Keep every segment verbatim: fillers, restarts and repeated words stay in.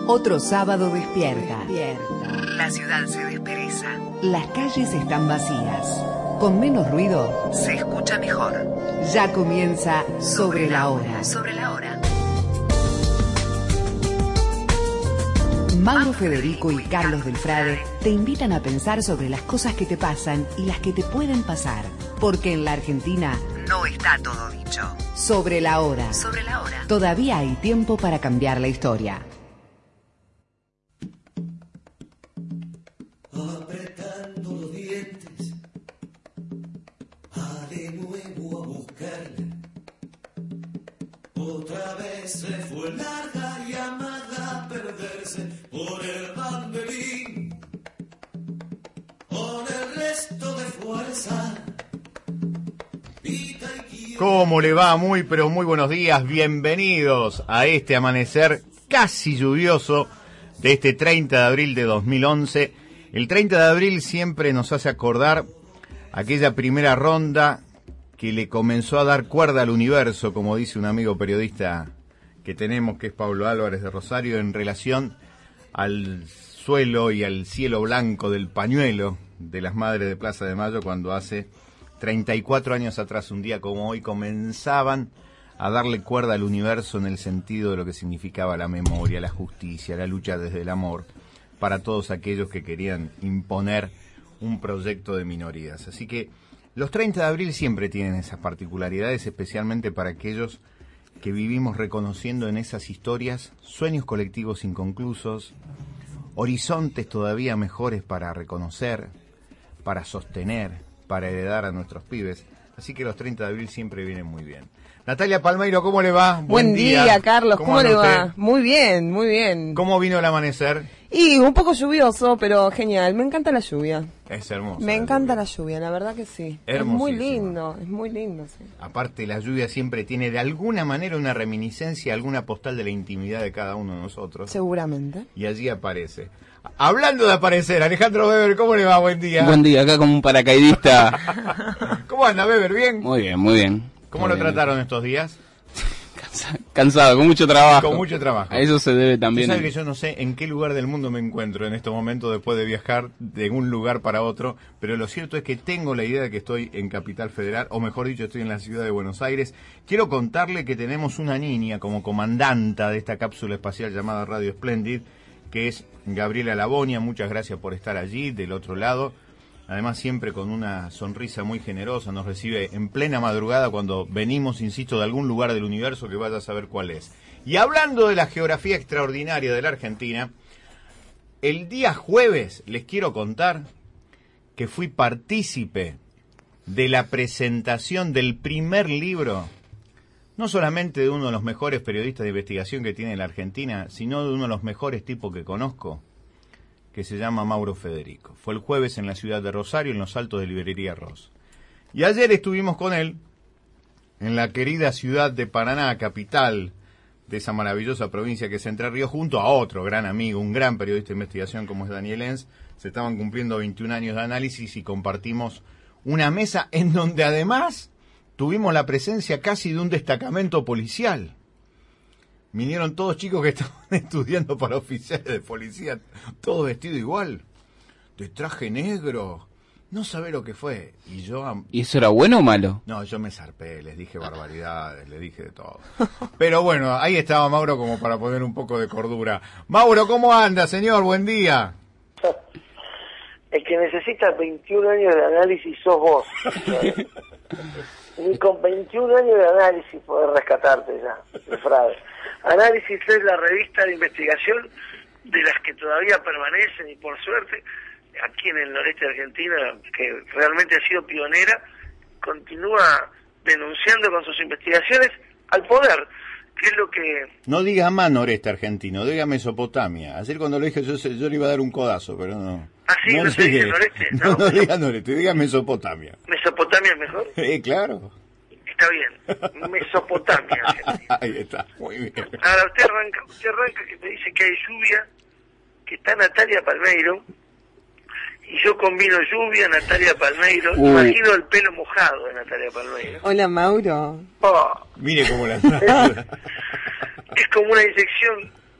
Otro sábado despierta. La ciudad se despereza. Las calles están vacías. Con menos ruido se escucha mejor. Ya comienza Sobre la Hora. Sobre la Hora. Mauro Federico y Carlos del Frade te invitan a pensar sobre las cosas que te pasan y las que te pueden pasar. Porque en la Argentina no está todo dicho. Sobre la Hora. Sobre la Hora. Todavía hay tiempo para cambiar la historia. Apretando los dientes, va de nuevo a buscarle. Otra vez se fue larga y amada a perderse por el banderín. Con el resto de fuerza. ¿Cómo le va? Muy pero muy buenos días, bienvenidos a este amanecer casi lluvioso de este treinta de abril de dos mil once. El treinta de abril siempre nos hace acordar aquella primera ronda que le comenzó a dar cuerda al universo, como dice un amigo periodista que tenemos, que es Pablo Álvarez de Rosario, en relación al suelo y al cielo blanco del pañuelo de las Madres de Plaza de Mayo, cuando hace treinta y cuatro años atrás, un día como hoy, comenzaban a darle cuerda al universo en el sentido de lo que significaba la memoria, la justicia, la lucha desde el amor, para todos aquellos que querían imponer un proyecto de minorías. Así que los treinta de abril siempre tienen esas particularidades, especialmente para aquellos que vivimos reconociendo en esas historias sueños colectivos inconclusos, horizontes todavía mejores para reconocer, para sostener, para heredar a nuestros pibes. Así que los treinta de abril siempre vienen muy bien. Natalia Palmeiro, ¿cómo le va? Buen, Buen día, día, Carlos. ¿Cómo, ¿Cómo le va? Usted? Muy bien, muy bien. ¿Cómo vino el amanecer? Y un poco lluvioso, pero genial. Me encanta la lluvia. Es hermoso. Me encanta la lluvia, la verdad que sí. Es muy lindo, es muy lindo, sí. Aparte, la lluvia siempre tiene de alguna manera una reminiscencia, alguna postal de la intimidad de cada uno de nosotros. Seguramente. Y allí aparece. Hablando de aparecer, Alejandro Weber, ¿cómo le va? Buen día. Buen día, acá como un paracaidista. ¿Cómo anda, Weber? ¿Bien? Muy bien, muy bien. ¿Cómo muy lo bien. trataron estos días? Cansado, con mucho trabajo. Con mucho trabajo. A eso se debe también. ¿Sabes que yo no sé en qué lugar del mundo me encuentro en estos momentos después de viajar de un lugar para otro? Pero lo cierto es que tengo la idea de que estoy en Capital Federal, o mejor dicho, estoy en la ciudad de Buenos Aires. Quiero contarle que tenemos una niña como comandanta de esta cápsula espacial llamada Radio Splendid, que es Gabriela Labonia. Muchas gracias por estar allí, del otro lado. Además, siempre con una sonrisa muy generosa, nos recibe en plena madrugada cuando venimos, insisto, de algún lugar del universo que vaya a saber cuál es. Y hablando de la geografía extraordinaria de la Argentina, el día jueves les quiero contar que fui partícipe de la presentación del primer libro, no solamente de uno de los mejores periodistas de investigación que tiene la Argentina, sino de uno de los mejores tipos que conozco, que se llama Mauro Federico. Fue el jueves en la ciudad de Rosario, en los altos de Librería Ross. Y ayer estuvimos con él en la querida ciudad de Paraná, capital de esa maravillosa provincia que es Entre Ríos, junto a otro gran amigo, un gran periodista de investigación como es Daniel Enz. Se estaban cumpliendo veintiún años de análisis y compartimos una mesa en donde además tuvimos la presencia casi de un destacamento policial. Vinieron todos chicos que estaban estudiando para oficiales de policía, todo vestido igual, de traje negro, no sabe lo que fue. Y yo... ¿Y eso era bueno o malo? No, yo me zarpé, les dije barbaridades, les dije de todo. Pero bueno, ahí estaba Mauro como para poner un poco de cordura. Mauro, ¿cómo anda, señor? Buen día. El que necesita veintiún años de análisis sos vos. Ni con veintiún años de análisis podés rescatarte ya, de Frade. Análisis es la revista de investigación de las que todavía permanecen y por suerte aquí en el noreste de Argentina, que realmente ha sido pionera, continúa denunciando con sus investigaciones al poder, que es lo que... No diga más noreste argentino, diga Mesopotamia. Ayer cuando lo dije yo, yo le iba a dar un codazo, pero no. Ah, sí, no, no se dice noreste. No, no, no diga noreste, diga Mesopotamia. ¿Mesopotamia es mejor? Sí, claro. Está bien, Mesopotamia. Ahí está, muy bien. Ahora usted arranca, usted arranca que te dice que hay lluvia, que está Natalia Palmeiro, y yo combino lluvia, Natalia Palmeiro, uh. imagino el pelo mojado de Natalia Palmeiro. Hola, Mauro. Oh. Mire cómo la... es, es como una inyección, es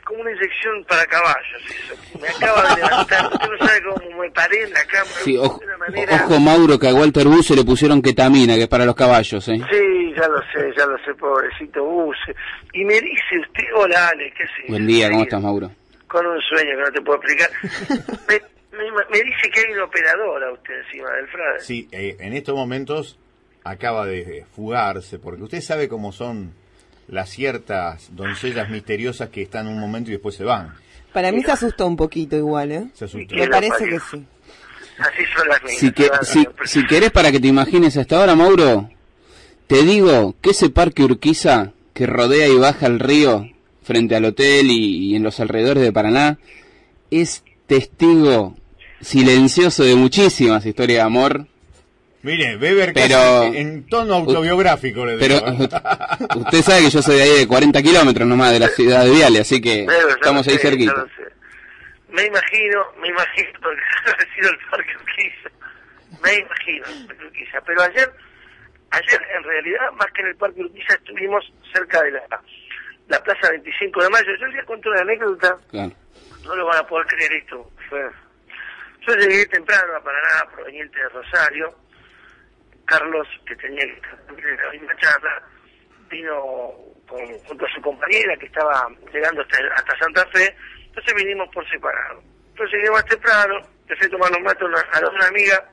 como una inyección para caballos, eso. Me acaba de levantar, usted no sabe cómo me paré en la cama. Sí, ojo, de una manera... ojo, Mauro, que a Walter Buse le pusieron ketamina, que es para los caballos, ¿eh? Sí, ya lo sé, ya lo sé, pobrecito Buse. Y me dice usted, hola Ale, ¿qué haces? Buen día, ¿cómo estás, Mauro? Con un sueño que no te puedo explicar. me, me, me dice que hay una operadora usted encima del frade. Sí, eh, en estos momentos acaba de fugarse, porque usted sabe cómo son las ciertas doncellas misteriosas que están un momento y después se van. Para mí se asustó un poquito igual, ¿eh? Se asustó. Me parece que sí. Así son las mías. Si, que, si, si querés, para que te imagines hasta ahora, Mauro, te digo que ese parque Urquiza que rodea y baja el río frente al hotel y, y en los alrededores de Paraná es testigo silencioso de muchísimas historias de amor. Mire, Weber pero, casi en tono autobiográfico le digo. Pero usted sabe que yo soy de ahí de cuarenta kilómetros nomás de la ciudad de Viale, así que pero, estamos ahí sé, cerquita. Me imagino, me imagino, porque ha sido el parque Urquiza, me imagino el parque Urquiza, pero ayer, ayer en realidad, más que en el parque Urquiza, estuvimos cerca de la, la plaza veinticinco de mayo. Yo les cuento una anécdota, claro. No lo van a poder creer esto. Fue, yo llegué temprano a Paraná, proveniente de Rosario. Carlos, que tenía que estar en la misma charla, vino con, junto a su compañera que estaba llegando hasta, hasta Santa Fe. Entonces vinimos por separado. Entonces llegué más temprano, empecé a tomar un mate a una, a una amiga.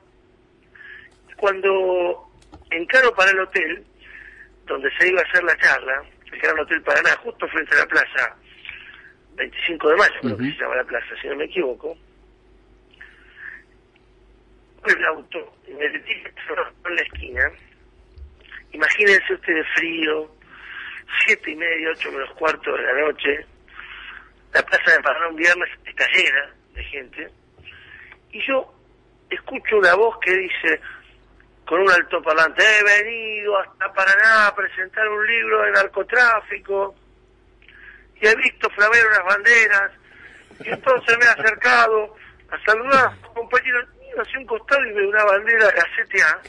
Cuando encaro para el hotel, donde se iba a hacer la charla, el Gran Hotel Paraná, justo frente a la plaza veinticinco de mayo, creo uh-huh. que se llama la plaza, si no me equivoco, el auto, me detuve en la esquina. Imagínense ustedes frío, siete y media, ocho menos cuarto de la noche. La plaza de Paraná un viernes está llena de gente. Y yo escucho una voz que dice, con un altoparlante, he venido hasta Paraná a presentar un libro de narcotráfico y he visto flamear unas banderas. Y entonces me he acercado a saludar a sus compañeros. Hacia un costado y veo una bandera de la C T A,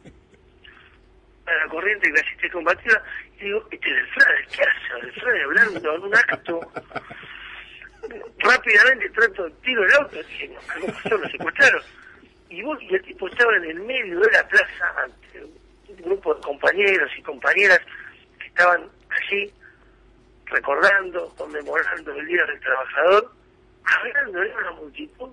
a la corriente clasista y combativa, y digo, este es el frade, ¿qué hace el frade hablando en un acto? Rápidamente trato, tiro el auto, dije, no, algo pasó, lo secuestraron. Y vos y el tipo estaban en el medio de la plaza, ante un grupo de compañeros y compañeras que estaban allí, recordando, conmemorando el Día del Trabajador, hablando de una multitud.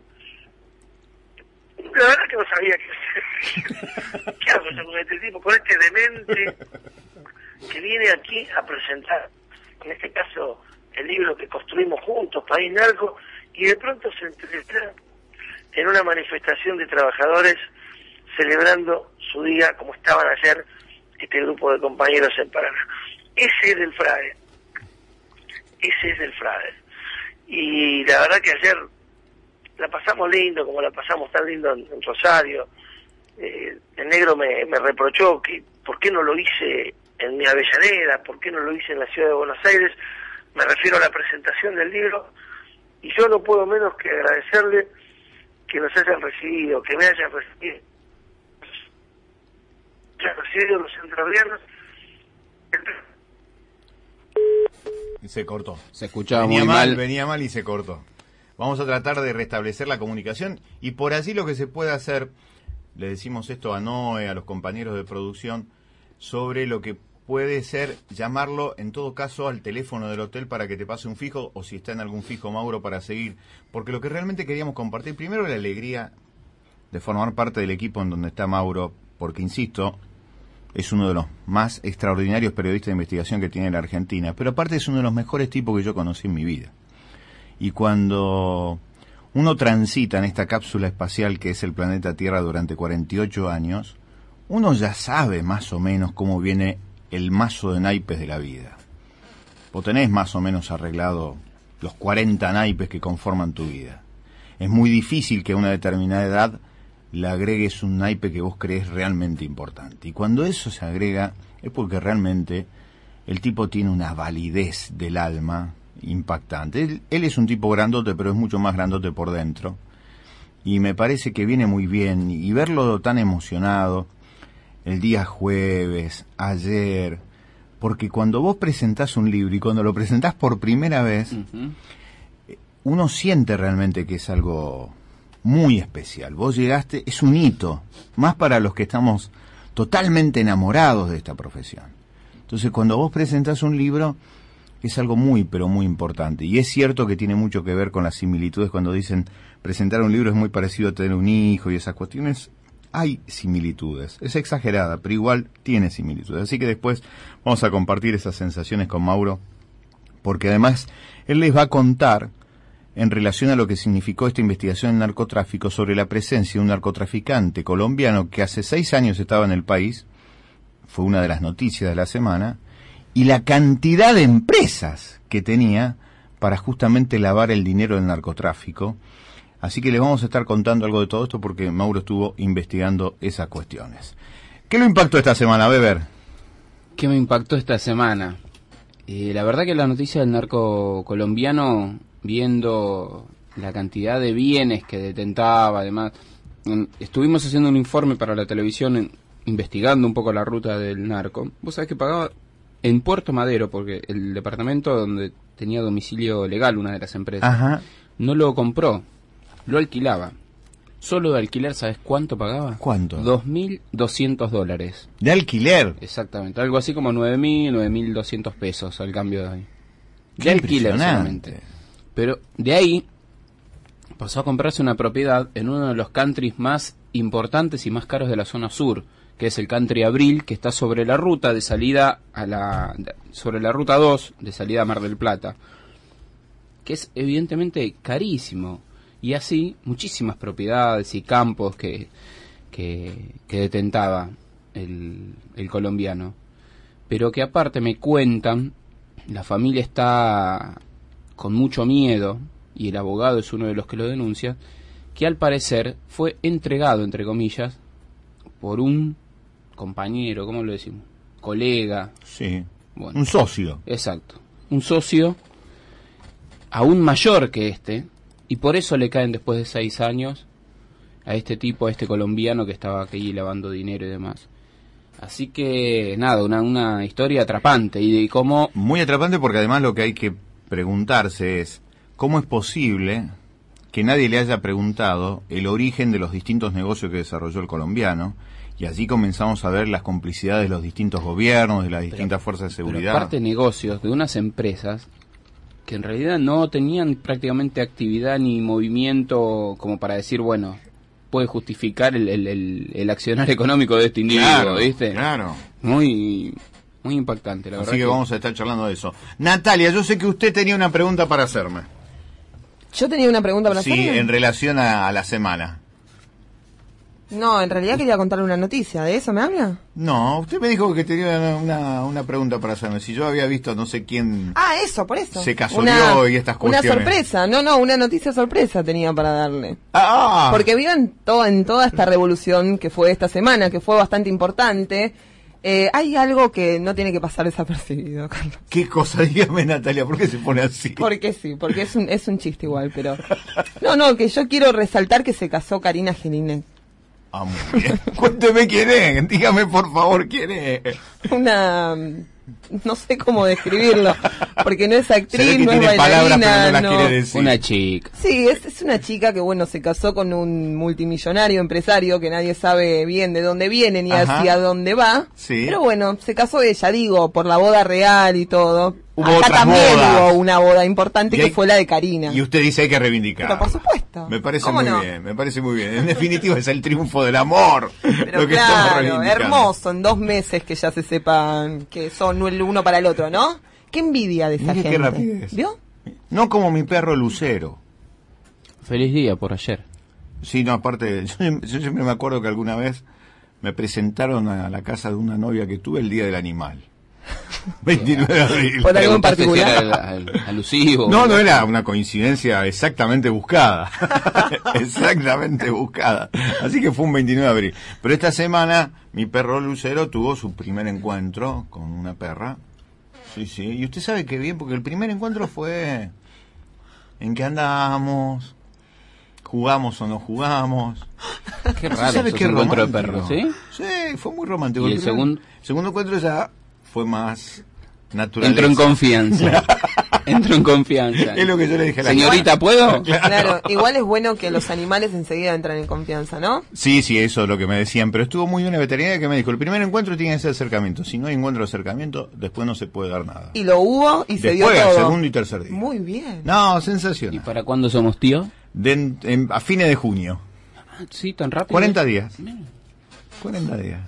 La verdad que no sabía qué, qué hago yo con este tipo, con este demente que viene aquí a presentar, en este caso, el libro que construimos juntos, País Narco, y de pronto se entrevista en una manifestación de trabajadores celebrando su día como estaban ayer este grupo de compañeros en Paraná. Ese es el frade, ese es el frade. Y la verdad que ayer la pasamos lindo, como la pasamos tan lindo en, en Rosario. Eh, el negro me, me reprochó que por qué no lo hice en mi Avellaneda, por qué no lo hice en la ciudad de Buenos Aires. Me refiero a la presentación del libro, y yo no puedo menos que agradecerle que nos hayan recibido, que me hayan recibido, que hayan recibido los entrerrianos. Y se cortó. Se escuchaba venía muy mal, mal. Venía mal y se cortó. Vamos a tratar de restablecer la comunicación y por allí lo que se puede hacer, le decimos esto a Noé, a los compañeros de producción, sobre lo que puede ser llamarlo en todo caso al teléfono del hotel para que te pase un fijo, o si está en algún fijo, Mauro, para seguir. Porque lo que realmente queríamos compartir, primero la alegría de formar parte del equipo en donde está Mauro, porque insisto, es uno de los más extraordinarios periodistas de investigación que tiene la Argentina, pero aparte es uno de los mejores tipos que yo conocí en mi vida. Y cuando uno transita en esta cápsula espacial que es el planeta Tierra durante cuarenta y ocho años, uno ya sabe más o menos cómo viene el mazo de naipes de la vida. Vos tenés más o menos arreglado los cuarenta naipes que conforman tu vida. Es muy difícil que a una determinada edad le agregues un naipe que vos crees realmente importante. Y cuando eso se agrega es porque realmente el tipo tiene una validez del alma impactante. Él, él es un tipo grandote, pero es mucho más grandote por dentro. Y me parece que viene muy bien. Y verlo tan emocionado el día jueves, ayer, porque cuando vos presentás un libro y cuando lo presentás por primera vez, uh-huh. uno siente realmente que es algo muy especial. Vos llegaste, es un hito, más para los que estamos totalmente enamorados de esta profesión. Entonces, cuando vos presentás un libro, es algo muy, pero muy importante. Y es cierto que tiene mucho que ver con las similitudes. Cuando dicen presentar un libro es muy parecido a tener un hijo y esas cuestiones, hay similitudes. Es exagerada, pero igual tiene similitudes. Así que después vamos a compartir esas sensaciones con Mauro, porque además él les va a contar, en relación a lo que significó esta investigación en narcotráfico, sobre la presencia de un narcotraficante colombiano que hace seis años estaba en el país, fue una de las noticias de la semana, y la cantidad de empresas que tenía para justamente lavar el dinero del narcotráfico. Así que les vamos a estar contando algo de todo esto porque Mauro estuvo investigando esas cuestiones. ¿Qué lo impactó esta semana, Weber? ¿Qué me impactó esta semana? Eh, la verdad que la noticia del narco colombiano, viendo la cantidad de bienes que detentaba, además, en, estuvimos haciendo un informe para la televisión, en, investigando un poco la ruta del narco. Vos sabés que pagaba en Puerto Madero, porque el departamento donde tenía domicilio legal una de las empresas, Ajá. no lo compró, lo alquilaba. Solo de alquiler, ¿sabes cuánto pagaba? ¿Cuánto? dos mil doscientos dólares. ¿De alquiler? Exactamente, algo así como nueve mil, nueve mil doscientos pesos al cambio de ahí. De alquiler solamente. Pero de ahí pasó a comprarse una propiedad en uno de los countries más importantes y más caros de la zona sur, que es el Country Abril, que está sobre la ruta de salida a la sobre la ruta dos de salida a Mar del Plata, que es evidentemente carísimo, y así muchísimas propiedades y campos que que, que detentaba el, el colombiano, pero que aparte me cuentan, la familia está con mucho miedo, y el abogado es uno de los que lo denuncia, que al parecer fue entregado, entre comillas, por un compañero, ¿cómo lo decimos? Colega. Sí, bueno, un socio. Exacto, un socio aún mayor que este, y por eso le caen después de seis años a este tipo, a este colombiano que estaba aquí lavando dinero y demás. Así que, nada, una, una historia atrapante, y de cómo... Muy atrapante, porque además lo que hay que preguntarse es, ¿cómo es posible que nadie le haya preguntado el origen de los distintos negocios que desarrolló el colombiano? Y así comenzamos a ver las complicidades de los distintos gobiernos, de las distintas pero, fuerzas de seguridad. Pero aparte negocios de unas empresas que en realidad no tenían prácticamente actividad ni movimiento como para decir, bueno, puede justificar el, el, el, el accionar económico de este individuo, claro, ¿viste? Claro. Muy, muy impactante, la verdad. Así que, que vamos a estar charlando de eso. Natalia, yo sé que usted tenía una pregunta para hacerme. ¿Yo tenía una pregunta para sí, hacerme? Sí, en relación a, a la semana. No, en realidad quería contarle una noticia. ¿De eso me habla? No, usted me dijo que tenía una, una pregunta para hacerme. Si yo había visto no sé quién... Ah, eso, por eso. Se casoleó y estas cuestiones. Una sorpresa. No, no, una noticia sorpresa tenía para darle. Ah. Porque vio en, to, en toda esta revolución que fue esta semana, que fue bastante importante, eh, hay algo que no tiene que pasar desapercibido, Carlos. ¿Qué cosa? Dígame, Natalia, ¿por qué se pone así? Porque sí, porque es un, es un chiste igual, pero... No, no, que yo quiero resaltar que se casó Karina Gelinek. Ah, muy bien. Cuénteme quién es, dígame por favor quién es. Una... no sé cómo describirlo, porque no es actriz, no es bailarina, palabras, pero no las no. quiere decir. Una chica. Sí, es, es una chica que, bueno, se casó con un multimillonario empresario que nadie sabe bien de dónde viene ni Ajá. hacia dónde va. Sí. Pero bueno, se casó ella, digo, por la boda real y todo. Hubo Acá también bodas. hubo una boda importante hay, que fue la de Karina. Y usted dice hay que reivindicar. Pero por supuesto. Me parece ¿Cómo muy no? bien, me parece muy bien. En definitiva es el triunfo del amor. Pero lo que claro, hermoso, en dos meses que ya se sepan que son el uno para el otro, ¿no? Qué envidia de esa Mire gente. Qué rapidez. ¿Vio? No como mi perro Lucero. Feliz día por ayer. Sí, no, aparte, yo, yo siempre me acuerdo que alguna vez me presentaron a la casa de una novia que tuve el Día del Animal. veintinueve de abril. ¿Por algo en particular? Si era al, al, alusivo. No, no era una coincidencia exactamente buscada. exactamente buscada. Así que fue un veintinueve de abril. Pero esta semana mi perro Lucero tuvo su primer encuentro con una perra. Sí, sí. Y usted sabe que bien, porque el primer encuentro fue en que andábamos, jugamos o no jugamos. Qué raro ese qué encuentro de perros, ¿sí? Sí, fue muy romántico. ¿Y el, el segundo? El segundo encuentro ya fue más naturaleza. Entro en confianza. Entro en confianza. Es lo que yo le dije a la Señorita, ¿puedo? Claro. Claro, igual es bueno que los animales enseguida entran en confianza, ¿no? Sí, sí, eso es lo que me decían, pero estuvo muy bien la veterinaria que me dijo, el primer encuentro tiene que ser acercamiento, si no hay encuentro de acercamiento, después no se puede dar nada. Y lo hubo y se dio Después, todo. segundo y tercer día. Muy bien. No, ¿Y sensacional. para cuándo somos tíos? De, en- en- a fines de junio. Ah, sí, tan rápido. cuarenta días. Bien. cuarenta días.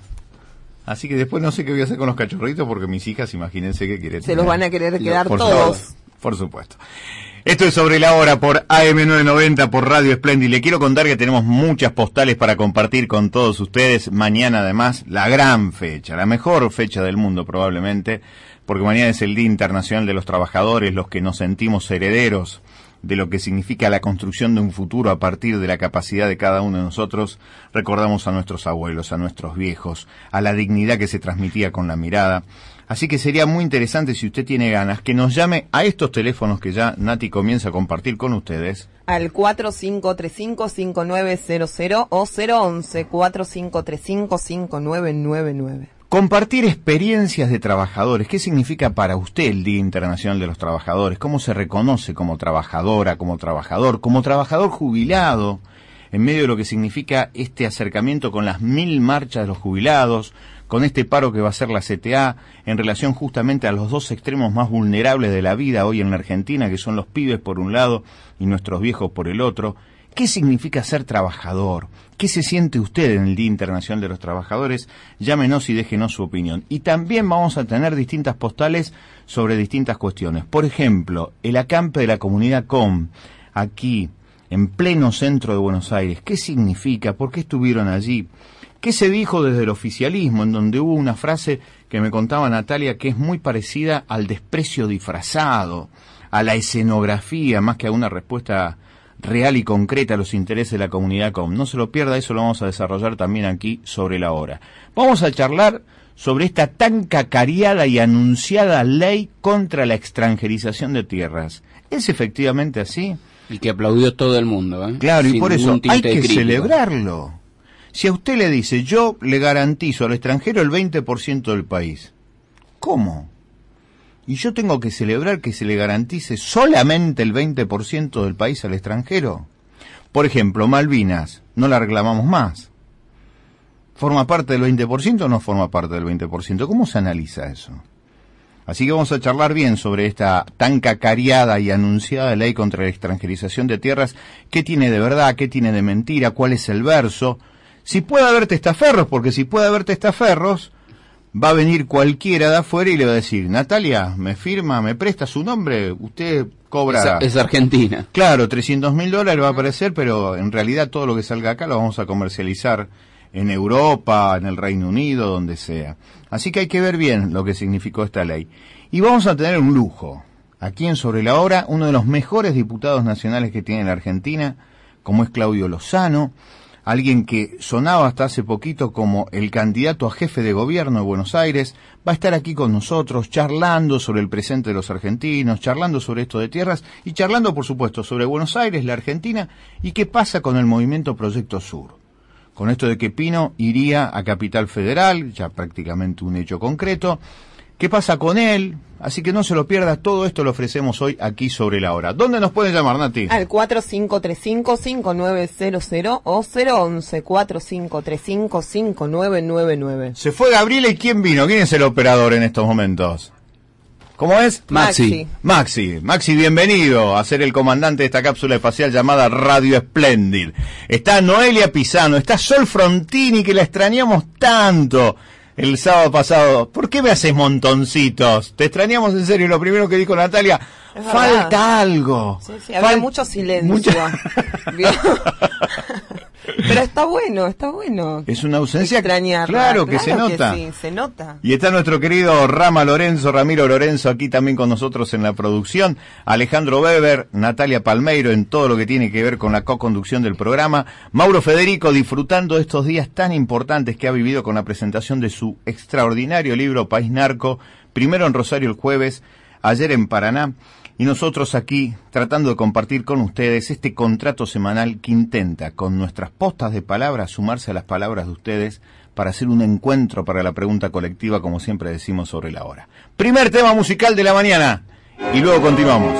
Así que después no sé qué voy a hacer con los cachorritos porque mis hijas, imagínense que quieren. Se los van a querer quedar por todos. supuesto, por supuesto. Esto es Sobre la Hora por A M novecientos noventa por Radio Splendid. Le quiero contar que tenemos muchas postales para compartir con todos ustedes. Mañana además la gran fecha, la mejor fecha del mundo probablemente, porque mañana es el Día Internacional de los Trabajadores, los que nos sentimos herederos de lo que significa la construcción de un futuro a partir de la capacidad de cada uno de nosotros. Recordamos a nuestros abuelos, a nuestros viejos, a la dignidad que se transmitía con la mirada. Así que sería muy interesante, si usted tiene ganas, que nos llame a estos teléfonos que ya Nati comienza a compartir con ustedes. Al cuatro cinco tres cinco, cinco nueve cero cero o cero once, cuatro cinco tres cinco, cinco nueve nueve nueve. Compartir experiencias de trabajadores. ¿Qué significa para usted el Día Internacional de los Trabajadores? ¿Cómo se reconoce como trabajadora, como trabajador, como trabajador jubilado, en medio de lo que significa este acercamiento con las mil marchas de los jubilados, con este paro que va a hacer la C T A, en relación justamente a los dos extremos más vulnerables de la vida hoy en la Argentina, que son los pibes por un lado y nuestros viejos por el otro? ¿Qué significa ser trabajador? ¿Qué se siente usted en el Día Internacional de los Trabajadores? Llámenos y déjenos su opinión. Y también vamos a tener distintas postales sobre distintas cuestiones. Por ejemplo, el acampe de la comunidad C O M, aquí, en pleno centro de Buenos Aires. ¿Qué significa? ¿Por qué estuvieron allí? ¿Qué se dijo desde el oficialismo, en donde hubo una frase que me contaba Natalia que es muy parecida al desprecio disfrazado, a la escenografía, más que a una respuesta real y concreta a los intereses de la comunidad C O M? No se lo pierda, eso lo vamos a desarrollar también aquí sobre la hora. Vamos a charlar sobre esta tan cacareada y anunciada ley contra la extranjerización de tierras. ¿Es efectivamente así? Y que aplaudió todo el mundo, ¿eh? Claro, y Sin por eso ningún hay tinte que crítico. celebrarlo. Si a usted le dice, yo le garantizo al extranjero el veinte por ciento del país, ¿cómo? ¿Y yo tengo que celebrar que se le garantice solamente el veinte por ciento del país al extranjero? Por ejemplo, Malvinas, no la reclamamos más. ¿Forma parte del veinte por ciento o no forma parte del veinte por ciento? ¿Cómo se analiza eso? Así que vamos a charlar bien sobre esta tan cacareada y anunciada ley contra la extranjerización de tierras. ¿Qué tiene de verdad? ¿Qué tiene de mentira? ¿Cuál es el verso? Si puede haber testaferros, porque si puede haber testaferros, va a venir cualquiera de afuera y le va a decir, Natalia, me firma, me presta su nombre, usted cobra... Es, es Argentina. Claro, trescientos mil dólares va a aparecer, pero en realidad todo lo que salga acá lo vamos a comercializar en Europa, en el Reino Unido, donde sea. Así que hay que ver bien lo que significó esta ley. Y vamos a tener un lujo. Aquí en Sobre la Hora, uno de los mejores diputados nacionales que tiene la Argentina, como es Claudio Lozano, alguien que sonaba hasta hace poquito como el candidato a jefe de gobierno de Buenos Aires, va a estar aquí con nosotros charlando sobre el presente de los argentinos, charlando sobre esto de tierras y charlando, por supuesto, sobre Buenos Aires, la Argentina, y qué pasa con el movimiento Proyecto Sur. Con esto de que Pino iría a Capital Federal, ya prácticamente un hecho concreto. ¿Qué pasa con él? Así que no se lo pierda, todo esto lo ofrecemos hoy aquí Sobre la Hora. ¿Dónde nos pueden llamar, Nati? Al cuatro cinco tres cinco, cinco nueve cero cero o cero once, cuatro cinco tres cinco, cinco nueve nueve nueve. Se fue Gabriela, ¿y quién vino? ¿Quién es el operador en estos momentos? ¿Cómo es? Maxi. Maxi, Maxi, bienvenido a ser el comandante de esta cápsula espacial llamada Radio Splendid. Está Noelia Pisano, está Sol Frontini, que la extrañamos tanto el sábado pasado. ¿Por qué me haces montoncitos? Te extrañamos en serio. Lo primero que dijo Natalia, Es falta verdad. algo. Sí, sí, había Fal- mucho silencio. mucho- ¿Vio? Pero está bueno, está bueno. Es una ausencia, Extrañarla, claro que se nota. sí, se nota. Y está nuestro querido Rama Lorenzo, Ramiro Lorenzo, aquí también con nosotros en la producción, Alejandro Weber, Natalia Palmeiro en todo lo que tiene que ver con la co-conducción del programa, Mauro Federico disfrutando de estos días tan importantes que ha vivido con la presentación de su extraordinario libro País Narco, primero en Rosario el jueves, ayer en Paraná, y nosotros aquí tratando de compartir con ustedes este contrato semanal que intenta con nuestras postas de palabras sumarse a las palabras de ustedes para hacer un encuentro para la pregunta colectiva, como siempre decimos, sobre la hora. Primer tema musical de la mañana y luego continuamos.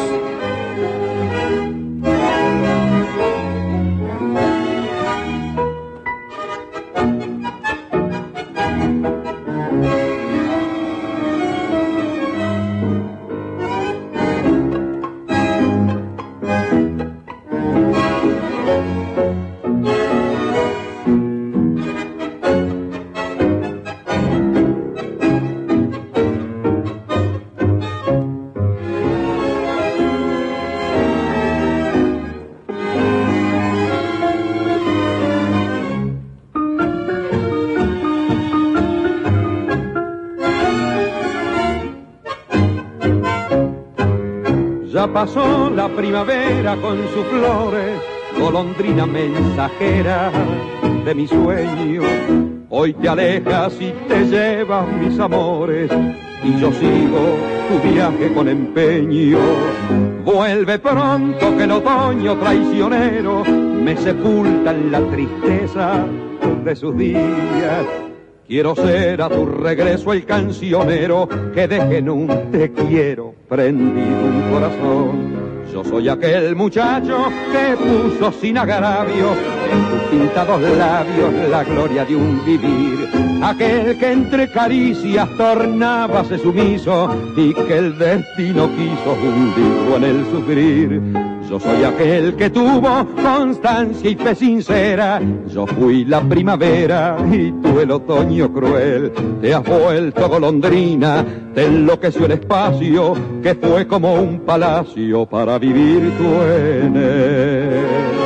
Pasó la primavera con sus flores, golondrina mensajera de mi sueño. Hoy te alejas y te llevas mis amores, y yo sigo tu viaje con empeño. Vuelve pronto que el otoño traicionero me sepulta en la tristeza de sus días. Quiero ser a tu regreso el cancionero que deje en un te quiero prendido un corazón. Yo soy aquel muchacho que puso sin agravios en tus pintados labios la gloria de un vivir. Aquel que entre caricias tornábase sumiso y que el destino quiso hundirlo en el sufrir. Yo soy aquel que tuvo constancia y fe sincera. Yo fui la primavera y tú el otoño cruel. Te has vuelto golondrina, te enloqueció el espacio que fue como un palacio para vivir tú en él.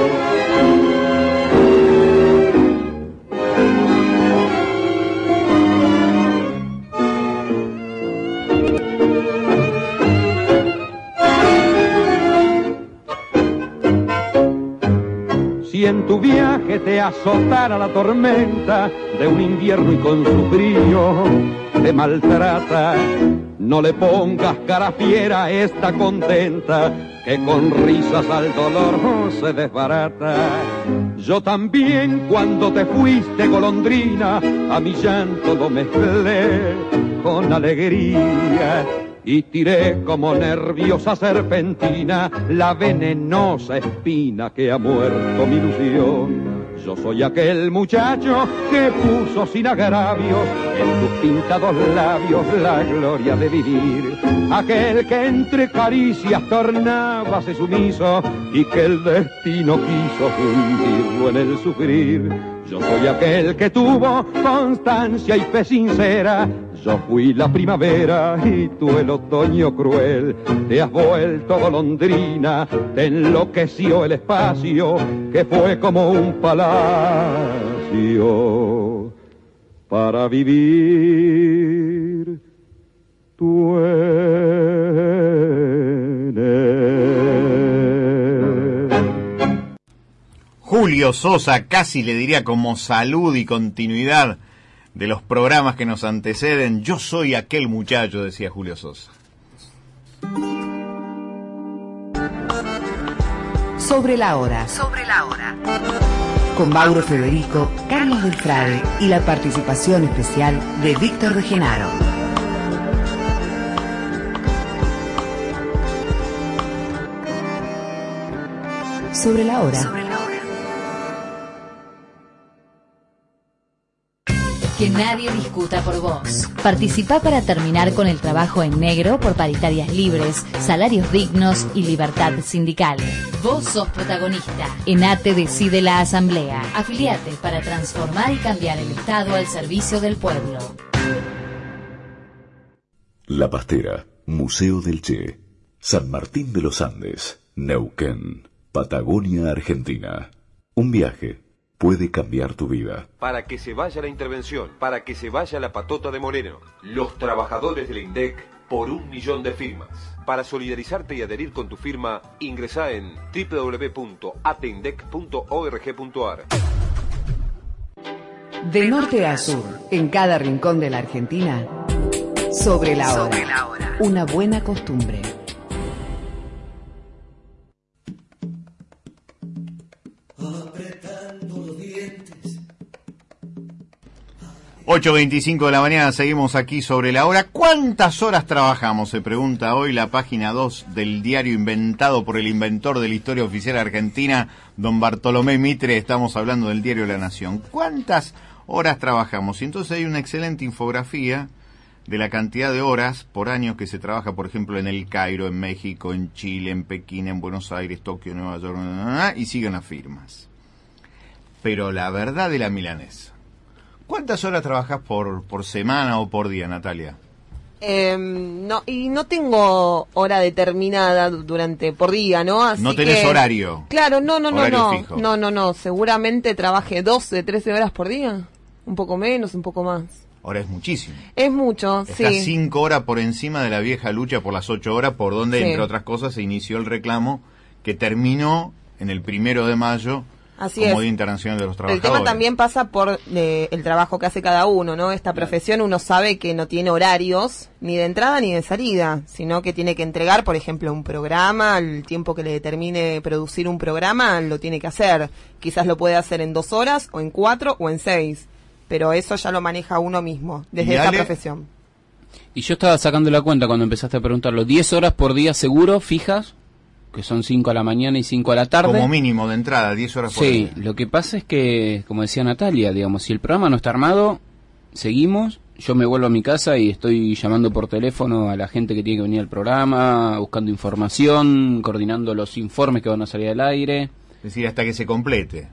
Si en tu viaje te azotara la tormenta de un invierno y con su frío te maltrata, no le pongas cara fiera, está contenta, que con risas al dolor se desbarata. Yo también cuando te fuiste golondrina, a mi llanto lo mezclé con alegría. Y tiré como nerviosa serpentina la venenosa espina que ha muerto mi ilusión. Yo soy aquel muchacho que puso sin agravios en tus pintados labios la gloria de vivir. Aquel que entre caricias tornábase sumiso y que el destino quiso hundirlo en el sufrir. Yo soy aquel que tuvo constancia y fe sincera. Yo fui la primavera y tú el otoño cruel. Te has vuelto golondrina, te enloqueció el espacio que fue como un palacio para vivir tú en él. Julio Sosa, casi le diría como salud y continuidad de los programas que nos anteceden. Yo soy aquel muchacho, decía Julio Sosa. Sobre la hora. Sobre la hora. Con Mauro Federico, Carlos del Frade y la participación especial de Víctor de Genaro. Sobre la hora. Sobre la hora. Que nadie discuta por vos. Participá para terminar con el trabajo en negro por paritarias libres, salarios dignos y libertad sindical. Vos sos protagonista. ENATE decide la asamblea. Afiliate para transformar y cambiar el Estado al servicio del pueblo. La Pastera, Museo del Che, San Martín de los Andes, Neuquén, Patagonia, Argentina. Un viaje puede cambiar tu vida. Para que se vaya la intervención, para que se vaya la patota de Moreno. Los trabajadores del INDEC por un millón de firmas. Para solidarizarte y adherir con tu firma, ingresá en doble u doble u doble u punto atindec punto org punto ar. De norte a sur, en cada rincón de la Argentina, sobre la hora. Sobre la hora. Una buena costumbre. ocho veinticinco de la mañana, seguimos aquí sobre la hora. ¿Cuántas horas trabajamos? Se pregunta hoy la página dos del diario inventado por el inventor de la historia oficial argentina, don Bartolomé Mitre. Estamos hablando del diario La Nación. ¿Cuántas horas trabajamos? Y entonces hay una excelente infografía de la cantidad de horas por año que se trabaja, por ejemplo, en el Cairo, en México, en Chile, en Pekín, en Buenos Aires, Tokio, Nueva York, y siguen las firmas. Pero la verdad de la milanesa. ¿Cuántas horas trabajas por, por semana o por día, Natalia? Eh, no, y no tengo hora determinada durante por día, ¿no? Así no tenés que, horario. Claro, no, no, horario no, fijo. no, no, no, seguramente trabaje doce, trece horas por día, un poco menos, un poco más. Ahora es muchísimo. Es mucho, Está sí. cinco horas por encima de la vieja lucha por las ocho horas, por donde, Sí. entre otras cosas, se inició el reclamo que terminó en el primero de mayo. Así como es. Día Internacional de los El Trabajadores. tema también pasa por eh, el trabajo que hace cada uno, ¿no? Esta profesión uno sabe que no tiene horarios ni de entrada ni de salida, sino que tiene que entregar, por ejemplo, un programa, el tiempo que le determine producir un programa lo tiene que hacer. Quizás lo puede hacer en dos horas, o en cuatro, o en seis, pero eso ya lo maneja uno mismo, desde esa profesión. Y yo estaba sacando la cuenta cuando empezaste a preguntarlo, diez horas por día seguro, fijas, que son cinco a la mañana y cinco a la tarde. Como mínimo de entrada, diez horas por sí, día. Lo que pasa es que, como decía Natalia, digamos, si el programa no está armado, seguimos, yo me vuelvo a mi casa y estoy llamando por teléfono a la gente que tiene que venir al programa, buscando información, coordinando los informes que van a salir al aire. Es decir, hasta que se complete.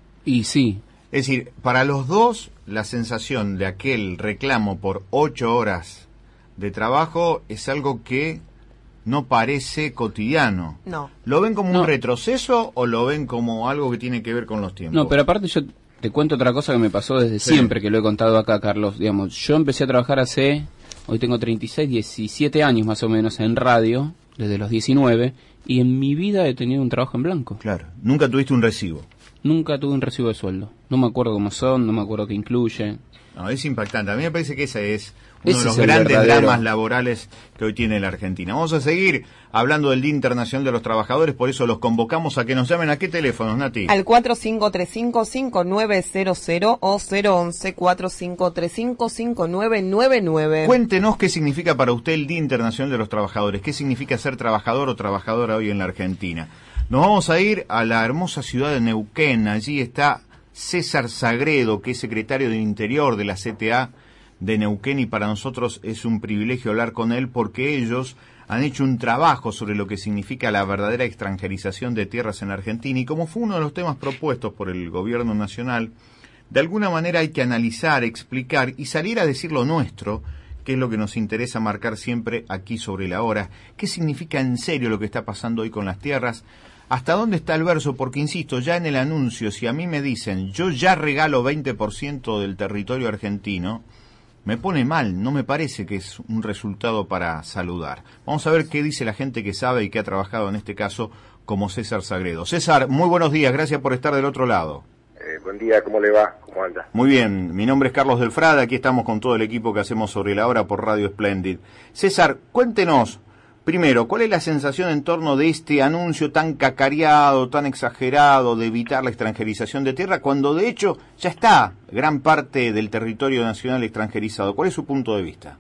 Y sí. Es decir, para los dos, la sensación de aquel reclamo por ocho horas de trabajo es algo que no parece cotidiano. No. ¿Lo ven como No. un retroceso o lo ven como algo que tiene que ver con los tiempos? No, pero aparte yo te cuento otra cosa que me pasó desde Sí. siempre, que lo he contado acá, Carlos. Digamos, yo empecé a trabajar hace, hoy tengo treinta y seis, diecisiete años más o menos en radio, desde los diecinueve, y en mi vida he tenido un trabajo en blanco. Claro, nunca tuviste un recibo. Nunca tuve un recibo de sueldo. No me acuerdo cómo son, no me acuerdo qué incluye. No, es impactante. A mí me parece que ese es uno Ese de los es el grandes verdadero. dramas laborales que hoy tiene la Argentina. Vamos a seguir hablando del Día Internacional de los Trabajadores, por eso los convocamos a que nos llamen. ¿A qué teléfonos, Nati? Al cuatro cinco tres cinco, cinco nueve cero cero o cero once, cuatro cinco tres cinco, cinco nueve nueve nueve. Cuéntenos qué significa para usted el Día Internacional de los Trabajadores. ¿Qué significa ser trabajador o trabajadora hoy en la Argentina? Nos vamos a ir a la hermosa ciudad de Neuquén. Allí está César Sagredo, que es secretario del Interior de la C T A de Neuquén, y para nosotros es un privilegio hablar con él porque ellos han hecho un trabajo sobre lo que significa la verdadera extranjerización de tierras en Argentina, y como fue uno de los temas propuestos por el gobierno nacional, de alguna manera hay que analizar, explicar y salir a decir lo nuestro, que es lo que nos interesa marcar siempre aquí sobre la hora. ¿Qué significa en serio lo que está pasando hoy con las tierras? ¿Hasta dónde está el verso? Porque, insisto, ya en el anuncio, si a mí me dicen, yo ya regalo veinte por ciento del territorio argentino, me pone mal, no me parece que es un resultado para saludar. Vamos a ver qué dice la gente que sabe y que ha trabajado en este caso como César Sagredo. César, muy buenos días, gracias por estar del otro lado. Eh, buen día, ¿cómo le va? ¿Cómo anda? Muy bien, mi nombre es Carlos del Frade, aquí estamos con todo el equipo que hacemos sobre la hora por Radio Splendid. César, cuéntenos, primero, ¿cuál es la sensación en torno de este anuncio tan cacareado, tan exagerado de evitar la extranjerización de tierra, cuando de hecho ya está gran parte del territorio nacional extranjerizado? ¿Cuál es su punto de vista?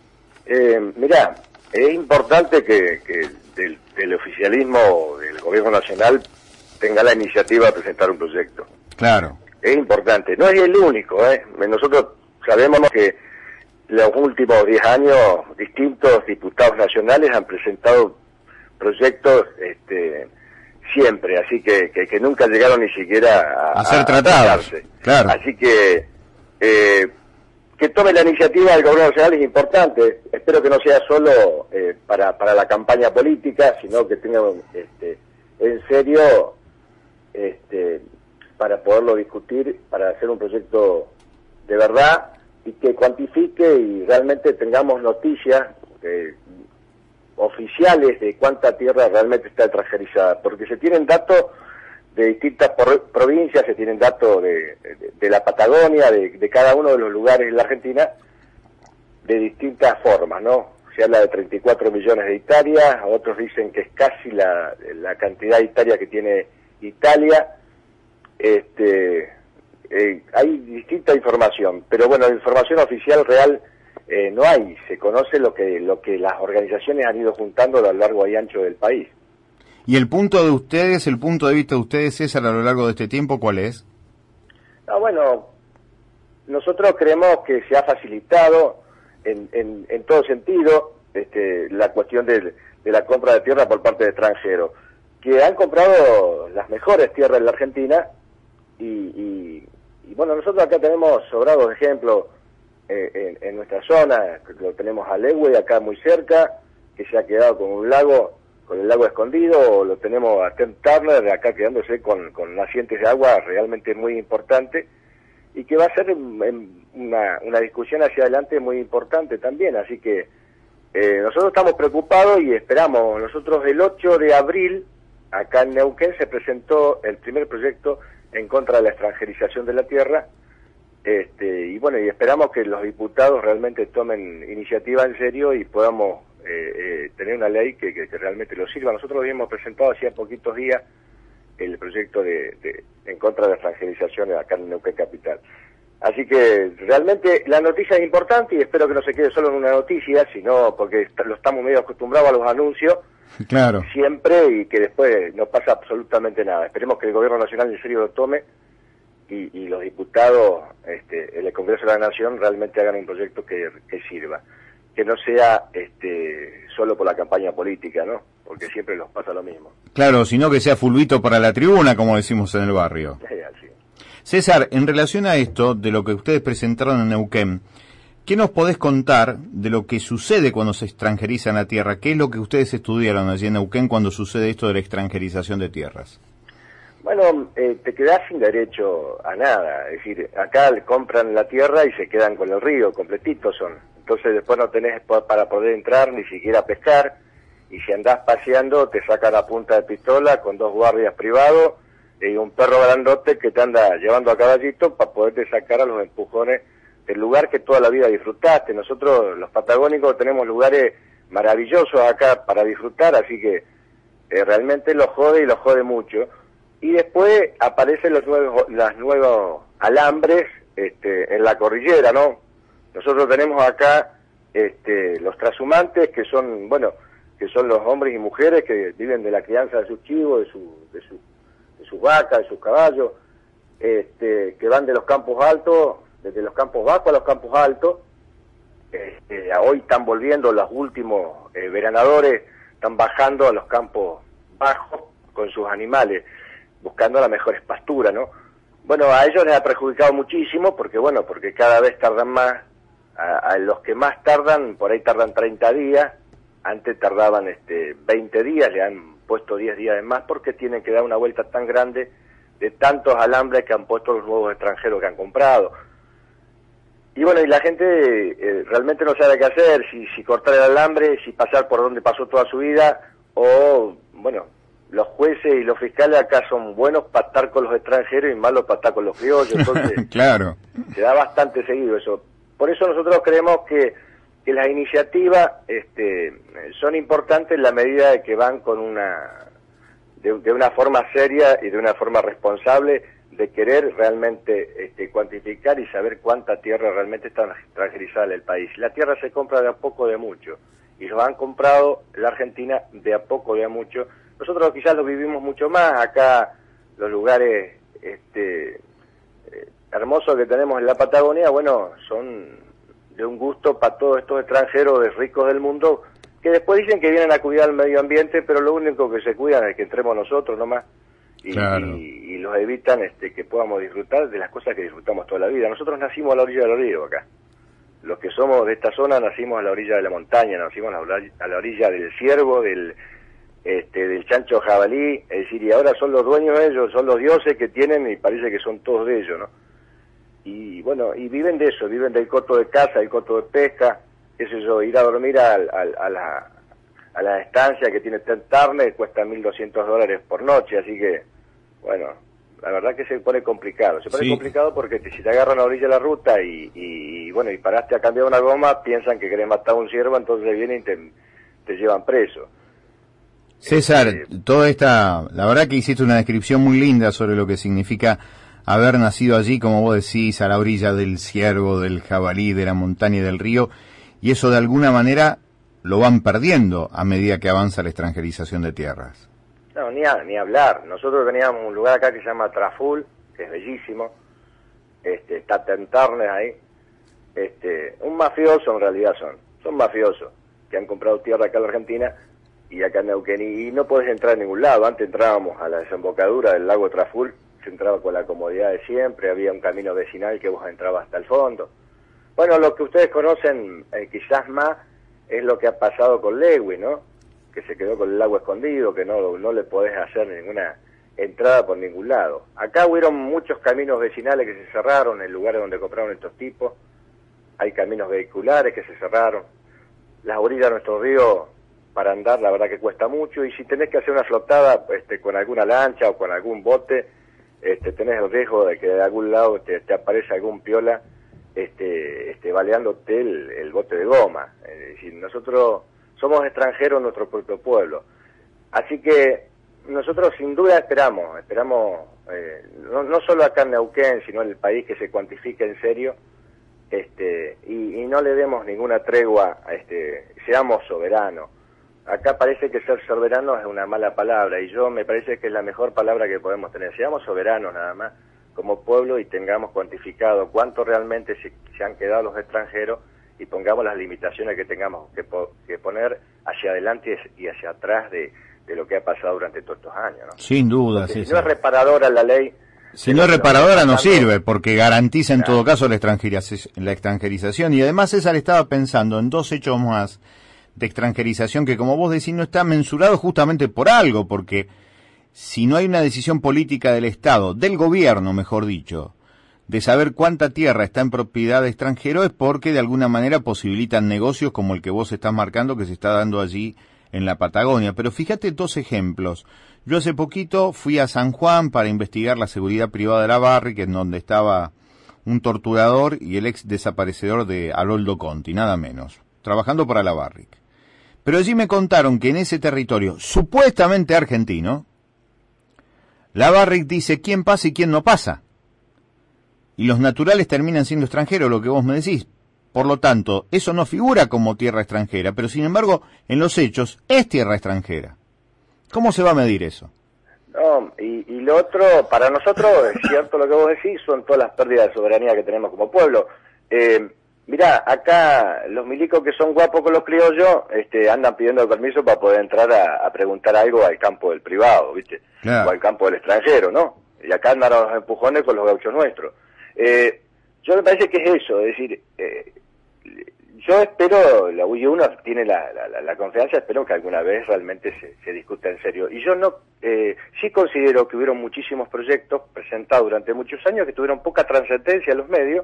Eh, mirá, es importante que, que del, del oficialismo, del gobierno nacional, tenga la iniciativa de presentar un proyecto. Claro. Es importante, no es el único, ¿eh? Nosotros sabemos que los últimos diez años distintos diputados nacionales han presentado proyectos este, siempre, así que, que, que nunca llegaron ni siquiera a, A ser a tratados, tratarse. claro. Así que eh, que tome la iniciativa del gobierno nacional es importante. Espero que no sea solo eh, para, para la campaña política, sino que tenga este, en serio este, para poderlo discutir, para hacer un proyecto de verdad y que cuantifique y realmente tengamos noticias eh, oficiales de cuánta tierra realmente está extranjerizada, porque se tienen datos de distintas por, provincias, se tienen datos de, de, de la Patagonia, de, de cada uno de los lugares en la Argentina, de distintas formas, ¿no? Se habla de treinta y cuatro millones de hectáreas, otros dicen que es casi la, la cantidad de hectáreas que tiene Italia, este... eh, hay distinta información, pero bueno, información oficial real eh, no hay. Se conoce lo que lo que las organizaciones han ido juntando a lo largo y ancho del país. ¿Y el punto de ustedes, el punto de vista de ustedes, César, a lo largo de este tiempo, cuál es? Ah, bueno, nosotros creemos que se ha facilitado en, en, en todo sentido este, la cuestión de, de la compra de tierra por parte de extranjeros, que han comprado las mejores tierras en la Argentina y, y, y bueno, nosotros acá tenemos sobrados ejemplos eh, en, en nuestra zona. Lo tenemos a Legue, acá muy cerca, que se ha quedado con un lago, con el lago escondido, o lo tenemos a Ten Turner, acá quedándose con, con nacientes de agua realmente muy importante, y que va a ser una, una discusión hacia adelante muy importante también. Así que eh, nosotros estamos preocupados y esperamos. Nosotros el ocho de abril, acá en Neuquén, se presentó el primer proyecto en contra de la extranjerización de la tierra, este, y bueno, y esperamos que los diputados realmente tomen iniciativa en serio y podamos eh, eh, tener una ley que, que, que realmente lo sirva. Nosotros habíamos presentado hacía poquitos días el proyecto de, de en contra de la extranjerización acá en Neuquén Capital. Así que realmente la noticia es importante y espero que no se quede solo en una noticia, sino porque lo estamos medio acostumbrados a los anuncios, claro, siempre, y que después no pasa absolutamente nada. Esperemos que el gobierno nacional en serio lo tome y, y los diputados este, en el Congreso de la Nación realmente hagan un proyecto que, que sirva, que no sea este, solo por la campaña política, ¿no? Porque siempre nos pasa lo mismo. Claro, sino que sea fulbito para la tribuna, como decimos en el barrio. Sí, así. César, en relación a esto, de lo que ustedes presentaron en Neuquén, ¿qué nos podés contar de lo que sucede cuando se extranjeriza la tierra? ¿Qué es lo que ustedes estudiaron allí en Neuquén cuando sucede esto de la extranjerización de tierras? Bueno, eh, te quedás sin derecho a nada. Es decir, acá compran la tierra y se quedan con el río, completitos son. Entonces después no tenés para poder entrar ni siquiera a pescar, y si andás paseando te sacan a punta de pistola con dos guardias privados y un perro grandote que te anda llevando a caballito para poderte sacar a los empujones del lugar que toda la vida disfrutaste. Nosotros los patagónicos tenemos lugares maravillosos acá para disfrutar, así que eh, realmente los jode y los jode mucho. Y después aparecen los nuevos, los nuevos alambres este, en la cordillera, ¿no? Nosotros tenemos acá este, los trashumantes, que son, bueno, que son los hombres y mujeres que viven de la crianza de sus chivos, de, su, de, su, de sus vacas, de sus caballos, este, que van de los campos altos, desde los campos bajos a los campos altos. Este, hoy están volviendo los últimos eh, veranadores, están bajando a los campos bajos con sus animales, buscando las mejores pasturas, ¿no? Bueno, a ellos les ha perjudicado muchísimo, porque bueno, porque cada vez tardan más. A, a los que más tardan, por ahí tardan treinta días, antes tardaban este veinte días, le han puesto diez días de más, porque tienen que dar una vuelta tan grande de tantos alambres que han puesto los nuevos extranjeros que han comprado. Y bueno, y la gente eh, realmente no sabe qué hacer, si, si cortar el alambre, si pasar por donde pasó toda su vida, o, bueno, los jueces y los fiscales acá son buenos para estar con los extranjeros y malos para estar con los criollos, entonces claro, se da bastante seguido eso. Por eso nosotros creemos que, que las iniciativas este, son importantes en la medida de que van con una de, de una forma seria y de una forma responsable de querer realmente este, cuantificar y saber cuánta tierra realmente está extranjerizada en el país. La tierra se compra de a poco de a mucho, y lo han comprado la Argentina de a poco de a mucho. Nosotros quizás lo vivimos mucho más, acá los lugares este, eh, hermosos que tenemos en la Patagonia, bueno, son de un gusto para todos estos extranjeros de ricos del mundo, que después dicen que vienen a cuidar el medio ambiente, pero lo único que se cuidan es que entremos nosotros nomás, y, claro. y, y los evitan este, que podamos disfrutar de las cosas que disfrutamos toda la vida. Nosotros nacimos a la orilla del río acá. Los que somos de esta zona nacimos a la orilla de la montaña, nacimos a la orilla, a la orilla del ciervo, del este del chancho jabalí, es decir, y ahora son los dueños de ellos, son los dioses que tienen, y parece que son todos de ellos, ¿no? Y bueno, y viven de eso, viven del coto de caza, del coto de pesca, qué sé yo, ir a dormir a, a, a la a la estancia que tiene Ten Turner cuesta mil doscientos dólares por noche, así que, bueno, la verdad que se pone complicado, se pone sí. complicado porque te, si te agarran a la orilla de la ruta y, y, y bueno, y paraste a cambiar una goma, piensan que querés matar a un ciervo, entonces vienen y te, te llevan preso. César, Este, toda esta, la verdad que hiciste una descripción muy linda sobre lo que significa haber nacido allí, como vos decís, a la orilla del ciervo, del jabalí, de la montaña y del río, y eso de alguna manera lo van perdiendo a medida que avanza la extranjerización de tierras. No, ni, a, ni hablar. Nosotros teníamos un lugar acá que se llama Traful, que es bellísimo, este, está Tentarnes ahí, este, un mafioso en realidad son, son mafiosos, que han comprado tierra acá en la Argentina, y acá en Neuquén, y, y no podés entrar a ningún lado. Antes entrábamos a la desembocadura del lago Traful, se entraba con la comodidad de siempre, había un camino vecinal que vos entrabas hasta el fondo. Bueno, lo que ustedes conocen eh, quizás más es lo que ha pasado con Lewis, ¿no? Que se quedó con el lago escondido, que no, no le podés hacer ninguna entrada por ningún lado. Acá hubieron muchos caminos vecinales que se cerraron en lugares donde compraron estos tipos, hay caminos vehiculares que se cerraron, las orillas de nuestro río para andar la verdad que cuesta mucho, y si tenés que hacer una flotada este, con alguna lancha o con algún bote, este, tenés el riesgo de que de algún lado te, te aparece algún piola este, este, baleándote el, el bote de goma. Es decir, nosotros somos extranjeros en nuestro propio pueblo, así que nosotros sin duda esperamos, esperamos eh, no, no solo acá en Neuquén, sino en el país, que se cuantifique en serio, este, y, y no le demos ninguna tregua, este, seamos soberanos. Acá parece que ser soberano es una mala palabra, y yo me parece que es la mejor palabra que podemos tener. Seamos soberanos nada más como pueblo y tengamos cuantificado cuánto realmente se, se han quedado los extranjeros, y pongamos las limitaciones que tengamos que, po, que poner hacia adelante y hacia atrás de, de lo que ha pasado durante todos estos años, ¿no? Sin duda, sí. Si sí, no es reparadora la ley... Si no es reparadora no sirve, porque garantiza en todo caso la extranjerización, la extranjerización. Y además César estaba pensando en dos hechos más de extranjerización que, como vos decís, no está mensurado justamente por algo, porque si no hay una decisión política del Estado, del gobierno mejor dicho, de saber cuánta tierra está en propiedad de extranjero, es porque de alguna manera posibilitan negocios como el que vos estás marcando, que se está dando allí en la Patagonia. Pero fíjate dos ejemplos. Yo hace poquito fui a San Juan para investigar la seguridad privada de la Barrick, en donde estaba un torturador y el ex desaparecedor de Haroldo Conti, nada menos, trabajando para la Barrick. Pero allí me contaron que en ese territorio, supuestamente argentino, la Barrick dice quién pasa y quién no pasa. Y los naturales terminan siendo extranjeros, lo que vos me decís. Por lo tanto, eso no figura como tierra extranjera, pero sin embargo, en los hechos, es tierra extranjera. ¿Cómo se va a medir eso? No, y, y lo otro, para nosotros, es cierto lo que vos decís, son todas las pérdidas de soberanía que tenemos como pueblo. Eh, mirá, acá los milicos que son guapos con los criollos este, andan pidiendo permiso para poder entrar a, a preguntar algo al campo del privado, ¿viste? Claro. O al campo del extranjero, ¿no? Y acá andan a los empujones con los gauchos nuestros. Eh, yo me parece que es eso, es decir... Eh, Yo espero, la U I uno tiene la, la, la confianza, espero que alguna vez realmente se, se discuta en serio. Y yo no, eh, sí considero que hubieron muchísimos proyectos presentados durante muchos años que tuvieron poca trascendencia en los medios,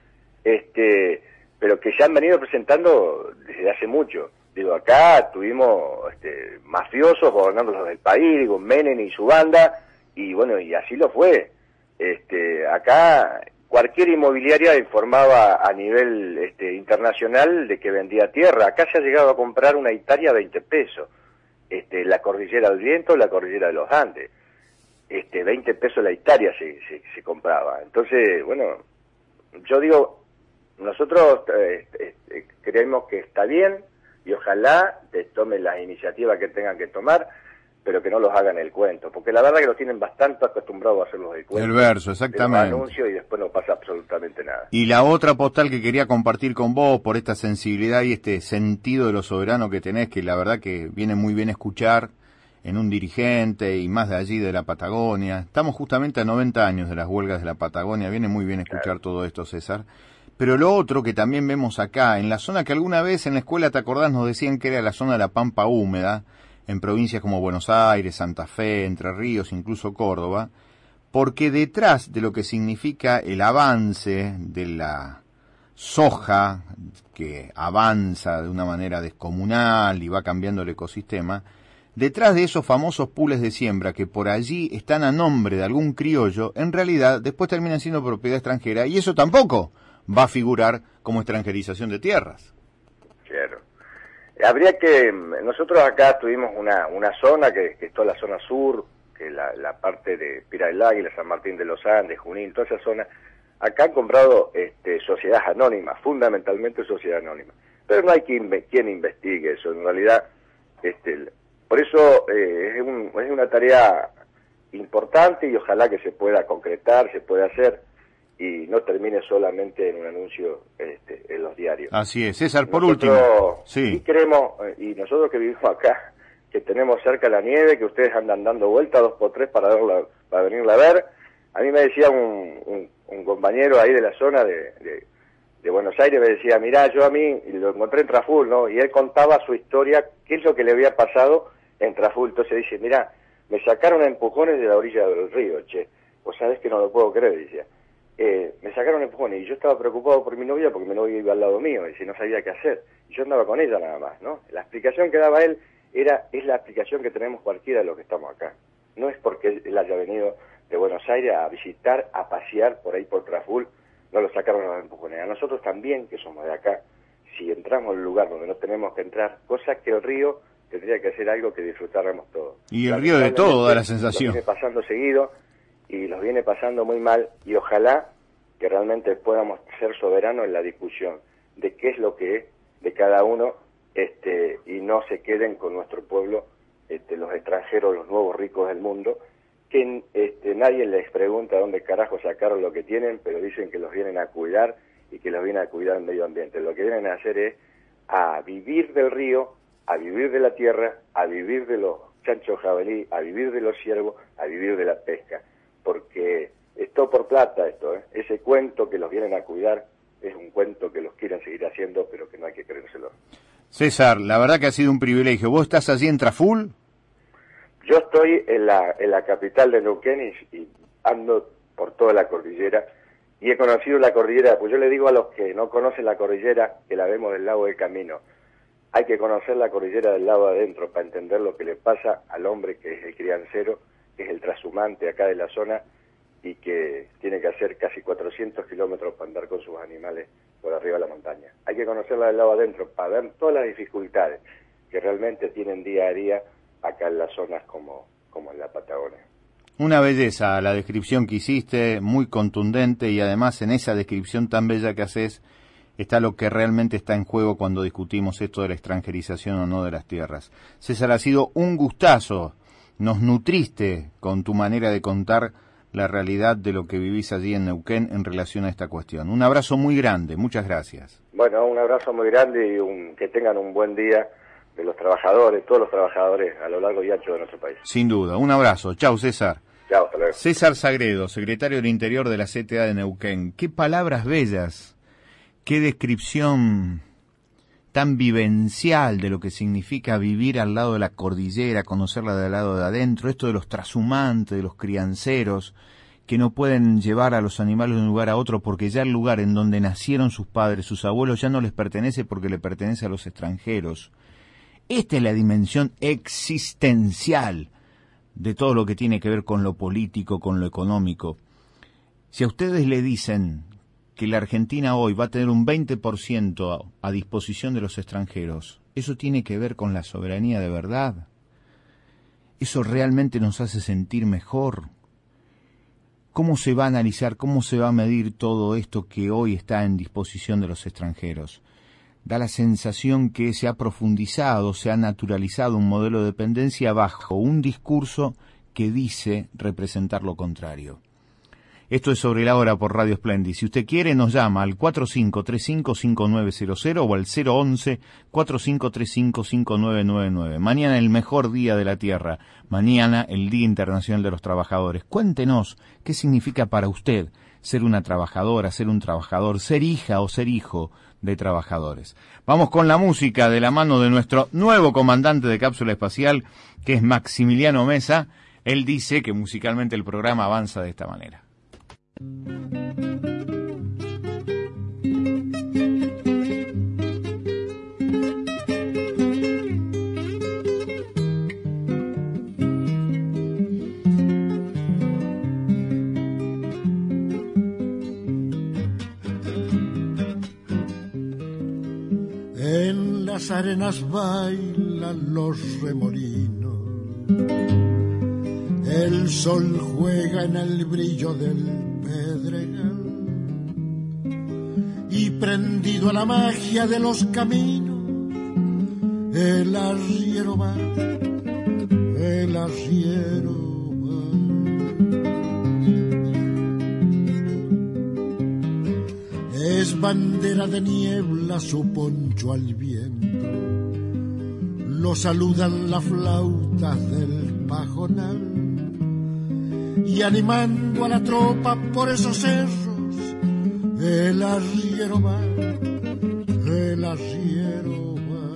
este, pero que se han venido presentando desde hace mucho. Digo, acá tuvimos este, mafiosos gobernando los del país, digo, Menem y su banda, y bueno, y así lo fue. Este, acá... Cualquier inmobiliaria informaba a nivel este, internacional de que vendía tierra. Acá se ha llegado a comprar una hectárea a veinte pesos. Este, la cordillera del Viento, la cordillera de los Andes. Este, veinte pesos la hectárea se, se, se compraba. Entonces, bueno, yo digo, nosotros eh, eh, creemos que está bien y ojalá te tomen las iniciativas que tengan que tomar, pero que no los hagan el cuento, porque la verdad que los tienen bastante acostumbrados a hacerlos el cuento. El verso, exactamente. Anuncio y después no pasa absolutamente nada. Y la otra postal que quería compartir con vos, por esta sensibilidad y este sentido de lo soberano que tenés, que la verdad que viene muy bien escuchar en un dirigente y más de allí de la Patagonia. Estamos justamente a noventa años de las huelgas de la Patagonia, viene muy bien escuchar claro. todo esto, César. Pero lo otro que también vemos acá, en la zona que alguna vez en la escuela, ¿te acordás? Nos decían que era la zona de la Pampa Húmeda, en provincias como Buenos Aires, Santa Fe, Entre Ríos, incluso Córdoba, porque detrás de lo que significa el avance de la soja, que avanza de una manera descomunal y va cambiando el ecosistema, detrás de esos famosos pools de siembra que por allí están a nombre de algún criollo, en realidad después terminan siendo propiedad extranjera, y eso tampoco va a figurar como extranjerización de tierras. Claro. Habría que, nosotros acá tuvimos una, una zona que, que es toda la zona sur, que la, la parte de Pira del Águila, San Martín de los Andes, Junín, toda esa zona, acá han comprado este, sociedades anónimas, fundamentalmente sociedades anónimas. Pero no hay quien, quien investigue eso, en realidad, este, por eso eh, es, un, es una tarea importante y ojalá que se pueda concretar, se pueda hacer y no termine solamente en un anuncio este, en los diarios. Así es. César, por nosotros, último. Sí. Y queremos, y nosotros que vivimos acá, que tenemos cerca la nieve, que ustedes andan dando vueltas dos por tres para, verla, para venirla a ver, a mí me decía un, un, un compañero ahí de la zona de, de, de Buenos Aires, me decía, mirá, yo a mí, y lo encontré en Traful, ¿no? Y él contaba su historia, qué es lo que le había pasado en Traful. Entonces dice, mirá, me sacaron a empujones de la orilla del río, che. Vos sabés que no lo puedo creer, decía. Eh, me sacaron a empujones y yo estaba preocupado por mi novia porque mi novia iba al lado mío y si no sabía qué hacer. Y yo andaba con ella nada más, ¿no? La explicación que daba él era es la explicación que tenemos cualquiera de los que estamos acá. No es porque él haya venido de Buenos Aires a visitar, a pasear por ahí por Traful, no lo sacaron a los empujones. A nosotros también, que somos de acá, si entramos en un lugar donde no tenemos que entrar, cosa que el río tendría que hacer algo que disfrutáramos todos. Y el río de todo da la sensación. Lo viene pasando seguido y los viene pasando muy mal y ojalá que realmente podamos ser soberanos en la discusión de qué es lo que es de cada uno este y no se queden con nuestro pueblo este, los extranjeros, los nuevos ricos del mundo, que este, nadie les pregunta dónde carajo sacaron lo que tienen, pero dicen que los vienen a cuidar y que los vienen a cuidar el medio ambiente. Lo que vienen a hacer es a vivir del río, a vivir de la tierra, a vivir de los chanchos jabalí, a vivir de los ciervos, a vivir de la pesca, porque es todo por plata esto, ¿eh? Ese cuento que los vienen a cuidar es un cuento que los quieren seguir haciendo, pero que no hay que creérselo. César, la verdad que ha sido un privilegio. ¿Vos estás allí en Traful? Yo estoy en la, en la capital de Neuquén y, y ando por toda la cordillera y he conocido la cordillera, pues yo le digo a los que no conocen la cordillera que la vemos del lado del camino. Hay que conocer la cordillera del lado adentro para entender lo que le pasa al hombre que es el criancero, que es el trashumante acá de la zona y que tiene que hacer casi cuatrocientos kilómetros para andar con sus animales por arriba de la montaña. Hay que conocerla del lado adentro para ver todas las dificultades que realmente tienen día a día acá en las zonas como, como en la Patagonia. Una belleza la descripción que hiciste, muy contundente y además en esa descripción tan bella que haces está lo que realmente está en juego cuando discutimos esto de la extranjerización o no de las tierras. César, ha sido un gustazo, nos nutriste con tu manera de contar la realidad de lo que vivís allí en Neuquén en relación a esta cuestión. Un abrazo muy grande, muchas gracias. Bueno, un abrazo muy grande y un, que tengan un buen día de los trabajadores, todos los trabajadores a lo largo y ancho de nuestro país. Sin duda, un abrazo. Chau, César. Chau, hasta luego. César Sagredo, secretario del Interior de la C T A de Neuquén. Qué palabras bellas, qué descripción tan vivencial de lo que significa vivir al lado de la cordillera, conocerla del lado de adentro, esto de los trashumantes, de los crianceros, que no pueden llevar a los animales de un lugar a otro porque ya el lugar en donde nacieron sus padres, sus abuelos, ya no les pertenece porque le pertenece a los extranjeros. Esta es la dimensión existencial de todo lo que tiene que ver con lo político, con lo económico. Si a ustedes le dicen que la Argentina hoy va a tener un veinte por ciento a, a disposición de los extranjeros, ¿eso tiene que ver con la soberanía de verdad? ¿Eso realmente nos hace sentir mejor? ¿Cómo se va a analizar, cómo se va a medir todo esto que hoy está en disposición de los extranjeros? Da la sensación que se ha profundizado, se ha naturalizado un modelo de dependencia bajo un discurso que dice representar lo contrario. Esto es Sobre la Hora por Radio Splendid. Si usted quiere, nos llama al cuatro cinco tres cinco, cinco nueve cero cero o al cero once, cuatro cinco tres cinco, cinco nueve nueve nueve. Mañana el mejor día de la Tierra. Mañana el Día Internacional de los Trabajadores. Cuéntenos qué significa para usted ser una trabajadora, ser un trabajador, ser hija o ser hijo de trabajadores. Vamos con la música de la mano de nuestro nuevo comandante de cápsula espacial, que es Maximiliano Mesa. Él dice que musicalmente el programa avanza de esta manera. En las arenas bailan los remolinos, el el sol juega en el brillo del pedregal y prendido a la magia de los caminos, el arriero va, el arriero va. Es bandera de niebla su poncho al viento, lo saludan las flautas del pajonal y animando a la tropa por esos cerros, el arriero va, el arriero va.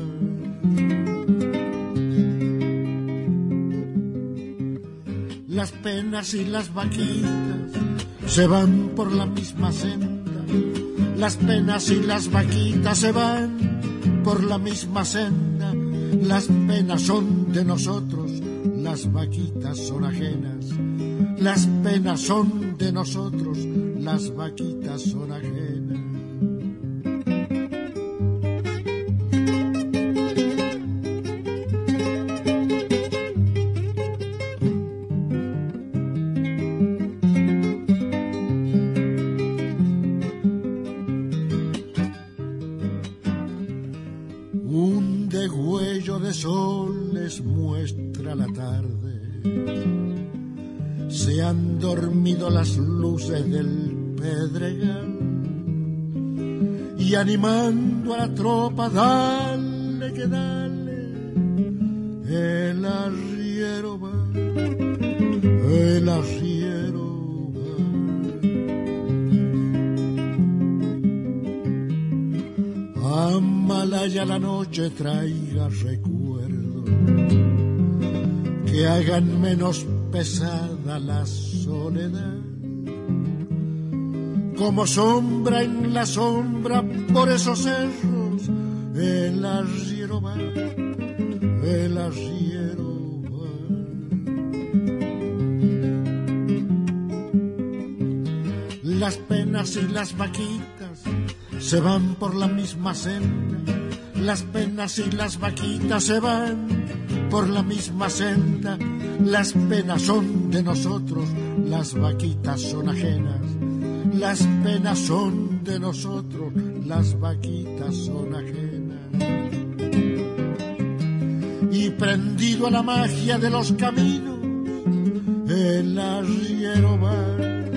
Las penas y las vaquitas se van por la misma senda, las penas y las vaquitas se van por la misma senda. Las penas son de nosotros, las vaquitas son ajenas. Las penas son de nosotros, las vaquitas son ajenas. Un degüello de sol les muestra la tarde. Se han dormido las luces del pedregal y animando a la tropa, dale que dale, el arriero va, el arriero va. Amalaya la noche traiga recuerdos que hagan menos pesada la soledad, como sombra en la sombra por esos cerros, el arriero va, el arriero va. Las penas y las vaquitas se van por la misma senda, las penas y las vaquitas se van por la misma senda. Las penas son de nosotros, las vaquitas son ajenas. Las penas son de nosotros, las vaquitas son ajenas. Y prendido a la magia de los caminos, el arriero va,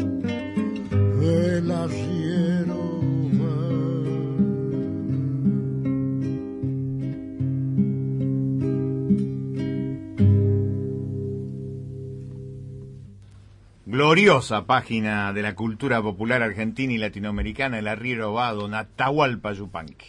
el arriero va. Gloriosa página de la cultura popular argentina y latinoamericana, el arriero va, don Atahualpa Yupanqui.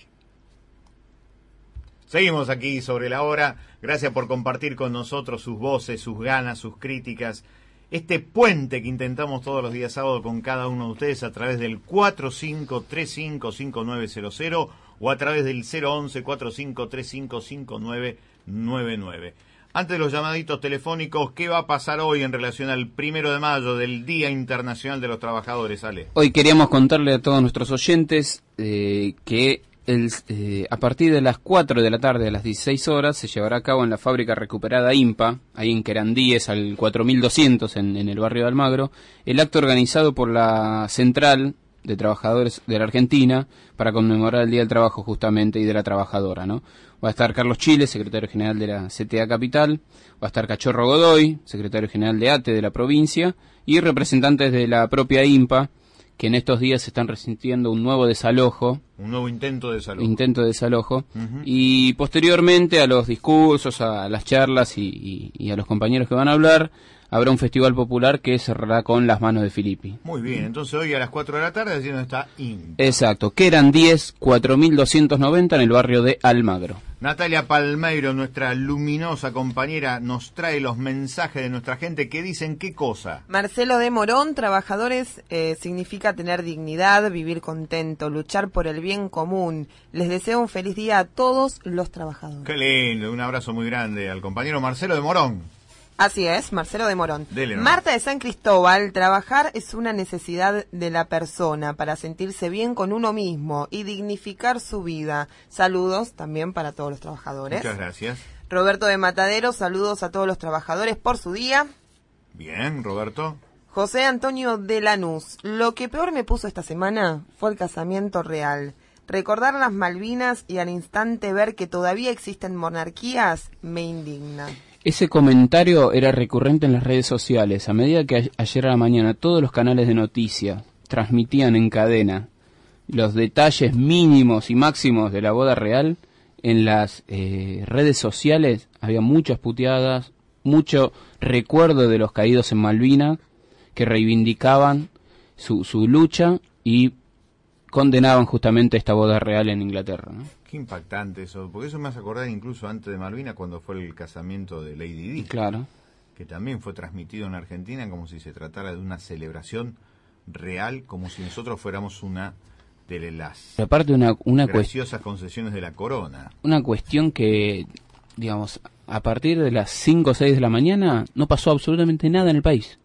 Seguimos aquí sobre la hora. Gracias por compartir con nosotros sus voces, sus ganas, sus críticas. Este puente que intentamos todos los días sábados con cada uno de ustedes a través del cuatro cinco tres cinco cinco nueve cero cero o a través del cero once cuatro cinco tres cinco cinco nueve nueve nueve. Antes de los llamaditos telefónicos, ¿qué va a pasar hoy en relación al primero de mayo del Día Internacional de los Trabajadores, Ale? Hoy queríamos contarle a todos nuestros oyentes eh, que el, eh, a partir de las cuatro de la tarde a las dieciséis horas se llevará a cabo en la fábrica recuperada IMPA, ahí en Querandíes, al cuatro mil doscientos en, en el barrio de Almagro, el acto organizado por la Central de Trabajadores de la Argentina para conmemorar el Día del Trabajo justamente y de la trabajadora, ¿no? Va a estar Carlos Chile, secretario general de la C T A Capital, va a estar Cachorro Godoy, secretario general de A T E de la provincia, y representantes de la propia IMPA, que en estos días están resintiendo un nuevo desalojo. Un nuevo intento de desalojo. Intento de desalojo. Uh-huh. Y posteriormente a los discursos, a las charlas y, y, y a los compañeros que van a hablar, habrá un festival popular que cerrará con Las Manos de Filippi. Muy bien, entonces hoy a las cuatro de la tarde, así donde está IMPA. Exacto, que eran diez, cuatro mil doscientos noventa en el barrio de Almagro. Natalia Palmeiro, nuestra luminosa compañera, nos trae los mensajes de nuestra gente que dicen qué cosa. Marcelo de Morón, trabajadores eh, significa tener dignidad, vivir contento, luchar por el bien común. Les deseo un feliz día a todos los trabajadores. Qué lindo, un abrazo muy grande al compañero Marcelo de Morón. Así es, Marcelo de Morón. Dele, no. Marta de San Cristóbal, trabajar es una necesidad de la persona para sentirse bien con uno mismo y dignificar su vida. Saludos también para todos los trabajadores. Muchas gracias. Roberto de Matadero, saludos a todos los trabajadores por su día. Bien, Roberto. José Antonio de Lanús. Lo que peor me puso esta semana fue el casamiento real. Recordar las Malvinas y al instante ver que todavía existen monarquías me indigna. Ese comentario era recurrente en las redes sociales. A medida que a- ayer a la mañana todos los canales de noticias transmitían en cadena los detalles mínimos y máximos de la boda real, en las eh, redes sociales había muchas puteadas, mucho recuerdo de los caídos en Malvinas que reivindicaban su, su lucha y condenaban justamente esta boda real en Inglaterra, ¿no? Qué impactante eso, porque eso me hace acordar incluso antes de Malvinas cuando fue el casamiento de Lady Di. Claro. Que también fue transmitido en Argentina como si se tratara de una celebración real, como si nosotros fuéramos una de las Pero aparte una, una, cuest- graciosas concesiones de la corona. una cuestión que, digamos, a partir de las cinco o seis de la mañana no pasó absolutamente nada en el país.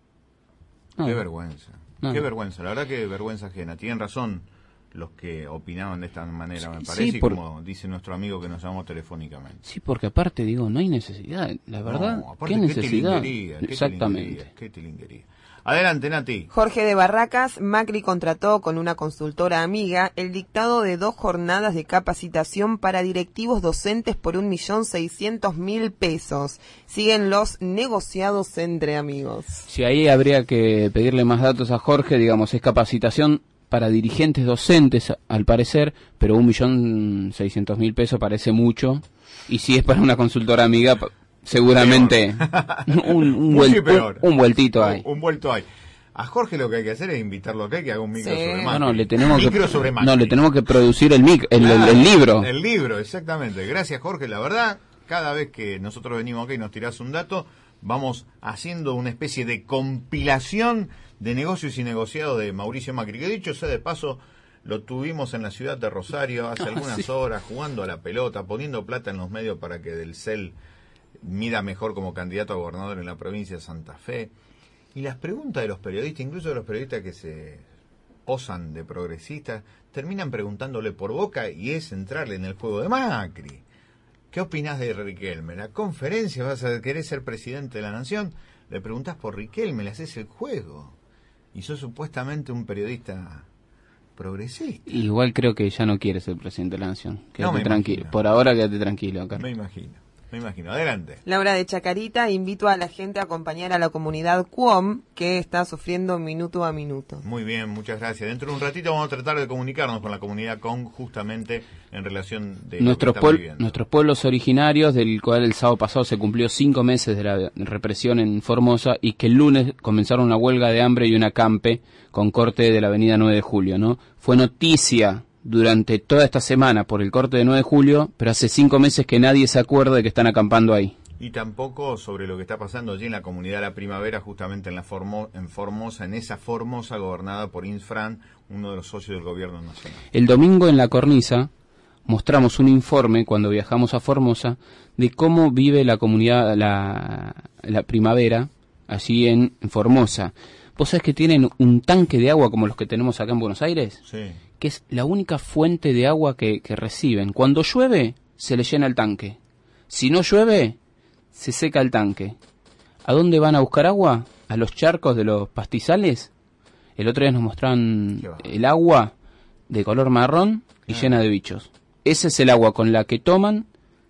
No. Qué vergüenza, No. qué vergüenza, la verdad que vergüenza ajena. Tienen razón los que opinaban de esta manera, me Sí, parece, sí, y por- como dice nuestro amigo que nos llamó telefónicamente. Sí, porque aparte, digo, no hay necesidad, la verdad, No, aparte, ¿qué necesidad? tilinguería, qué Exactamente. tilinguería, qué tilinguería. Adelante, Nati. Jorge de Barracas, Macri contrató con una consultora amiga el dictado de dos jornadas de capacitación para directivos docentes por un millón seiscientos mil pesos. Siguen los negociados entre amigos. Si ahí habría que pedirle más datos a Jorge, digamos, es capacitación para dirigentes docentes, al parecer, pero un millón seiscientos mil pesos parece mucho, y si es para una consultora amiga, pa- seguramente un, un, Mucho vuel- peor. un- un vueltito hay. Un, un vuelto hay. A Jorge lo que hay que hacer es invitarlo acá y que haga un micro Sí. sobre No, Macri. no, le tenemos Micro que, sobre Macri. no, le tenemos que producir el, mic, el, el- el Claro, libro. El libro, exactamente. Gracias, Jorge. La verdad, cada vez que nosotros venimos acá y nos tirás un dato, vamos haciendo una especie de compilación de negocios y negociados de Mauricio Macri. Que dicho sea de paso, lo tuvimos en la ciudad de Rosario hace algunas sí. horas, jugando a la pelota, poniendo plata en los medios para que Del Cel mida mejor como candidato a gobernador en la provincia de Santa Fe. Y las preguntas de los periodistas, incluso de los periodistas que se posan de progresistas, terminan preguntándole por Boca y es entrarle en el juego de Macri. ¿Qué opinás de Riquelme? ¿La conferencia vas a querer ser presidente de la nación? Le preguntás por Riquelme, le haces el juego. Y sos supuestamente un periodista progresista. Igual creo que ya no quiere ser presidente de la nación. Quédate me tranquilo. imagino. Por ahora quédate tranquilo, Carlos. Me imagino, me imagino. Adelante. Laura de Chacarita, invito a la gente a acompañar a la comunidad Cuom que está sufriendo minuto a minuto. Muy bien, muchas gracias. Dentro de un ratito vamos a tratar de comunicarnos con la comunidad con justamente en relación de Nuestros, lo que están puel- viviendo. nuestros pueblos originarios, del cual el sábado pasado se cumplió cinco meses de la represión en Formosa y que el lunes comenzaron una huelga de hambre y un acampe con corte de la avenida nueve de julio, ¿no? Fue noticia durante toda esta semana por el corte de nueve de julio, pero hace cinco meses que nadie se acuerda de que están acampando ahí. Y tampoco sobre lo que está pasando allí en la comunidad de la Primavera, justamente en la Formo- en Formosa, en esa Formosa gobernada por Infran, uno de los socios del gobierno nacional. El domingo en la cornisa mostramos un informe cuando viajamos a Formosa de cómo vive la comunidad, la, la Primavera, allí en, en Formosa. ¿Vos sabés que tienen un tanque de agua como los que tenemos acá en Buenos Aires? Sí. Que es la única fuente de agua que, que reciben. Cuando llueve, se le llena el tanque. Si no llueve, se seca el tanque. ¿A dónde van a buscar agua? ¿A los charcos de los pastizales? El otro día nos mostraban Qué va. el agua de color marrón y Claro. llena de bichos. Ese es el agua con la que toman,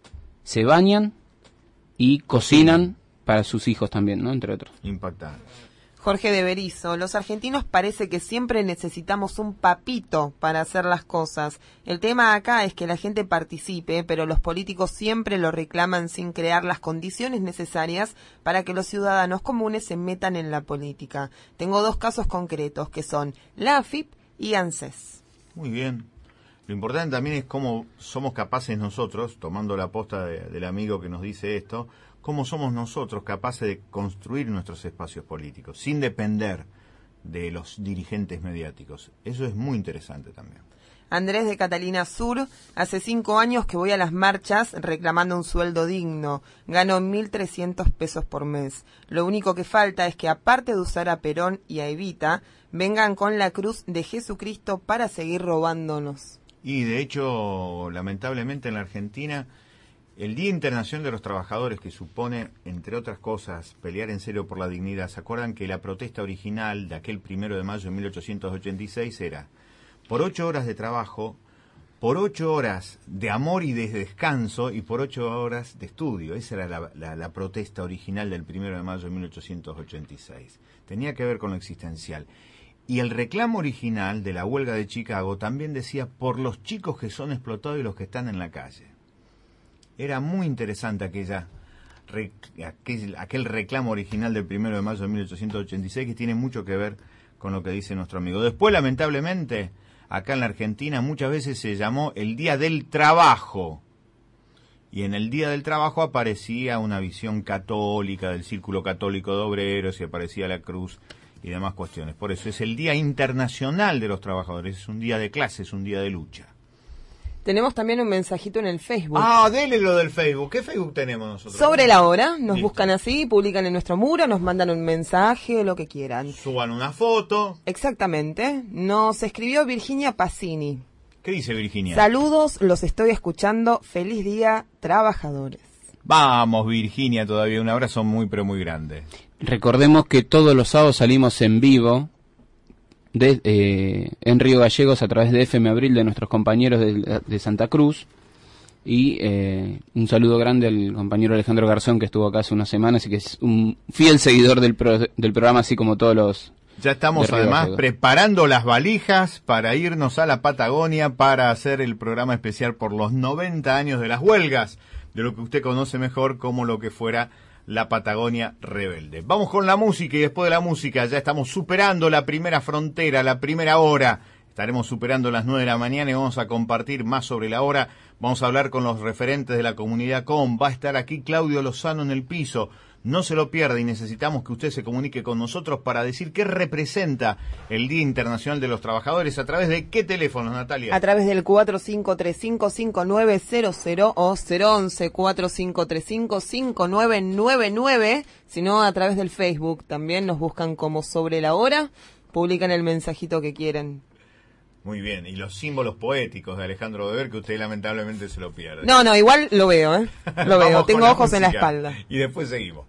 se bañan y cocinan para sus hijos también, ¿no? Entre otros. Impactante. Jorge de Berizo, los argentinos parece que siempre necesitamos un papito para hacer las cosas. El tema acá es que la gente participe, pero los políticos siempre lo reclaman sin crear las condiciones necesarias para que los ciudadanos comunes se metan en la política. Tengo dos casos concretos que son la A F I P y ANSES. Muy bien. Lo importante también es cómo somos capaces nosotros, tomando la posta de- del amigo que nos dice esto, cómo somos nosotros capaces de construir nuestros espacios políticos, sin depender de los dirigentes mediáticos. Eso es muy interesante también. Andrés de Catalina Sur, hace cinco años que voy a las marchas reclamando un sueldo digno. Gano mil trescientos pesos por mes. Lo único que falta es que, aparte de usar a Perón y a Evita, vengan con la cruz de Jesucristo para seguir robándonos. Y de hecho, lamentablemente en la Argentina, el Día Internacional de los Trabajadores, que supone, entre otras cosas, pelear en serio por la dignidad. ¿Se acuerdan que la protesta original de aquel primero de mayo de mil ochocientos ochenta y seis era por ocho horas de trabajo, por ocho horas de amor y de descanso y por ocho horas de estudio? Esa era la, la, la protesta original del primero de mayo de mil ochocientos ochenta y seis. Tenía que ver con lo existencial. Y el reclamo original de la huelga de Chicago también decía por los chicos que son explotados y los que están en la calle. Era muy interesante aquella, aquel, aquel reclamo original del primero de mayo de mil ochocientos ochenta y seis, que tiene mucho que ver con lo que dice nuestro amigo. Después, lamentablemente, acá en la Argentina muchas veces se llamó el Día del Trabajo. Y en el Día del Trabajo aparecía una visión católica del Círculo Católico de Obreros y aparecía la cruz y demás cuestiones. Por eso es el Día Internacional de los Trabajadores. Es un día de clase, es un día de lucha. Tenemos también un mensajito en el Facebook. Ah, dele lo del Facebook. ¿Qué Facebook tenemos nosotros? Sobre la hora, nos Listo. Buscan así, publican en nuestro muro, nos mandan un mensaje, lo que quieran. Suban una foto. Exactamente. Nos escribió Virginia Pacini. ¿Qué dice Virginia? Saludos, los estoy escuchando. Feliz día, trabajadores. Vamos, Virginia, todavía un abrazo muy, pero muy grande. Recordemos que todos los sábados salimos en vivo de, eh, en Río Gallegos a través de F M Abril, de nuestros compañeros de, de Santa Cruz. Y eh, un saludo grande al compañero Alejandro Garzón, que estuvo acá hace unas semanas y que es un fiel seguidor del, pro, del programa, así como todos los... Ya estamos además Gallegos. preparando las valijas para irnos a la Patagonia para hacer el programa especial por los noventa años de las huelgas, de lo que usted conoce mejor como lo que fuera la Patagonia Rebelde. Vamos con la música y después de la música ya estamos superando la primera frontera, la primera hora. Estaremos superando las nueve de la mañana y vamos a compartir más sobre la hora. Vamos a hablar con los referentes de la comunidad C O M. Va a estar aquí Claudio Lozano en el piso. No se lo pierda y necesitamos que usted se comunique con nosotros para decir qué representa el Día Internacional de los Trabajadores. ¿A través de qué teléfonos, Natalia? A través del cuatro cinco tres cinco, cinco nueve cero cero o cero once, cuatro cinco tres cinco, cinco nueve nueve nueve. Si no, a través del Facebook también nos buscan como Sobre la Hora. Publican el mensajito que quieren. Muy bien, y los símbolos poéticos de Alejandro Beber, que usted lamentablemente se lo pierde. No, no, igual lo veo, ¿eh? Lo veo, tengo ojos en la espalda. Y después seguimos.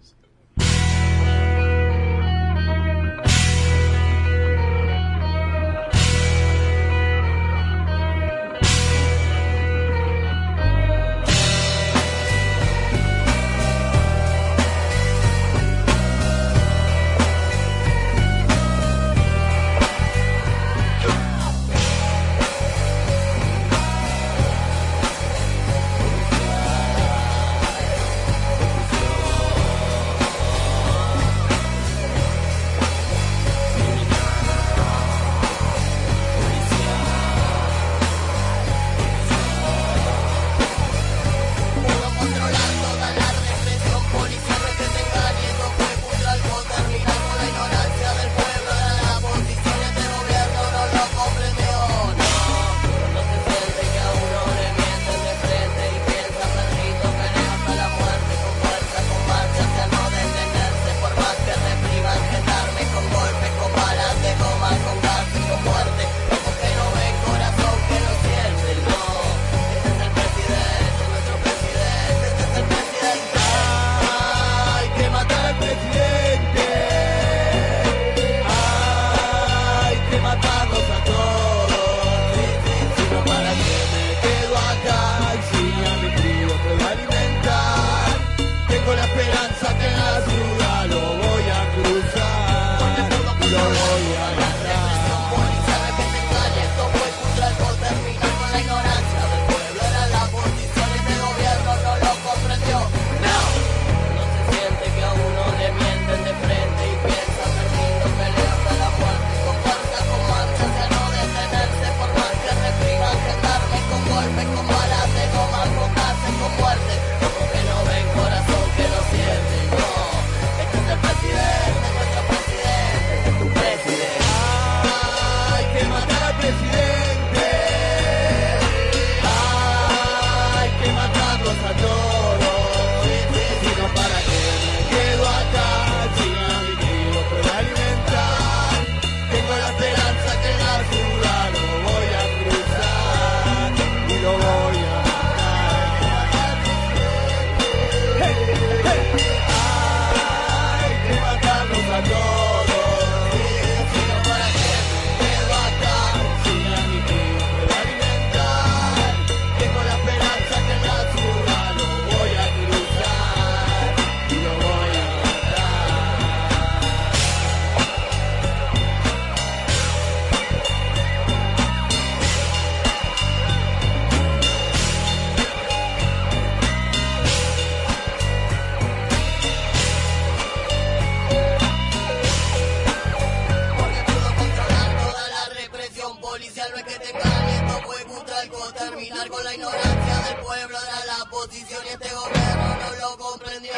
terminar con la ignorancia del pueblo, era la oposición y este gobierno no lo comprendió.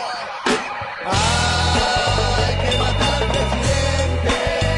Hay que matar al presidente,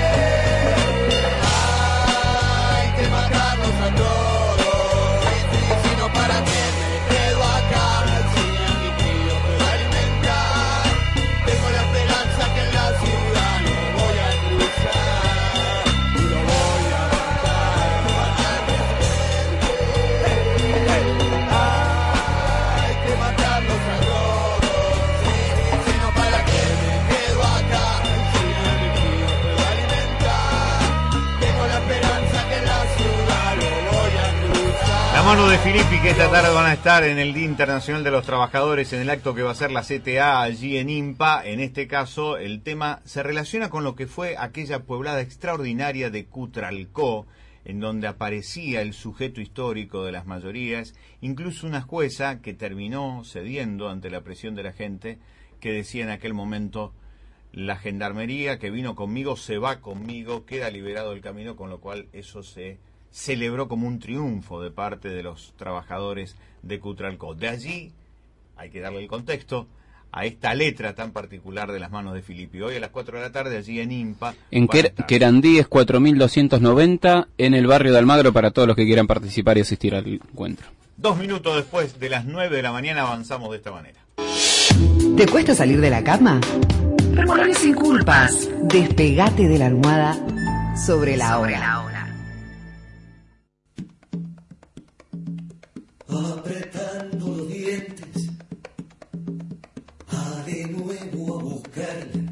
hay que matarlos a todos. Y si no, ¿para qué me quedo acá? Si a mi tío puedo alimentar, tengo la esperanza que en la ciudad no voy a cruzar y lo voy a matar, matar al presidente. Hay que matarlos a todos. Si no, ¿para qué me quedo acá? Si a mi tío puedo alimentar, tengo la esperanza que en la ciudad lo voy a cruzar. La mano de Filippi, que esta tarde van a estar en el Día Internacional de los Trabajadores, en el acto que va a hacer la C T A allí en IMPA. En este caso, el tema se relaciona con lo que fue aquella poblada extraordinaria de Cutralcó, en donde aparecía el sujeto histórico de las mayorías, incluso una jueza que terminó cediendo ante la presión de la gente, que decía en aquel momento: la gendarmería que vino conmigo se va conmigo, queda liberado el camino, con lo cual eso se celebró como un triunfo de parte de los trabajadores de Cutralcó. De allí, hay que darle el contexto a esta letra tan particular de las manos de Filippi. Hoy a las cuatro de la tarde, allí en IMPA. En Quer Querandí es cuatro mil doscientos noventa, en el barrio de Almagro, para todos los que quieran participar y asistir al encuentro. Dos minutos después de las nueve de la mañana avanzamos de esta manera. ¿Te cuesta salir de la cama? Revolver sin culpas. Despegate de la almohada sobre la hora. Apretando los dientes, a de nuevo a buscarla.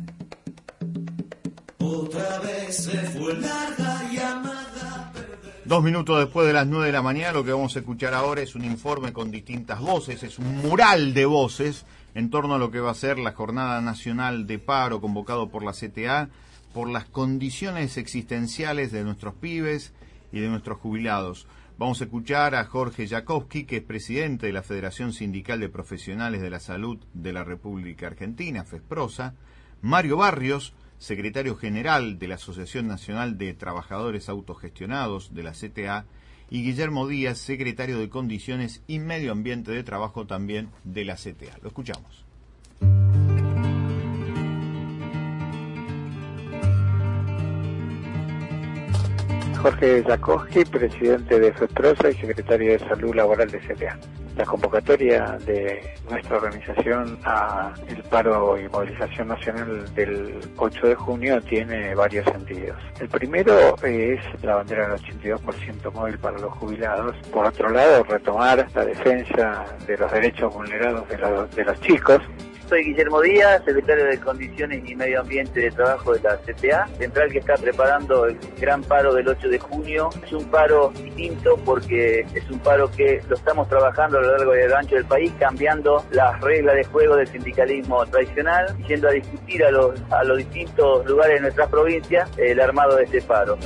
Otra vez se fue larga llamada. Dos minutos después de las nueve de la mañana, lo que vamos a escuchar ahora es un informe con distintas voces, es un mural de voces en torno a lo que va a ser la Jornada Nacional de Paro convocado por la C T A, por las condiciones existenciales de nuestros pibes y de nuestros jubilados. Vamos a escuchar a Jorge Jakowski, que es presidente de la Federación Sindical de Profesionales de la Salud de la República Argentina, FESPROSA, Mario Barrios, secretario general de la Asociación Nacional de Trabajadores Autogestionados de la C T A, y Guillermo Díaz, secretario de Condiciones y Medio Ambiente de Trabajo también de la C T A. Lo escuchamos. Jorge Jakowski, presidente de FESPROSA y secretario de Salud Laboral de C T A. La convocatoria de nuestra organización a el paro y movilización nacional del ocho de junio tiene varios sentidos. El primero es la bandera del ochenta y dos por ciento móvil para los jubilados. Por otro lado, retomar la defensa de los derechos vulnerados de los, de los chicos. Soy Guillermo Díaz, secretario de Condiciones y Medio Ambiente de Trabajo de la C T A, central que está preparando el gran paro del ocho de junio. Es un paro distinto porque es un paro que lo estamos trabajando a lo largo y a lo ancho del país, cambiando las reglas de juego del sindicalismo tradicional y yendo a discutir a los, a los distintos lugares de nuestras provincias el armado de este paro.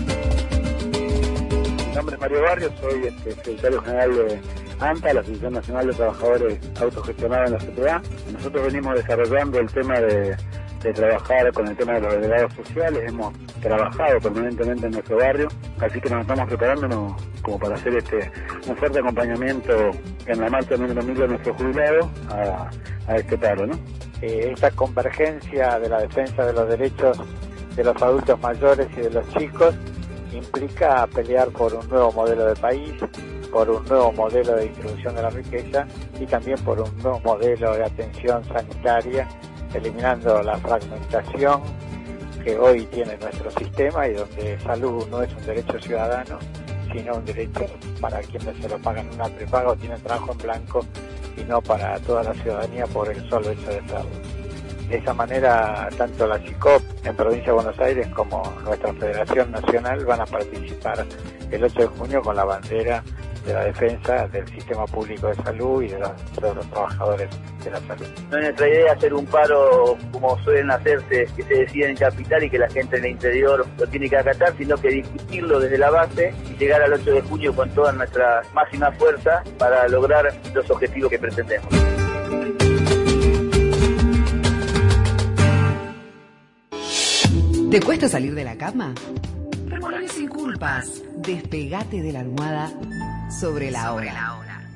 Mi nombre es Mario Barrios, soy este, secretario general de ANTA, la Asociación Nacional de Trabajadores Autogestionados en la C T A. Nosotros venimos desarrollando el tema de, de trabajar con el tema de los delegados sociales, hemos trabajado permanentemente en nuestro barrio, así que nos estamos preparándonos como para hacer este un fuerte acompañamiento en la marcha número mil de nuestros jubilados a, a este paro, ¿no? Eh, esta convergencia de la defensa de los derechos de los adultos mayores y de los chicos implica pelear por un nuevo modelo de país, por un nuevo modelo de distribución de la riqueza y también por un nuevo modelo de atención sanitaria, eliminando la fragmentación que hoy tiene nuestro sistema y donde salud no es un derecho ciudadano, sino un derecho para quienes se lo pagan una prepaga o tienen trabajo en blanco y no para toda la ciudadanía por el solo hecho de serlo. De esa manera, tanto la CICOP en Provincia de Buenos Aires como nuestra Federación Nacional van a participar el ocho de junio con la bandera de la defensa del sistema público de salud y de los, de los trabajadores de la salud. No es nuestra idea hacer un paro como suelen hacerse, que se decide en capital y que la gente en el interior lo tiene que acatar, sino que discutirlo desde la base y llegar al ocho de junio con toda nuestra máxima fuerza para lograr los objetivos que pretendemos. ¿Te cuesta salir de la cama? Revolver sin culpas. Despegate de la almohada sobre la hora.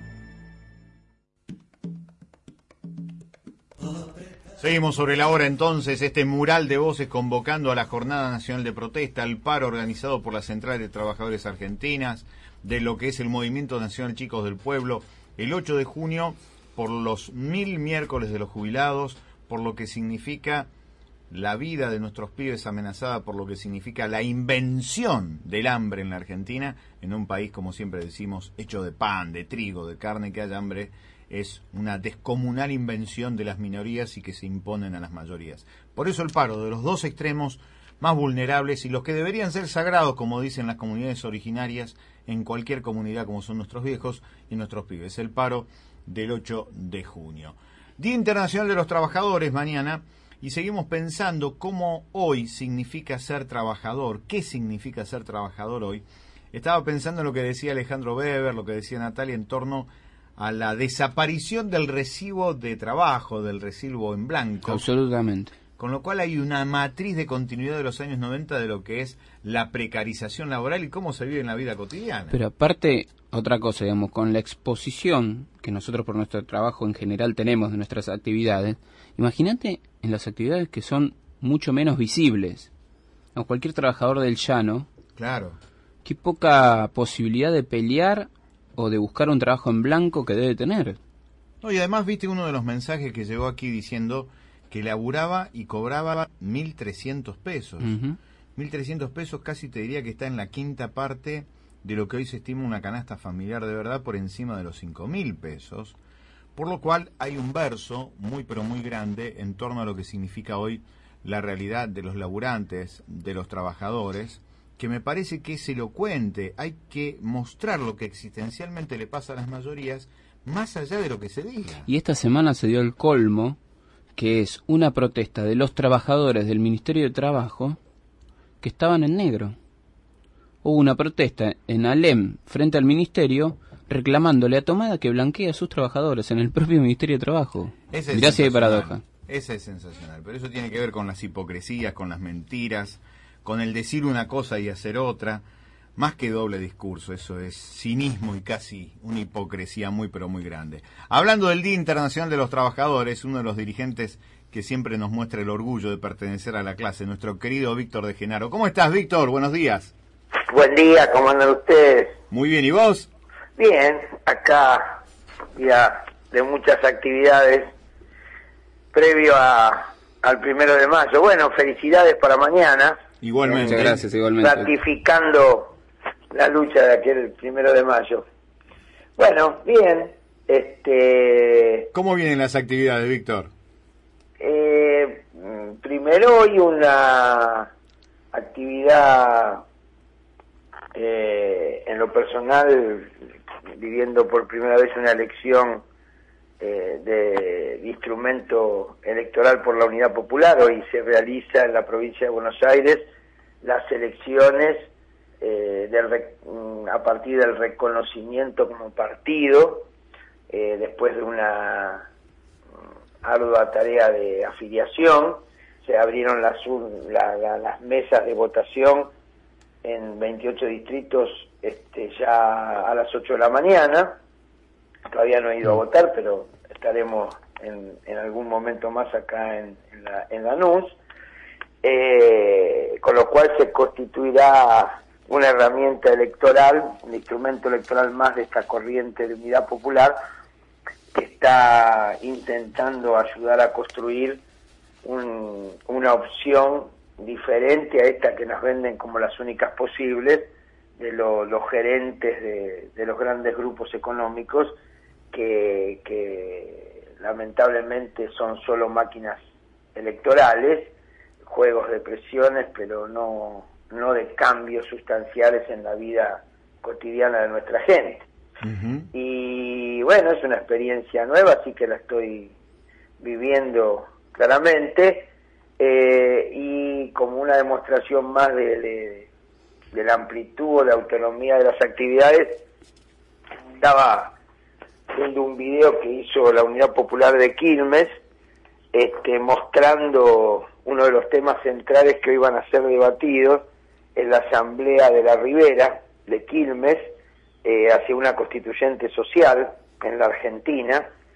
Seguimos sobre la hora entonces, este mural de voces convocando a la Jornada Nacional de Protesta, al paro organizado por la Central de Trabajadores Argentinas, de lo que es el Movimiento Nacional Chicos del Pueblo, el ocho de junio, por los mil miércoles de los jubilados, por lo que significa la vida de nuestros pibes amenazada, por lo que significa la invención del hambre en la Argentina, en un país, como siempre decimos, hecho de pan, de trigo, de carne, que haya hambre es una descomunal invención de las minorías y que se imponen a las mayorías. Por eso el paro de los dos extremos más vulnerables y los que deberían ser sagrados, como dicen las comunidades originarias, en cualquier comunidad como son nuestros viejos y nuestros pibes. El paro del ocho de junio. Día Internacional de los Trabajadores mañana, y seguimos pensando cómo hoy significa ser trabajador, qué significa ser trabajador hoy. Estaba pensando en lo que decía Alejandro Weber, lo que decía Natalia en torno a la desaparición del recibo de trabajo, del recibo en blanco. Absolutamente. Con lo cual hay una matriz de continuidad de los años noventa de lo que es la precarización laboral y cómo se vive en la vida cotidiana. Pero aparte, otra cosa, digamos, con la exposición que nosotros por nuestro trabajo en general tenemos de nuestras actividades, imagínate en las actividades que son mucho menos visibles. A cualquier trabajador del llano, claro, qué poca posibilidad de pelear o de buscar un trabajo en blanco que debe tener. No, y además viste uno de los mensajes que llegó aquí diciendo que laburaba y cobraba mil trescientos pesos. Uh-huh. mil trescientos pesos casi te diría que está en la quinta parte de lo que hoy se estima una canasta familiar de verdad, por encima de los cinco mil pesos. Por lo cual hay un verso muy pero muy grande en torno a lo que significa hoy la realidad de los laburantes, de los trabajadores, que me parece que es elocuente. Hay que mostrar lo que existencialmente le pasa a las mayorías, más allá de lo que se diga. Y esta semana se dio el colmo, que es una protesta de los trabajadores del Ministerio de Trabajo que estaban en negro. Hubo una protesta en Alem frente al Ministerio reclamándole a Tomada que blanquee a sus trabajadores en el propio Ministerio de Trabajo. Mirá si hay paradoja. Esa es sensacional, pero eso tiene que ver con las hipocresías, con las mentiras, con el decir una cosa y hacer otra, más que doble discurso. Eso es cinismo y casi una hipocresía muy pero muy grande. Hablando del Día Internacional de los Trabajadores, uno de los dirigentes que siempre nos muestra el orgullo de pertenecer a la clase, nuestro querido Víctor de Genaro. ¿Cómo estás, Víctor? Buenos días. Buen día, ¿cómo andan ustedes? Muy bien, ¿y vos? Bien, acá día de muchas actividades previo a, al primero de mayo. Bueno, felicidades para mañana. Igualmente. Muchas gracias, igualmente. Ratificando la lucha de aquel primero de mayo. Bueno, bien. Este. ¿Cómo vienen las actividades, Víctor? Eh, primero hoy una actividad eh, en lo personal, viviendo por primera vez una elección eh, de instrumento electoral por la Unidad Popular. Hoy se realiza en la provincia de Buenos Aires las elecciones eh, del, a partir del reconocimiento como partido, eh, después de una ardua tarea de afiliación. Se abrieron las, la, la, las mesas de votación en veintiocho distritos este, ya a las ocho de la mañana. Todavía no he ido a votar, pero estaremos en, en algún momento más acá en, en, la, en Lanús, eh, con lo cual se constituirá una herramienta electoral, un instrumento electoral más de esta corriente de Unidad Popular, que está intentando ayudar a construir un, una opción diferente a esta que nos venden como las únicas posibles de lo, los gerentes de, de los grandes grupos económicos, que, que lamentablemente son solo máquinas electorales, juegos de presiones, pero no, no de cambios sustanciales en la vida cotidiana de nuestra gente. Uh-huh. Y bueno, es una experiencia nueva, así que la estoy viviendo claramente, eh, y como una demostración más de, de, de la amplitud o de autonomía de las actividades, estaba viendo un video que hizo la Unidad Popular de Quilmes, este, mostrando uno de los temas centrales que hoy van a ser debatidos en la Asamblea de la Ribera de Quilmes, eh, hacia una constituyente social en la Argentina,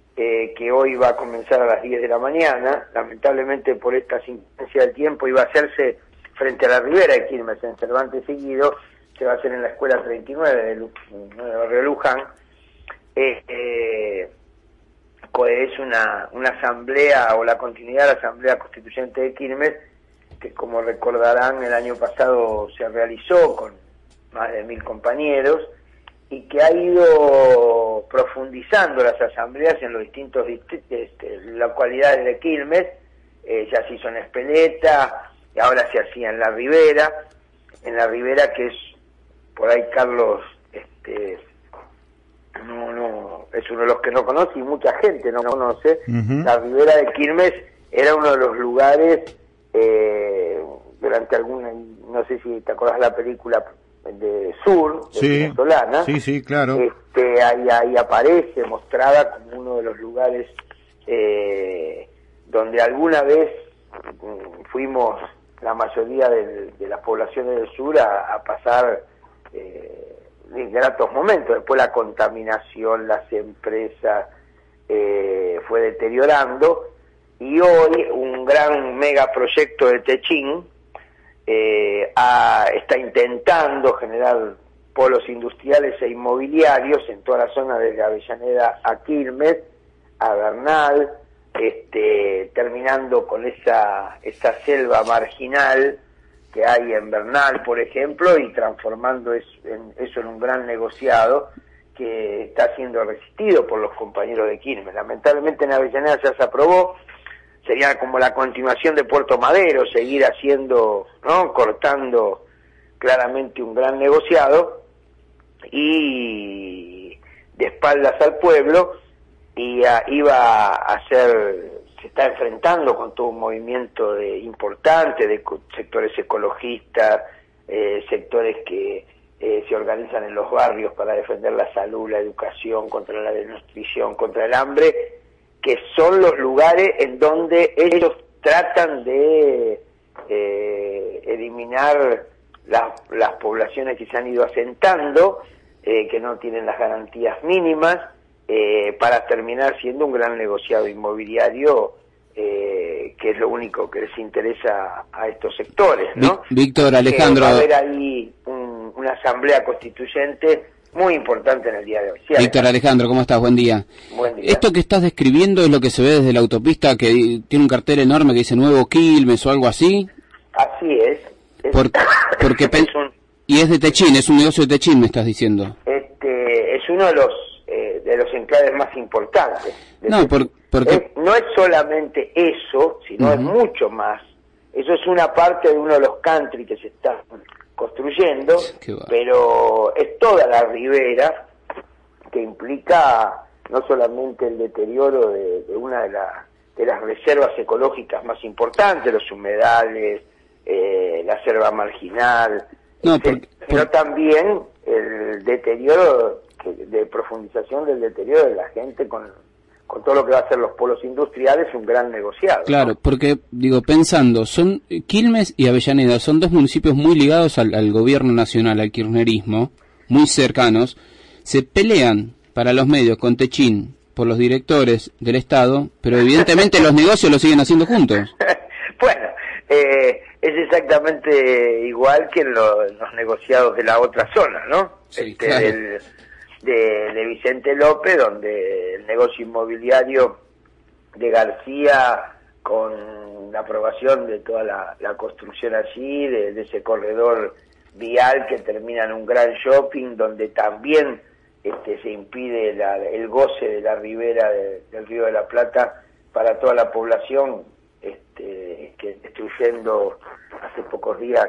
eh, que hoy va a comenzar a las diez de la mañana. Lamentablemente por esta asistencia del tiempo iba a hacerse frente a la Ribera de Quilmes, en Cervantes Seguido, se va a hacer en la Escuela treinta y nueve de, Lu de Barrio Luján. Eh, eh, es una, una asamblea, o la continuidad de la Asamblea Constituyente de Quilmes, que como recordarán el año pasado se realizó con más de mil compañeros, y que ha ido profundizando las asambleas en los distintos este, localidades de Quilmes. Eh, ya se hizo en Espeleta, y ahora se hacía en la Ribera, en la Ribera que es, por ahí Carlos, este, no, no, es uno de los que no conoce y mucha gente no conoce. Uh-huh. La Ribera de Quilmes era uno de los lugares, eh, durante alguna, no sé si te acordás la película de Sur, de sí, venezolana, sí, sí, claro. Este, ahí, ahí aparece mostrada como uno de los lugares eh, donde alguna vez mm, fuimos la mayoría del, de las poblaciones del sur a, a pasar eh, gratos momentos. Después la contaminación, las empresas eh, fue deteriorando, y hoy un gran megaproyecto de Techín Eh, a, está intentando generar polos industriales e inmobiliarios en toda la zona desde Avellaneda a Quilmes, a Bernal, este, terminando con esa, esa selva marginal que hay en Bernal, por ejemplo, y transformando eso en, eso en un gran negociado que está siendo resistido por los compañeros de Quilmes. Lamentablemente en Avellaneda ya se aprobó. Sería como la continuación de Puerto Madero, seguir haciendo, ¿no?, cortando claramente un gran negociado, y de espaldas al pueblo, y a, iba a ser, se está enfrentando con todo un movimiento de importante de sectores ecologistas, eh, sectores que eh, se organizan en los barrios para defender la salud, la educación, contra la desnutrición, contra el hambre, que son los lugares en donde ellos tratan de eh, eliminar las, las poblaciones que se han ido asentando, eh, que no tienen las garantías mínimas, eh, para terminar siendo un gran negociado inmobiliario, eh, que es lo único que les interesa a estos sectores, ¿no? Víctor, Alejandro... Que va a haber ahí un, una asamblea constituyente muy importante en el día de hoy. Sí, Víctor, Alejandro, ¿cómo estás? Buen día. Buen día. Esto que estás describiendo es lo que se ve desde la autopista, que tiene un cartel enorme que dice Nuevo Quilmes o algo así. Así es. es Por, porque es un, y es de Techín, es un negocio de Techín, me estás diciendo. Este, es uno de los eh, de los enclaves más importantes. No, por, porque... Es, no es solamente eso, sino uh-huh. es mucho más. Eso es una parte de uno de los country que se está construyendo, pero es toda la ribera, que implica no solamente el deterioro de, de una de, la, de las reservas ecológicas más importantes, los humedales, eh, la selva marginal, no, etcétera, por, por... sino también el deterioro de profundización del deterioro de la gente con con todo lo que va a ser los polos industriales, un gran negociado. Claro, ¿no? porque, digo, pensando, son Quilmes y Avellaneda, son dos municipios muy ligados al, al gobierno nacional, al kirchnerismo, muy cercanos, se pelean para los medios con Techín por los directores del Estado, pero evidentemente los negocios los siguen haciendo juntos. Bueno, eh, es exactamente igual que en, lo, en los negociados de la otra zona, ¿no? Sí, este, claro. del, De, de Vicente López, donde el negocio inmobiliario de García, con la aprobación de toda la, la construcción allí, de, de ese corredor vial que termina en un gran shopping, donde también este, se impide la, el goce de la ribera de, del Río de la Plata para toda la población, este, que destruyendo hace pocos días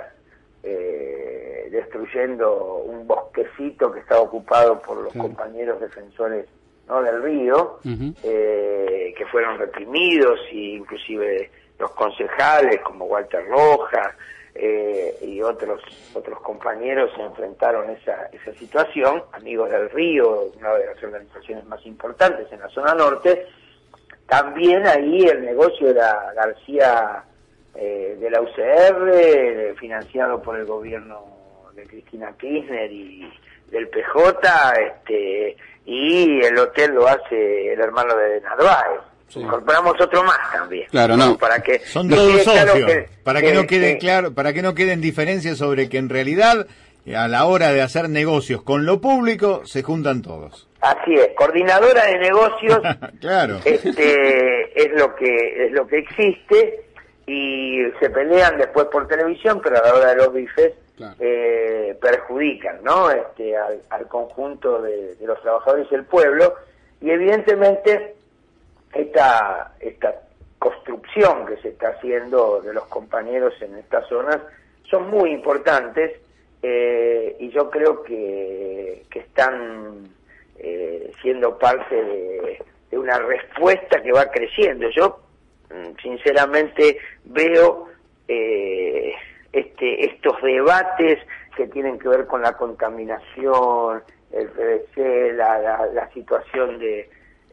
Eh, destruyendo un bosquecito que estaba ocupado por los sí. compañeros defensores, ¿no?, del río, uh-huh. eh, que fueron reprimidos, y inclusive los concejales como Walter Rojas eh, y otros otros compañeros se enfrentaron a esa, esa situación. Amigos del Río, una de las organizaciones más importantes en la zona norte. También ahí el negocio era García Eh, de la U C R, eh, financiado por el gobierno de Cristina Kirchner y, del P J, este, y el hotel lo hace el hermano de Narváez. Sí. Incorporamos otro más también. Claro, no. Para que son todos socios, claro que, para que, que no quede que, claro, para que no queden diferencias sobre que en realidad a la hora de hacer negocios con lo público se juntan todos. Así es, coordinadora de negocios. Claro. Este es lo que es lo que existe y se pelean después por televisión, pero a la hora de los bifes claro. eh, perjudican, ¿no? Este al, al conjunto de, de los trabajadores y el pueblo, y evidentemente esta esta construcción que se está haciendo de los compañeros en estas zonas son muy importantes, eh, y yo creo que, que están eh, siendo parte de, de una respuesta que va creciendo. Yo sinceramente veo eh, este estos debates que tienen que ver con la contaminación, el P V C, la, la, la situación de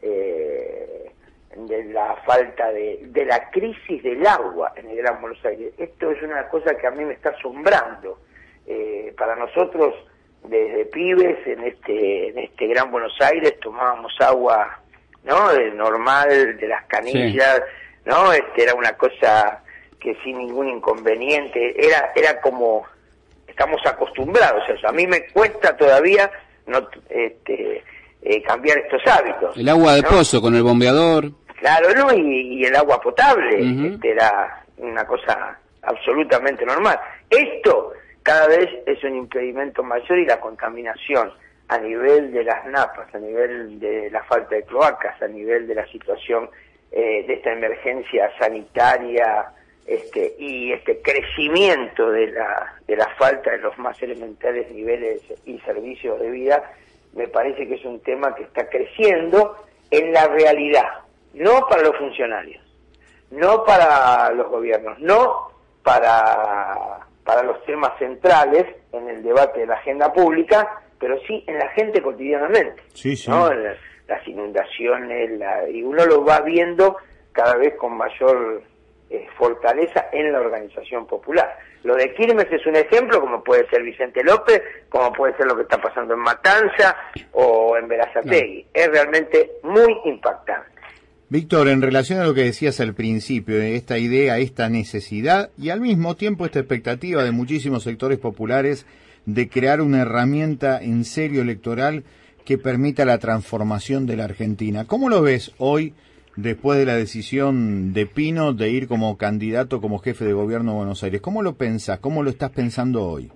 eh, de la falta de, de la crisis del agua en el Gran Buenos Aires. Esto es una cosa que a mí me está asombrando. Eh, para nosotros, desde pibes, en este en este Gran Buenos Aires tomábamos agua, ¿no?, de normal, de las canillas, sí. ¿no? Este era una cosa que sin ningún inconveniente, era era como, estamos acostumbrados a eso. A mí me cuesta todavía no este eh, cambiar estos hábitos. El agua de ¿no? pozo con el bombeador. Claro, ¿no? Y, y el agua potable, Uh-huh. este, era una cosa absolutamente normal. Esto cada vez es un impedimento mayor, y la contaminación a nivel de las napas, a nivel de la falta de cloacas, a nivel de la situación eh, de esta emergencia sanitaria, este y este crecimiento de la de la falta de los más elementales niveles y servicios de vida, me parece que es un tema que está creciendo en la realidad, no para los funcionarios, no para los gobiernos, no para para los temas centrales en el debate de la agenda pública, pero sí en la gente cotidianamente, sí, sí. ¿no? Las, las inundaciones, la, y uno lo va viendo cada vez con mayor eh, fortaleza en la organización popular. Lo de Quilmes es un ejemplo, como puede ser Vicente López, como puede ser lo que está pasando en Matanza o en Berazategui. No. Es realmente muy impactante. Víctor, en relación a lo que decías al principio, esta idea, esta necesidad y al mismo tiempo esta expectativa de muchísimos sectores populares de crear una herramienta en serio electoral que permita la transformación de la Argentina. ¿Cómo lo ves hoy, después de la decisión de Pino de ir como candidato, como jefe de gobierno de Buenos Aires? ¿Cómo lo pensás? ¿Cómo lo estás pensando hoy?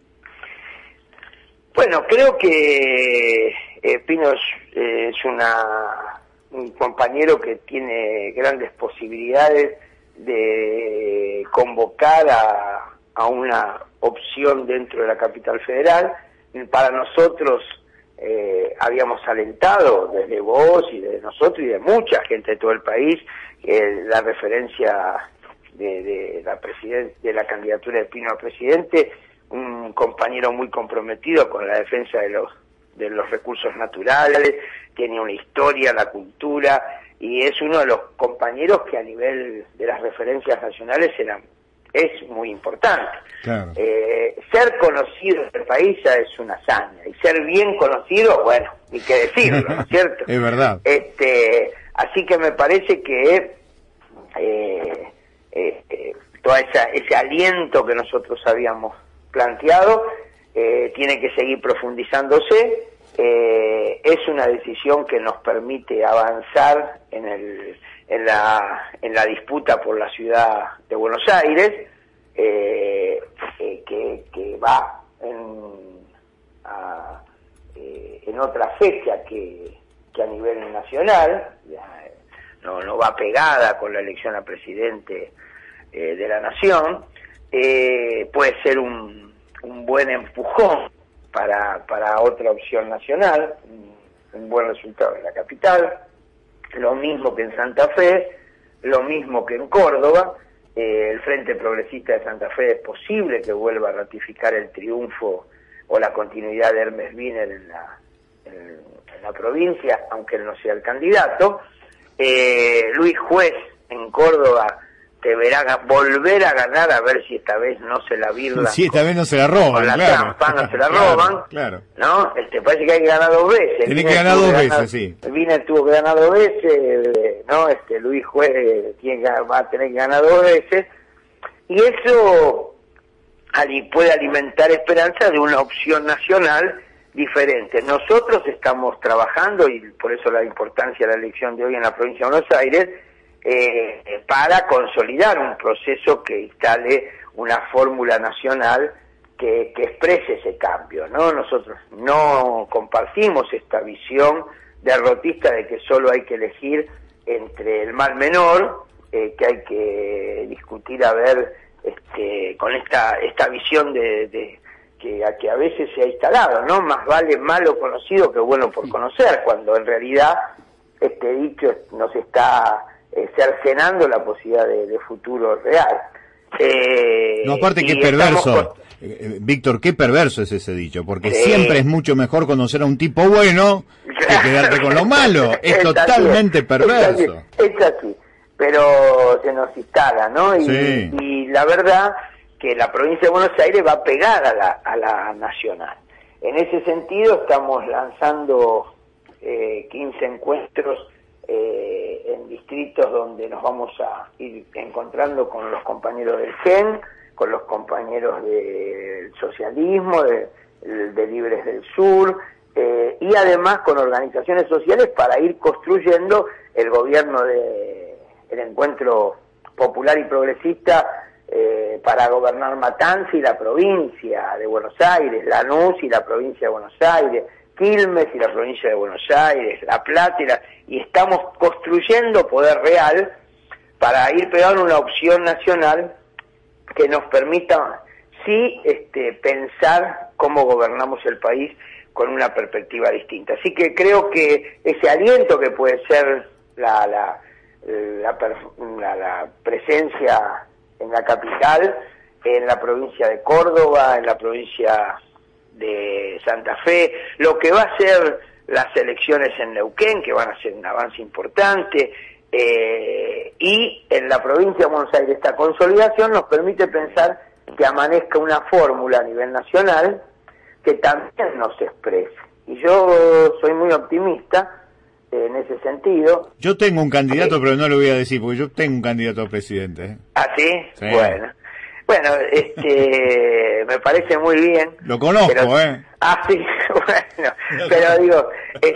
Bueno, creo que eh, Pino es, eh, es una... un compañero que tiene grandes posibilidades de convocar a, a una opción dentro de la capital federal. Para nosotros eh, habíamos alentado desde vos y de nosotros y de mucha gente de todo el país eh, la referencia de, de la presiden- de la candidatura de Pino a presidente, un compañero muy comprometido con la defensa de los de los recursos naturales, tiene una historia, la cultura, y es uno de los compañeros que a nivel de las referencias nacionales eran, es muy importante. Claro. Eh, ser conocido en el país ya es una hazaña, y ser bien conocido, bueno, ni qué decirlo, ¿no es cierto? Es verdad. Este, así que me parece que eh, eh, eh, todo esa, ese aliento que nosotros habíamos planteado Eh, tiene que seguir profundizándose. Eh, es una decisión que nos permite avanzar en el en la en la disputa por la ciudad de Buenos Aires, eh, eh, que, que va en a, eh, en otra fecha que, que a nivel nacional, no no va pegada con la elección a presidente eh, de la nación. Eh, puede ser un un buen empujón para para otra opción nacional, un, un buen resultado en la capital, lo mismo que en Santa Fe, lo mismo que en Córdoba. Eh, el Frente Progresista de Santa Fe es posible que vuelva a ratificar el triunfo o la continuidad de Hermes Wiener en la, en, en la provincia, aunque él no sea el candidato. Eh, Luis Juez en Córdoba deberá ga- volver a ganar, a ver si esta vez no se la birla. Sí, esta vez no se la roban, con la claro. trampa, no se la Claro, roban, claro. ¿no? Este, parece que hay que ganar dos veces. Tiene que Viner ganar tuvo dos que veces, sí. Viner tuvo que ganar dos veces, eh, ¿no? Este, Luis Juez tiene que, va a tener que ganar dos veces, y eso ali- puede alimentar esperanza de una opción nacional diferente. Nosotros estamos trabajando, y por eso la importancia de la elección de hoy en la provincia de Buenos Aires, eh, para consolidar un proceso que instale una fórmula nacional que, que exprese ese cambio, ¿no? Nosotros no compartimos esta visión derrotista de que solo hay que elegir entre el mal menor, eh, que hay que discutir a ver este, con esta esta visión de, de que, a que a veces se ha instalado, ¿no? Más vale malo conocido que bueno por conocer, cuando en realidad este dicho nos está eh, cercenando la posibilidad de, de futuro real. Eh, No, aparte qué y perverso, estamos con- eh, eh, Víctor, qué perverso es ese dicho, porque Sí. siempre es mucho mejor conocer a un tipo bueno que quedarte con lo malo. Es así, totalmente es perverso. así, Es así, pero se nos instala, ¿no? Y, Sí. y la verdad que la provincia de Buenos Aires va pegada a la, a la nacional. En ese sentido estamos lanzando eh, quince encuentros eh, en distritos donde nos vamos a ir encontrando con los compañeros del G E N, con los compañeros del socialismo, de, de Libres del Sur, eh, y además con organizaciones sociales para ir construyendo el gobierno de el encuentro popular y progresista eh, para gobernar Matanza y la provincia de Buenos Aires, Lanús y la provincia de Buenos Aires, Quilmes y la provincia de Buenos Aires, La Plata y, la, y estamos construyendo poder real para ir pegando una opción nacional que nos permita sí este, pensar cómo gobernamos el país con una perspectiva distinta. Así que creo que ese aliento que puede ser la, la, la, la, la presencia en la capital, en la provincia de Córdoba, en la provincia de Santa Fe, lo que va a ser las elecciones en Neuquén, que van a ser un avance importante, eh, y en la provincia de Buenos Aires esta consolidación nos permite pensar que amanezca una fórmula a nivel nacional que también nos exprese. Y yo soy muy optimista eh, en ese sentido. Yo tengo un candidato, pero no lo voy a decir, porque yo tengo un candidato a presidente. ¿eh? ¿Ah, sí? Sí. Bueno. Bueno, este, me parece muy bien. Lo conozco, pero, ¿eh? Ah, sí, bueno, pero digo,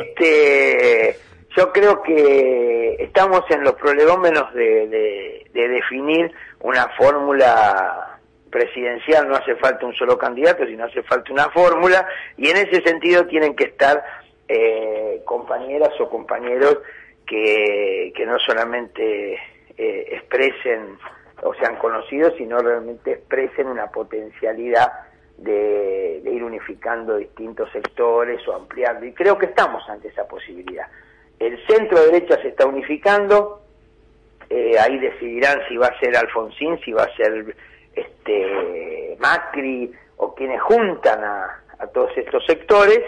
este, yo creo que estamos en los prolegómenos de, de, de definir una fórmula presidencial. No hace falta un solo candidato, sino hace falta una fórmula, y en ese sentido tienen que estar eh, compañeras o compañeros que, que no solamente eh, expresen o sean conocidos, sino realmente expresen una potencialidad de, de ir unificando distintos sectores o ampliando, y creo que estamos ante esa posibilidad. El centro derecha se está unificando, eh, ahí decidirán si va a ser Alfonsín, si va a ser este Macri, o quienes juntan a, a todos estos sectores.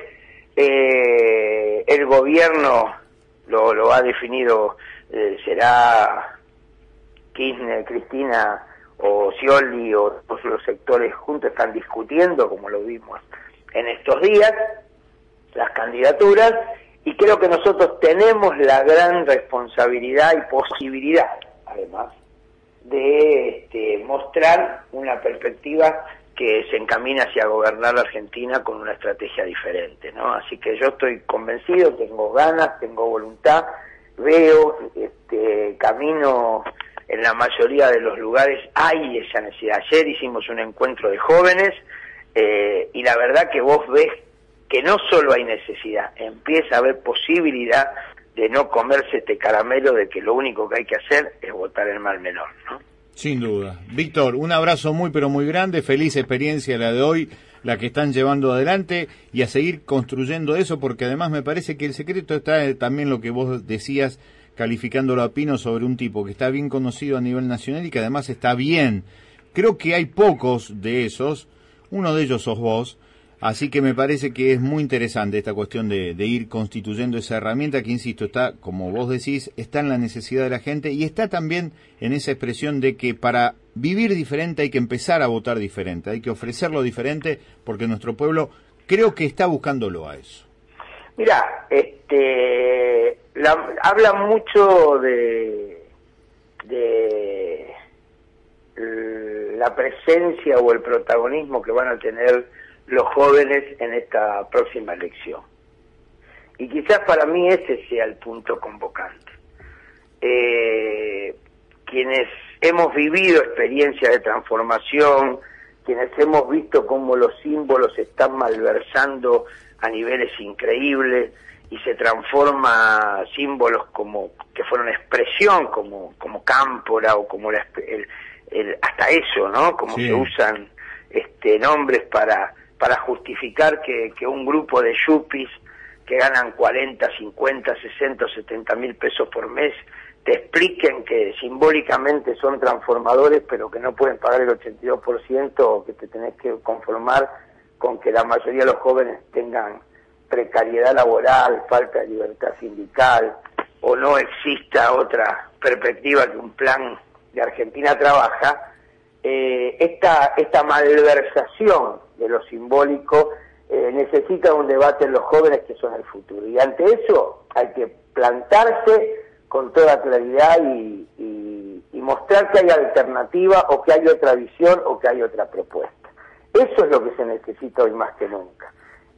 Eh, el gobierno lo, lo ha definido, eh, será Kirchner, Cristina o Scioli, o todos los sectores juntos están discutiendo, como lo vimos en estos días, las candidaturas, y creo que nosotros tenemos la gran responsabilidad y posibilidad, además, de este, mostrar una perspectiva que se encamina hacia gobernar la Argentina con una estrategia diferente, ¿no? Así que yo estoy convencido, tengo ganas, tengo voluntad, veo este camino. En la mayoría de los lugares hay esa necesidad. Ayer hicimos un encuentro de jóvenes eh, y la verdad que vos ves que no solo hay necesidad, empieza a haber posibilidad de no comerse este caramelo de que lo único que hay que hacer es votar el mal menor, ¿no? Sin duda. Víctor, un abrazo muy pero muy grande, feliz experiencia la de hoy, la que están llevando adelante, y a seguir construyendo eso, porque además me parece que el secreto está en también lo que vos decías, calificándolo a Pino, sobre un tipo que está bien conocido a nivel nacional y que además está bien. Creo que hay pocos de esos, uno de ellos sos vos, Así que me parece que es muy interesante esta cuestión de, de ir constituyendo esa herramienta que, insisto, está, como vos decís, está en la necesidad de la gente y está también en esa expresión de que para vivir diferente hay que empezar a votar diferente, hay que ofrecerlo diferente, porque nuestro pueblo creo que está buscándolo a eso. Mira, este, la, habla mucho de, de la presencia o el protagonismo que van a tener los jóvenes en esta próxima elección. Y quizás para mí ese sea el punto convocante. Eh, quienes hemos vivido experiencias de transformación, quienes hemos visto cómo los símbolos se están malversando a niveles increíbles y se transforma símbolos como que fueron expresión, como como cámpora o como la, el, el, hasta eso, ¿no? Como sí. Se usan este nombres para para justificar que, que un grupo de yuppies que ganan cuarenta, cincuenta, sesenta, setenta mil pesos por mes te expliquen que simbólicamente son transformadores, pero que no pueden pagar el ochenta y dos por ciento, o que te tenés que conformar con que la mayoría de los jóvenes tengan precariedad laboral, falta de libertad sindical, o no exista otra perspectiva que un plan de Argentina Trabaja. Eh, esta, esta malversación de lo simbólico eh, necesita un debate en los jóvenes que son el futuro, y ante eso hay que plantarse con toda claridad y, y, y mostrar que hay alternativa, o que hay otra visión, o que hay otra propuesta. Eso es lo que se necesita hoy más que nunca,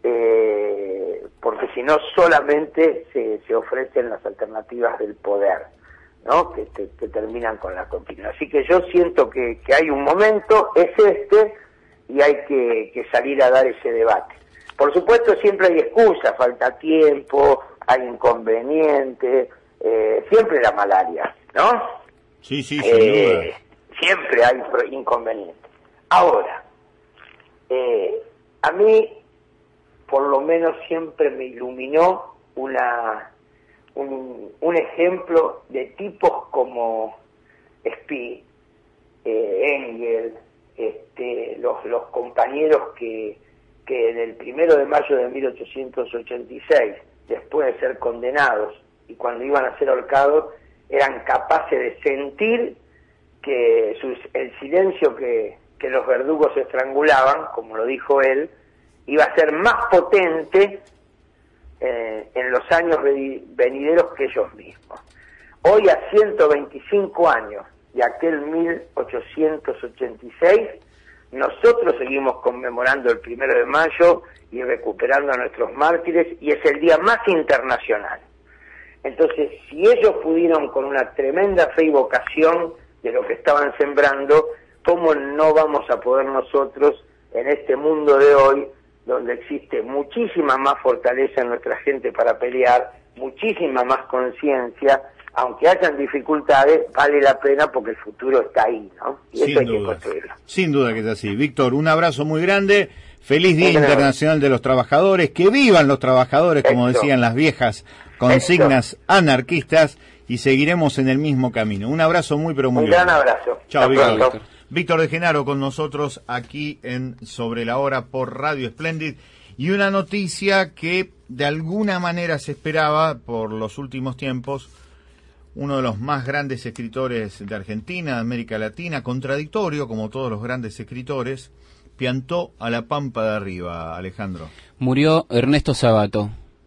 eh, porque si no solamente se, se ofrecen las alternativas del poder, ¿no? Que, que, que terminan con la continuidad. Así que yo siento que, que hay un momento, es este, y hay que, que salir a dar ese debate. Por supuesto siempre hay excusas, falta tiempo, hay inconvenientes, eh, siempre la malaria, ¿no? Sí, sí, sin eh, duda. Siempre hay inconvenientes. Ahora, eh, a mí por lo menos siempre me iluminó una un, un ejemplo de tipos como Spee, eh, Engel, este, los, los compañeros que, que en el primero de mayo de mil ochocientos ochenta y seis, después de ser condenados y cuando iban a ser ahorcados, eran capaces de sentir que sus, el silencio que, que los verdugos estrangulaban, como lo dijo él, iba a ser más potente eh, en los años venideros que ellos mismos. Hoy, a ciento veinticinco años de aquel mil ochocientos ochenta y seis, nosotros seguimos conmemorando el primero de mayo y recuperando a nuestros mártires, y es el día más internacional. Entonces, si ellos pudieron con una tremenda fe y vocación de lo que estaban sembrando, ¿cómo no vamos a poder nosotros en este mundo de hoy, donde existe muchísima más fortaleza en nuestra gente para pelear, muchísima más conciencia, aunque hayan dificultades, vale la pena porque el futuro está ahí, ¿no? Y Sin eso hay duda. que construirlo. Sin duda que es así. Víctor, un abrazo muy grande. Feliz Día Internacional de los Trabajadores. Que vivan los trabajadores, como Eso. decían las viejas consignas Eso. anarquistas, y seguiremos en el mismo camino. Un abrazo muy, pero muy Un grande. gran abrazo. Chao, Hasta Víctor. pronto. Víctor de Genaro con nosotros aquí en Sobre la Hora por Radio Splendid. Y una noticia que de alguna manera se esperaba por los últimos tiempos. Uno de los más grandes escritores de Argentina, de América Latina, contradictorio como todos los grandes escritores, piantó a la pampa de arriba, Alejandro. Murió Ernesto Sabato,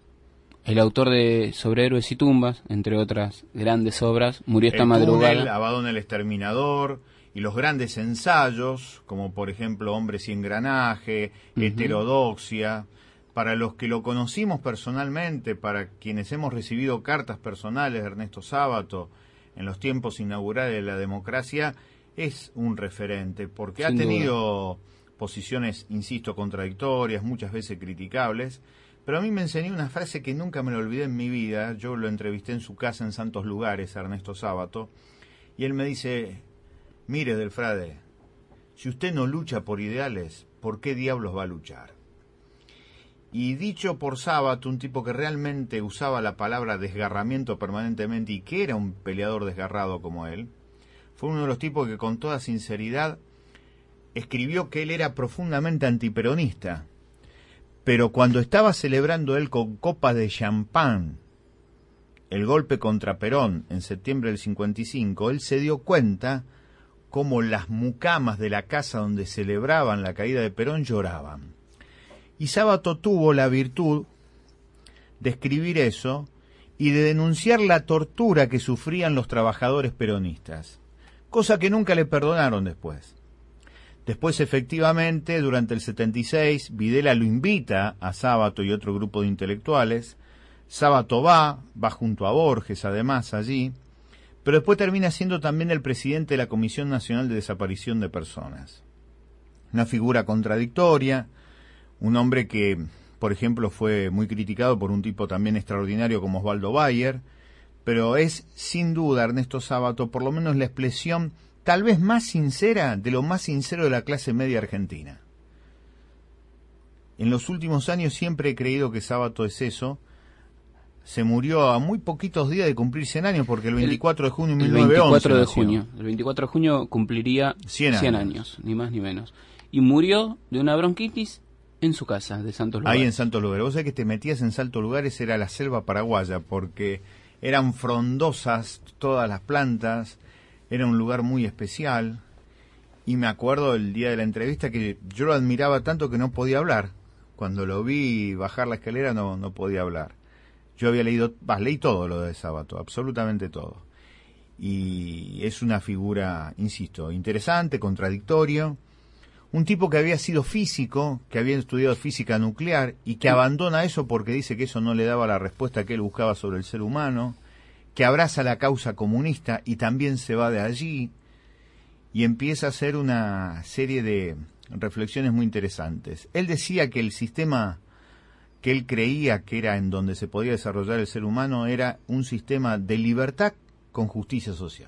el autor de Sobre Héroes y Tumbas, entre otras grandes obras. Murió esta el madrugada. Túnel, Abadón el Exterminador, y los grandes ensayos, como por ejemplo Hombres y Engranaje, Uh-huh. Heterodoxia. Para los que lo conocimos personalmente, para quienes hemos recibido cartas personales de Ernesto Sabato en los tiempos inaugurales de la democracia, es un referente, porque Sin ha tenido duda. posiciones, insisto, contradictorias, muchas veces criticables, pero a mí me enseñó una frase que nunca me la olvidé en mi vida. Yo lo entrevisté en su casa en Santos Lugares, a Ernesto Sabato, y él me dice: mire, Delfrade, si usted no lucha por ideales, ¿por qué diablos va a luchar? Y dicho por Sabato, un tipo que realmente usaba la palabra desgarramiento permanentemente y que era un peleador desgarrado como él, fue uno de los tipos que con toda sinceridad escribió que él era profundamente antiperonista, Pero cuando estaba celebrando él con copas de champán el golpe contra Perón en septiembre del cincuenta y cinco, él se dio cuenta cómo las mucamas de la casa donde celebraban la caída de Perón lloraban. Y Sábato tuvo la virtud de escribir eso y de denunciar la tortura que sufrían los trabajadores peronistas, cosa que nunca le perdonaron después. Después, efectivamente, durante el setenta y seis, Videla lo invita a Sábato y otro grupo de intelectuales. Sábato va, va junto a Borges, además, allí, pero después termina siendo también el presidente de la Comisión Nacional de Desaparición de Personas. Una figura contradictoria, un hombre que, por ejemplo, fue muy criticado por un tipo también extraordinario como Osvaldo Bayer, pero es, sin duda, Ernesto Sábato, por lo menos la expresión tal vez más sincera de lo más sincero de la clase media argentina. En los últimos años siempre he creído que Sábato es eso. Se murió a muy poquitos días de cumplir cien años, porque el veinticuatro de junio de mil novecientos once el veinticuatro de nació. junio. El veinticuatro de junio cumpliría cien cien años. años, ni más ni menos. Y murió de una bronquitis en su casa, de Santos Lugares. Ahí en Santos Lugares. Vos sabés que te metías en Santos Lugares, era la selva paraguaya, porque eran frondosas todas las plantas, era un lugar muy especial, y me acuerdo el día de la entrevista que yo lo admiraba tanto que no podía hablar. Cuando lo vi bajar la escalera no, no podía hablar. Yo había leído, bah, leí todo lo de Sábato, absolutamente todo. Y es una figura, insisto, interesante, contradictorio. Un tipo que había sido físico, que había estudiado física nuclear y que abandona eso porque dice que eso no le daba la respuesta que él buscaba sobre el ser humano, que abraza la causa comunista y también se va de allí y empieza a hacer una serie de reflexiones muy interesantes. Él decía que el sistema que él creía que era en donde se podía desarrollar el ser humano era un sistema de libertad con justicia social.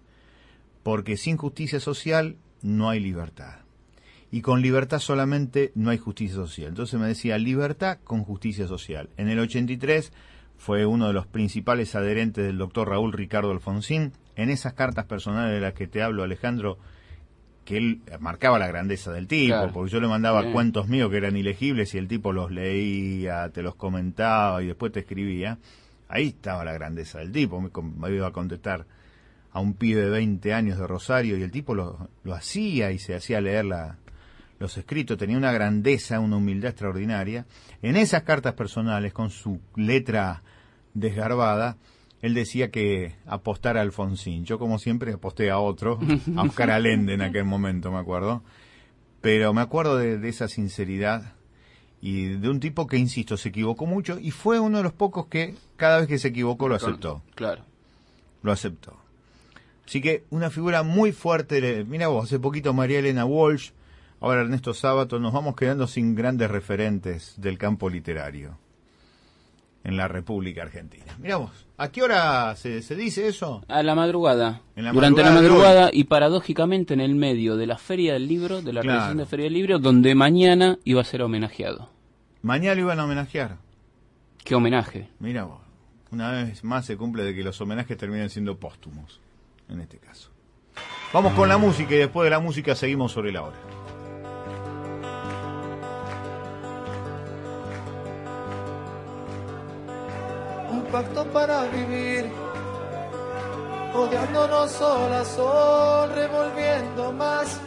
Porque sin justicia social no hay libertad. Y con libertad solamente no hay justicia social. Entonces me decía, libertad con justicia social. En el ochenta y tres fue uno de los principales adherentes del doctor Raúl Ricardo Alfonsín. En esas cartas personales de las que te hablo, Alejandro, que él marcaba la grandeza del tipo, claro, porque yo le mandaba sí. cuentos míos que eran ilegibles y el tipo los leía, te los comentaba y después te escribía. Ahí estaba la grandeza del tipo. Me, me iba a contestar a un pibe de veinte años de Rosario y el tipo lo, lo hacía y se hacía leer la, los escritos. Tenía una grandeza, una humildad extraordinaria. En esas cartas personales, con su letra desgarbada, él decía que apostara a Alfonsín. Yo, como siempre, aposté a otro, a Oscar Allende en aquel momento, me acuerdo. Pero me acuerdo de, de esa sinceridad y de un tipo que, insisto, se equivocó mucho y fue uno de los pocos que cada vez que se equivocó lo aceptó. Claro. Lo aceptó. Así que una figura muy fuerte. Mira vos, hace poquito María Elena Walsh, ahora Ernesto Sábato. Nos vamos quedando sin grandes referentes del campo literario en la República Argentina. Mirá vos, ¿a qué hora se, se dice eso? A la madrugada. En la Durante madrugada la madrugada y paradójicamente en el medio de la Feria del Libro, de la Claro. realización de Feria del Libro, donde mañana iba a ser homenajeado. Mañana lo iban a homenajear. ¿Qué homenaje? Mira vos, una vez más se cumple de que los homenajes terminan siendo póstumos, en este caso. Vamos con la música y después de la música seguimos sobre la hora. Un pacto para vivir, odiándonos sol a sol, revolviendo más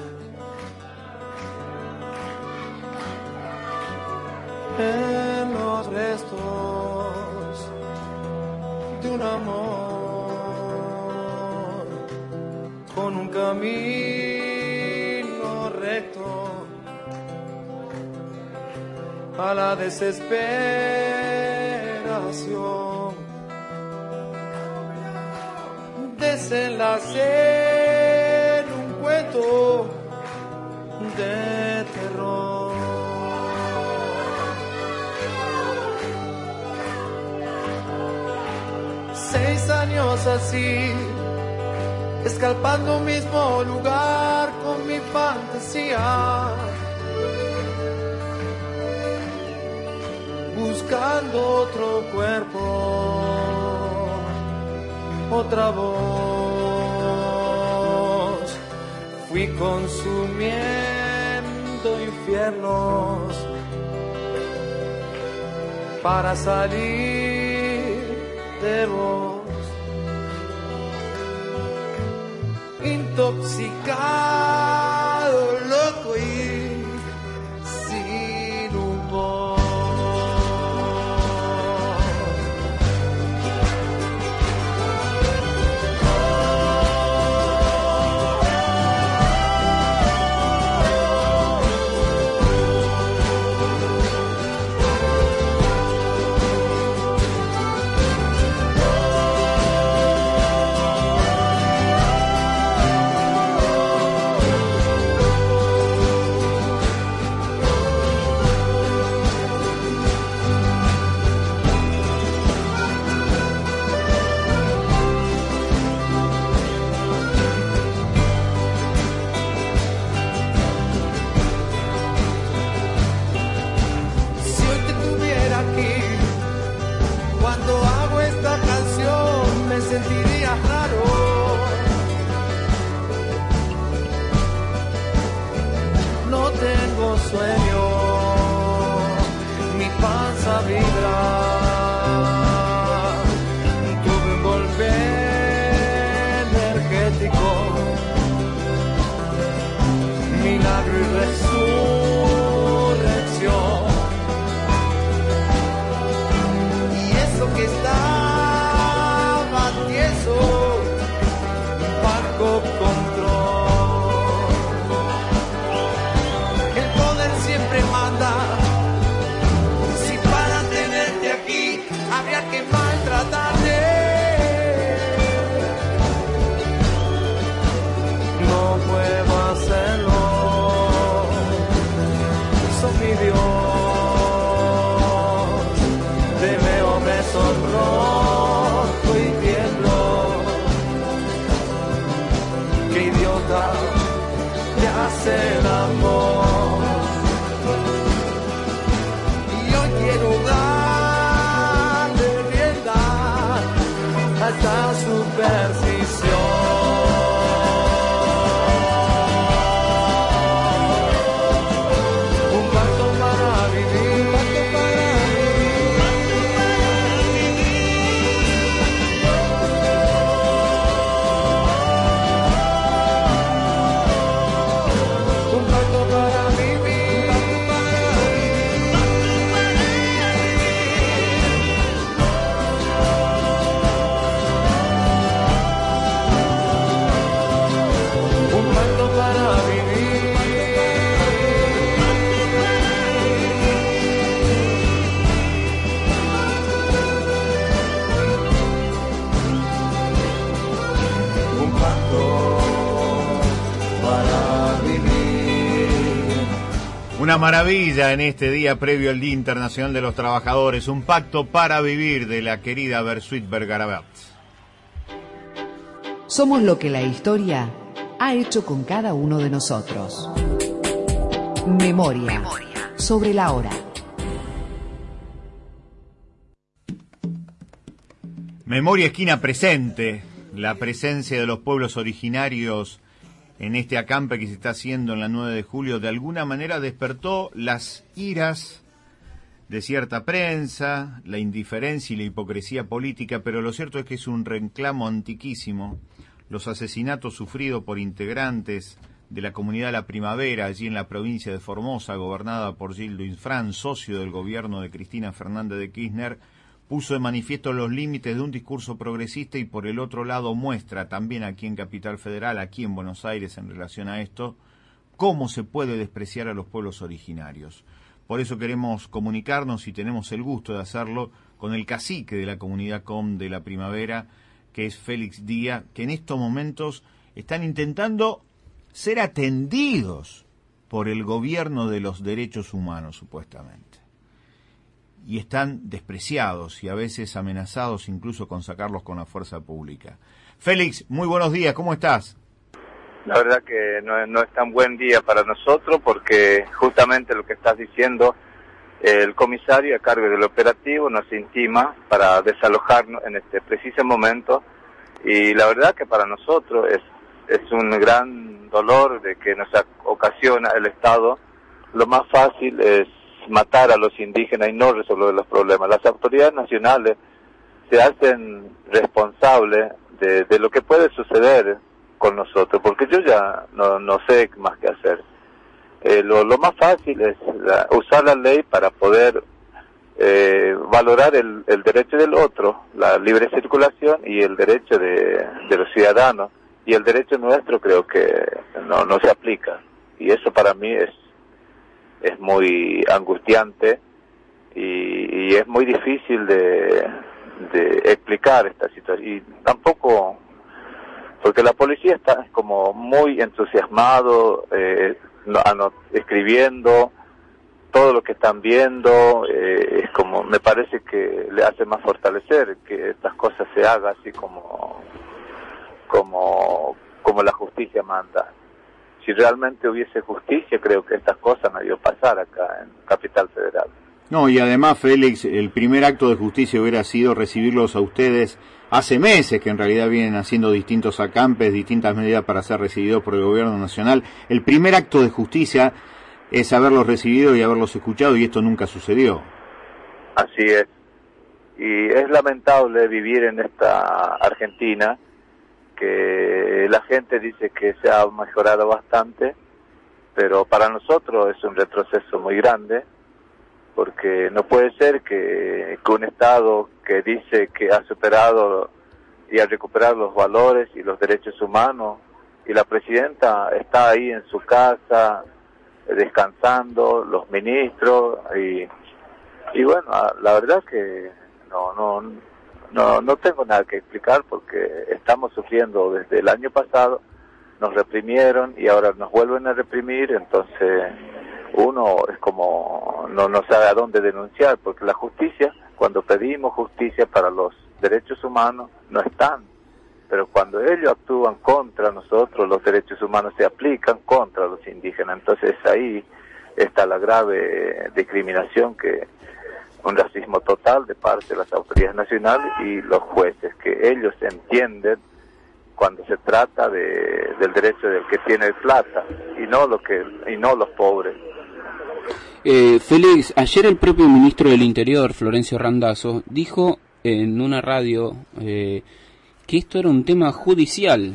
en los restos de un amor, con un camino recto a la desesperación. Desenlace en un cuento de terror. Seis años así, escalpando un mismo lugar con mi fantasía, buscando otro cuerpo, otra voz. Fui consumiendo infiernos para salir de vos. Intoxicado, loco y sin humor. Sentiría raro. No tengo sueño, mi panza vibra. Tuve un golpe energético, milagro y resurrección. Y eso que está bajo control. El poder siempre manda. Si para tenerte aquí habría que maltratarte, no puedo hacerlo. Soy mi Dios, te veo, me sonrojo y tiemblo. Qué idiota te hace el amor. Y hoy quiero darle rienda a esta superstición. Un pacto para vivir. Una maravilla en este día previo al Día Internacional de los Trabajadores, un pacto para vivir de la querida Bersuit Vergarabat. Somos lo que la historia ha hecho con cada uno de nosotros. Memoria, Memoria. Sobre la hora. Memoria esquina presente, la presencia de los pueblos originarios en este acampe que se está haciendo en la nueve de julio, de alguna manera despertó las iras de cierta prensa, la indiferencia y la hipocresía política, pero lo cierto es que es un reclamo antiquísimo. Los asesinatos sufridos por integrantes de la comunidad La Primavera, allí en la provincia de Formosa, gobernada por Gildo Infran, socio del gobierno de Cristina Fernández de Kirchner, puso de manifiesto los límites de un discurso progresista y por el otro lado muestra también aquí en Capital Federal, aquí en Buenos Aires en relación a esto, cómo se puede despreciar a los pueblos originarios. Por eso queremos comunicarnos y tenemos el gusto de hacerlo con el cacique de la comunidad C O M de La Primavera, que es Félix Díaz, que en estos momentos están intentando ser atendidos por el gobierno de los derechos humanos, supuestamente. Y están despreciados y a veces amenazados incluso con sacarlos con la fuerza pública. Félix, muy buenos días, ¿cómo estás? La verdad que no, no es tan buen día para nosotros porque justamente lo que estás diciendo, el comisario a cargo del operativo nos intima para desalojarnos en este preciso momento y la verdad que para nosotros es, es un gran dolor de que nos ocasiona el Estado. Lo más fácil es matar a los indígenas y no resolver los problemas. Las autoridades nacionales se hacen responsables de, de lo que puede suceder con nosotros, porque yo ya no, no sé más qué hacer. Eh, lo, lo más fácil es la, usar la ley para poder eh, valorar el, el derecho del otro, la libre circulación y el derecho de, de los ciudadanos, y el derecho nuestro creo que no, no se aplica, y eso para mí es es muy angustiante y, y es muy difícil de, de explicar esta situación, y tampoco porque la policía está como muy entusiasmado eh, no, escribiendo todo lo que están viendo, eh, es como, me parece que le hace más fortalecer que estas cosas se hagan así como como como la justicia manda. Si realmente hubiese justicia, creo que estas cosas no iban a pasar acá en Capital Federal. No, y además, Félix, el primer acto de justicia hubiera sido recibirlos a ustedes hace meses, que en realidad vienen haciendo distintos acampes, distintas medidas para ser recibidos por el gobierno nacional. El primer acto de justicia es haberlos recibido y haberlos escuchado, y esto nunca sucedió. Así es. Y es lamentable vivir en esta Argentina, que la gente dice que se ha mejorado bastante, pero para nosotros es un retroceso muy grande, porque no puede ser que, que un Estado que dice que ha superado y ha recuperado los valores y los derechos humanos, y la presidenta está ahí en su casa descansando, los ministros, y, y bueno, la verdad que no, no, no, no tengo nada que explicar, porque estamos sufriendo desde el año pasado, nos reprimieron y ahora nos vuelven a reprimir, entonces uno es como no, no sabe a dónde denunciar, porque la justicia, cuando pedimos justicia para los derechos humanos, no están, pero cuando ellos actúan contra nosotros, los derechos humanos se aplican contra los indígenas, entonces ahí está la grave discriminación, que un racismo total de parte de las autoridades nacionales y los jueces, que ellos entienden cuando se trata de, del derecho del que tiene plata y no lo que y no los pobres. Eh, Félix, ayer el propio ministro del Interior, Florencio Randazzo, dijo en una radio eh, que esto era un tema judicial.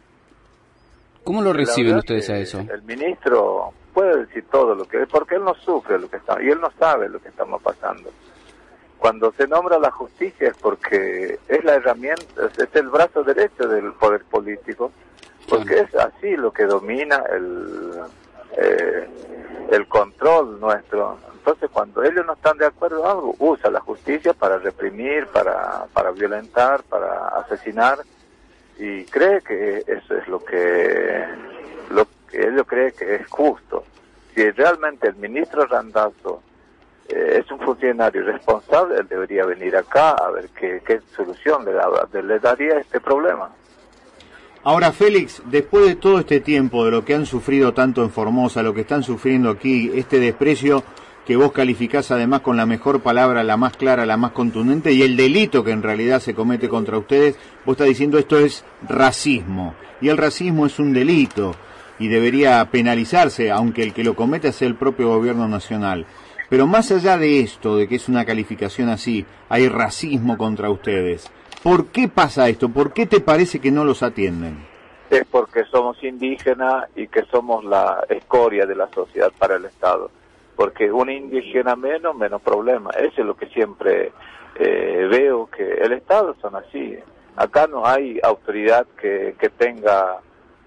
¿Cómo lo reciben ustedes a eso? El ministro puede decir todo lo que es, porque él no sufre lo que está, y él no sabe lo que estamos pasando. Cuando se nombra la justicia es porque es la herramienta, es el brazo derecho del poder político, porque es así lo que domina el eh, el control nuestro. Entonces, cuando ellos no están de acuerdo en algo, usa la justicia para reprimir, para para violentar, para asesinar, y cree que eso es lo que lo que ellos creen que es justo. Si realmente el ministro Randazzo eh, es un funcionario responsable, él debería venir acá a ver qué, qué solución le, da, le daría a este problema. Ahora, Félix, después de todo este tiempo, de lo que han sufrido tanto en Formosa, lo que están sufriendo aquí, este desprecio que vos calificás además con la mejor palabra, la más clara, la más contundente, y el delito que en realidad se comete contra ustedes, vos estás diciendo esto es racismo, y el racismo es un delito, y debería penalizarse, aunque el que lo cometa sea el propio gobierno nacional. Pero más allá de esto, de que es una calificación así, hay racismo contra ustedes. ¿Por qué pasa esto? ¿Por qué te parece que no los atienden? Es porque somos indígenas y que somos la escoria de la sociedad para el Estado. Porque un indígena menos, menos problema. Eso es lo que siempre eh, veo, que el Estado son así. Acá no hay autoridad que, que tenga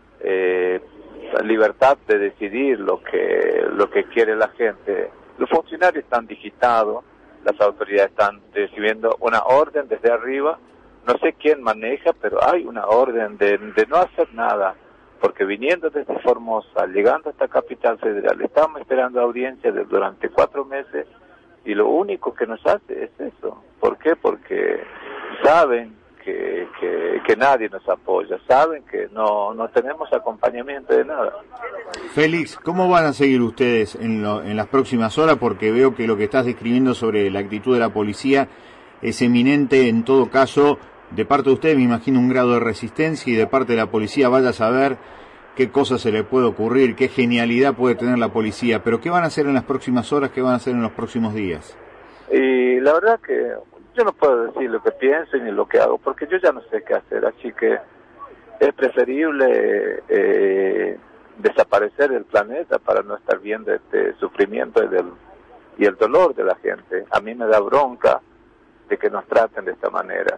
eh, libertad de decidir lo que lo que quiere la gente. Los funcionarios están digitados, las autoridades están recibiendo una orden desde arriba, no sé quién maneja, pero hay una orden de, de no hacer nada, porque viniendo desde Formosa, llegando hasta Capital Federal, estamos esperando audiencia de, durante cuatro meses, y lo único que nos hace es eso. ¿Por qué? Porque saben que, que, que nadie nos apoya, saben que no, no tenemos acompañamiento de nada. Félix, ¿cómo van a seguir ustedes en, lo, en las próximas horas? Porque veo que lo que estás describiendo sobre la actitud de la policía es eminente, en todo caso, de parte de ustedes me imagino un grado de resistencia, y de parte de la policía vaya a saber qué cosa se le puede ocurrir, qué genialidad puede tener la policía, pero ¿qué van a hacer en las próximas horas, qué van a hacer en los próximos días? Y la verdad que yo no puedo decir lo que pienso ni lo que hago, porque yo ya no sé qué hacer, así que es preferible eh, desaparecer del planeta para no estar viendo este sufrimiento y, del, y el dolor de la gente. A mí me da bronca de que nos traten de esta manera.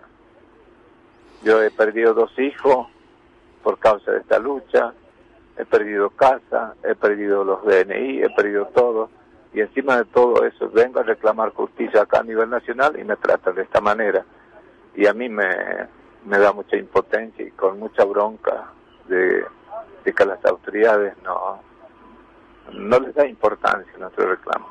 Yo he perdido dos hijos por causa de esta lucha, he perdido casa, he perdido los D N I, he perdido todo, y encima de todo eso vengo a reclamar justicia acá a nivel nacional y me tratan de esta manera. Y a mí me, me da mucha impotencia y con mucha bronca de, de que las autoridades no, no les da importancia a nuestro reclamo.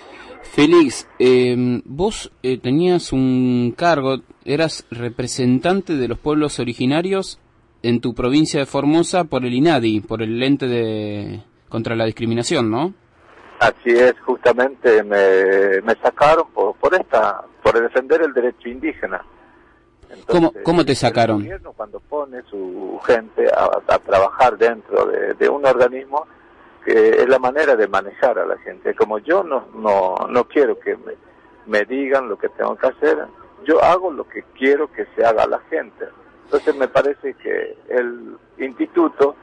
Félix, eh, vos eh, tenías un cargo, eras representante de los pueblos originarios en tu provincia de Formosa por el INADI, por el ente de contra la discriminación, ¿no? Así es, justamente me, me sacaron por, por esta, por defender el derecho indígena. Entonces, ¿Cómo, cómo te sacaron? El gobierno, cuando pone su gente a, a trabajar dentro de, de un organismo, que es la manera de manejar a la gente. Como yo no no no quiero que me, me digan lo que tengo que hacer, yo hago lo que quiero que se haga a la gente. Entonces me parece que el instituto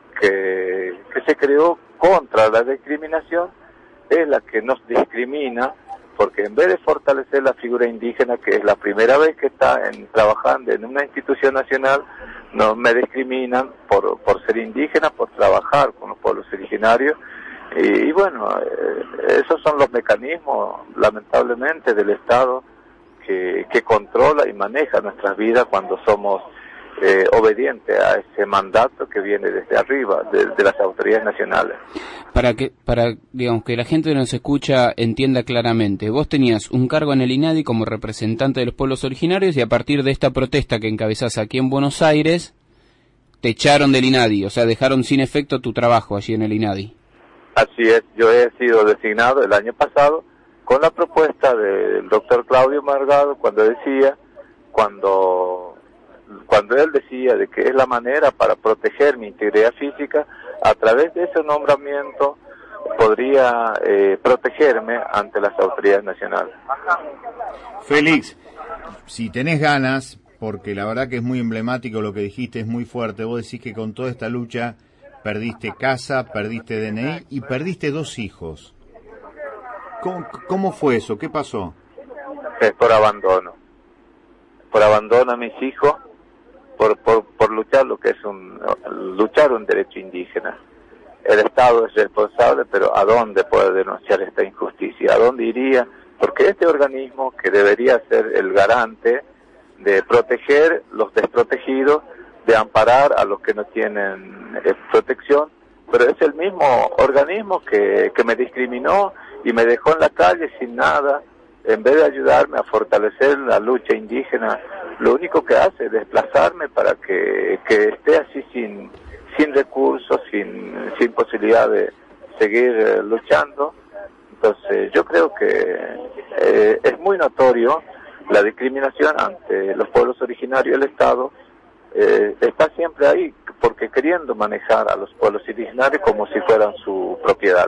que, que se creó contra la discriminación es la que nos discrimina, porque en vez de fortalecer la figura indígena, que es la primera vez que está en, trabajando en una institución nacional, no me discriminan por, por ser indígena, por trabajar con los pueblos originarios. Y, y bueno, eh, esos son los mecanismos, lamentablemente, del Estado que, que controla y maneja nuestras vidas cuando somos eh, obedientes a ese mandato que viene desde arriba, de, de las autoridades nacionales. Para que, para, digamos, que la gente que nos escucha entienda claramente, vos tenías un cargo en el INADI como representante de los pueblos originarios y a partir de esta protesta que encabezás aquí en Buenos Aires, te echaron del INADI, o sea, dejaron sin efecto tu trabajo allí en el INADI. Así es, yo he sido designado el año pasado con la propuesta del doctor Claudio Margado cuando decía, cuando cuando él decía de que es la manera para proteger mi integridad física, a través de ese nombramiento podría eh, protegerme ante las autoridades nacionales. Félix, si tenés ganas, porque la verdad que es muy emblemático lo que dijiste, es muy fuerte, vos decís que con toda esta lucha perdiste casa, perdiste D N I y perdiste dos hijos. ¿Cómo, cómo fue eso? ¿Qué pasó? Es por abandono. Por abandono a mis hijos, por, por, por luchar lo que es un luchar un derecho indígena. El Estado es responsable, pero ¿a dónde puede denunciar esta injusticia? ¿A dónde iría? Porque este organismo, que debería ser el garante de proteger los desprotegidos, de amparar a los que no tienen eh, protección, pero es el mismo organismo que, que me discriminó y me dejó en la calle sin nada. En vez de ayudarme a fortalecer la lucha indígena, lo único que hace es desplazarme para que, que esté así sin sin recursos, sin sin posibilidad de seguir eh, luchando. Entonces yo creo que eh, es muy notorio la discriminación ante los pueblos originarios del Estado. Eh, está siempre ahí, porque queriendo manejar a los pueblos originarios como si fueran su propiedad.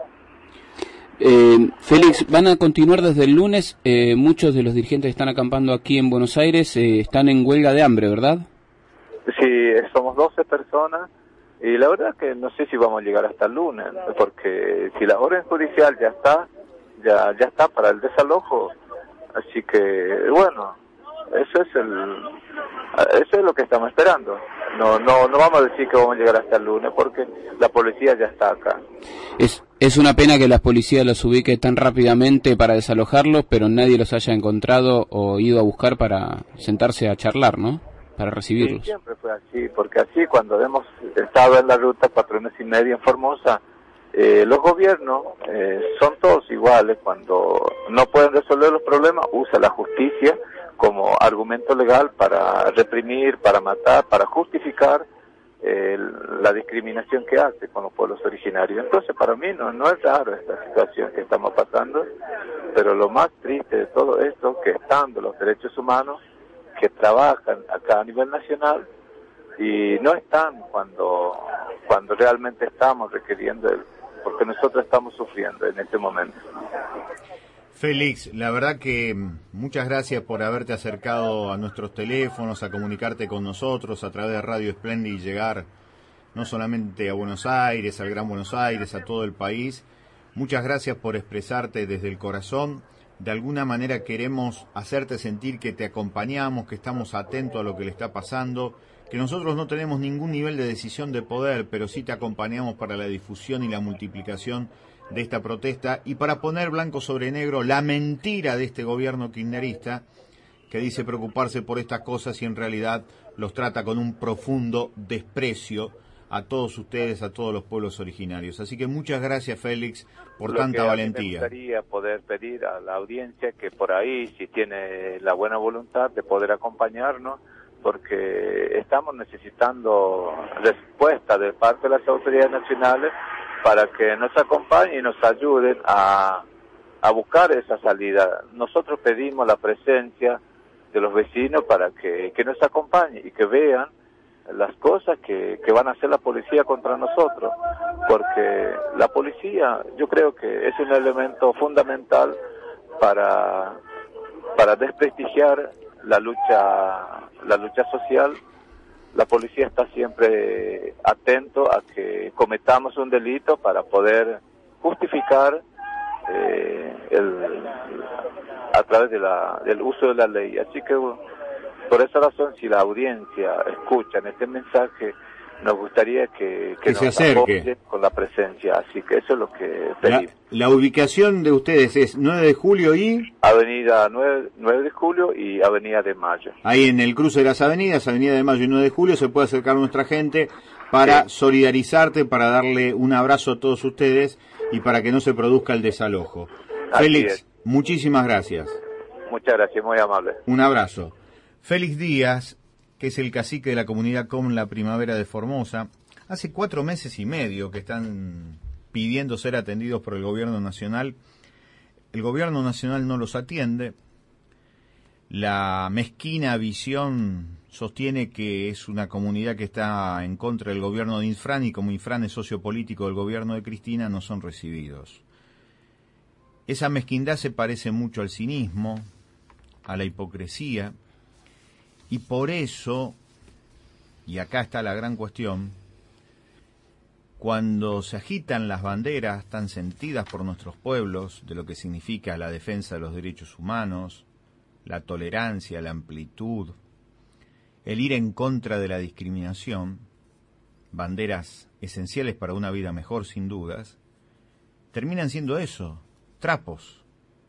Eh, Félix, van a continuar desde el lunes. Eh, muchos de los dirigentes que están acampando aquí en Buenos Aires eh, están en huelga de hambre, ¿verdad? Sí, somos doce personas y la verdad que no sé si vamos a llegar hasta el lunes, porque si la orden judicial ya está, ya ya está para el desalojo, así que bueno, eso es el eso es lo que estamos esperando. No no no vamos a decir que vamos a llegar hasta el lunes porque la policía ya está acá. Es es una pena que la policía los ubique tan rápidamente para desalojarlos, pero nadie los haya encontrado o ido a buscar para sentarse a charlar, ¿no? Para recibirlos. Sí, siempre fue así, porque así cuando hemos estado en la ruta cuatro meses y medio en Formosa, eh, los gobiernos eh, son todos iguales. Cuando no pueden resolver los problemas, usa la justicia como argumento legal para reprimir, para matar, para justificar eh, la discriminación que hace con los pueblos originarios. Entonces para mí no, no es raro esta situación que estamos pasando, pero lo más triste de todo esto, que estando los derechos humanos que trabajan acá a nivel nacional, y no están cuando cuando realmente estamos requiriendo, el, porque nosotros estamos sufriendo en este momento. Félix, la verdad que muchas gracias por haberte acercado a nuestros teléfonos, a comunicarte con nosotros a través de Radio Splendid y llegar no solamente a Buenos Aires, al Gran Buenos Aires, a todo el país. Muchas gracias por expresarte desde el corazón. De alguna manera queremos hacerte sentir que te acompañamos, que estamos atentos a lo que le está pasando, que nosotros no tenemos ningún nivel de decisión de poder, pero sí te acompañamos para la difusión y la multiplicación de esta protesta y para poner blanco sobre negro la mentira de este gobierno kirchnerista que dice preocuparse por estas cosas y en realidad los trata con un profundo desprecio a todos ustedes, a todos los pueblos originarios. Así que muchas gracias, Félix, por Lo tanta que valentía. Me gustaría poder pedir a la audiencia que por ahí, si tiene la buena voluntad de poder acompañarnos, porque estamos necesitando respuesta de parte de las autoridades nacionales para que nos acompañen y nos ayuden a, a buscar esa salida. Nosotros pedimos la presencia de los vecinos para que, que nos acompañen y que vean las cosas que, que van a hacer la policía contra nosotros, porque la policía yo creo que es un elemento fundamental para, para desprestigiar la lucha, la lucha social. La policía está siempre atento a que cometamos un delito para poder justificar eh, el, a través de la, del uso de la ley. Así que por esa razón, si la audiencia escucha este mensaje, nos gustaría que, que, que nos se acerque apoye con la presencia. Así que eso es lo que pedimos. La, la ubicación de ustedes es nueve de julio y... Avenida nueve, nueve de julio y Avenida de Mayo. Ahí en el cruce de las avenidas, Avenida de Mayo y nueve de julio, se puede acercar nuestra gente para sí. solidarizarte, para darle un abrazo a todos ustedes y para que no se produzca el desalojo. Así Félix, es. Muchísimas gracias. Muchas gracias, muy amable. Un abrazo. Félix Díaz, que es el cacique de la comunidad con la Primavera de Formosa, hace cuatro meses y medio que están pidiendo ser atendidos por el gobierno nacional. El gobierno nacional no los atiende. La mezquina visión sostiene que es una comunidad que está en contra del gobierno de Infran y como Infran es socio político del gobierno de Cristina, no son recibidos. Esa mezquindad se parece mucho al cinismo, a la hipocresía, y por eso, y acá está la gran cuestión, cuando se agitan las banderas tan sentidas por nuestros pueblos de lo que significa la defensa de los derechos humanos, la tolerancia, la amplitud, el ir en contra de la discriminación, banderas esenciales para una vida mejor sin dudas, terminan siendo eso, trapos,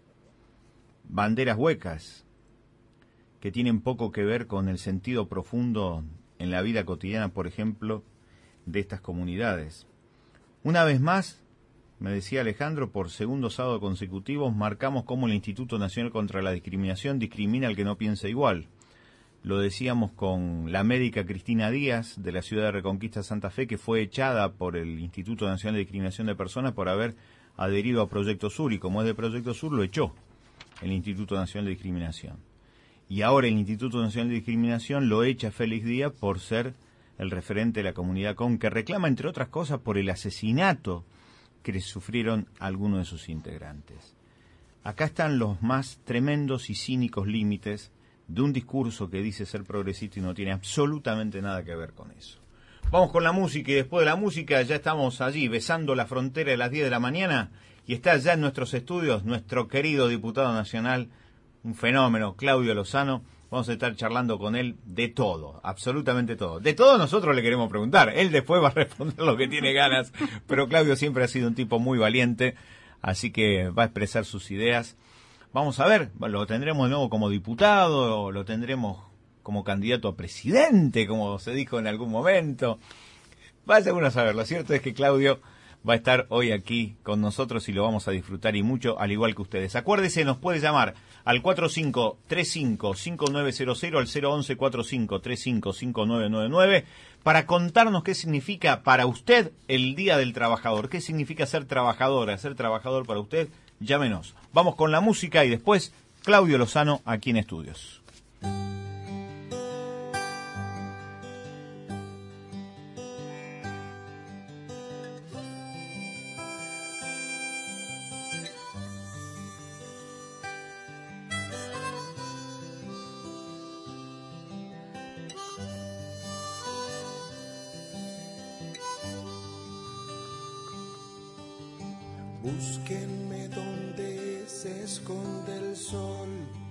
banderas huecas, que tienen poco que ver con el sentido profundo en la vida cotidiana, por ejemplo, de estas comunidades. Una vez más, me decía Alejandro, por segundo sábado consecutivo, marcamos cómo el Instituto Nacional contra la Discriminación discrimina al que no piensa igual. Lo decíamos con la médica Cristina Díaz, de la ciudad de Reconquista Santa Fe, que fue echada por el Instituto Nacional de Discriminación de Personas por haber adherido a Proyecto Sur, y como es de Proyecto Sur, lo echó el Instituto Nacional de Discriminación. Y ahora el Instituto Nacional de Discriminación lo echa Félix Díaz por ser el referente de la comunidad con, que reclama, entre otras cosas, por el asesinato que sufrieron algunos de sus integrantes. Acá están los más tremendos y cínicos límites de un discurso que dice ser progresista y no tiene absolutamente nada que ver con eso. Vamos con la música y después de la música ya estamos allí besando la frontera de las diez de la mañana y está ya en nuestros estudios nuestro querido diputado nacional, un fenómeno, Claudio Lozano. Vamos a estar charlando con él de todo, absolutamente todo. De todo nosotros le queremos preguntar. Él después va a responder lo que tiene ganas, pero Claudio siempre ha sido un tipo muy valiente, así que va a expresar sus ideas. Vamos a ver, lo tendremos de nuevo como diputado, lo tendremos como candidato a presidente, como se dijo en algún momento. Vaya uno a saber, lo cierto es que Claudio va a estar hoy aquí con nosotros y lo vamos a disfrutar y mucho, al igual que ustedes. Acuérdese, nos puede llamar al cuatro cinco tres cinco cinco nueve cero cero, al cero once cuarenta y cinco treinta y cinco cincuenta y nueve noventa y nueve, para contarnos qué significa para usted el Día del Trabajador. ¿Qué significa ser trabajadora, ser trabajador para usted? Llámenos. Vamos con la música y después Claudio Lozano aquí en Estudios. Búsquenme donde se esconde el sol,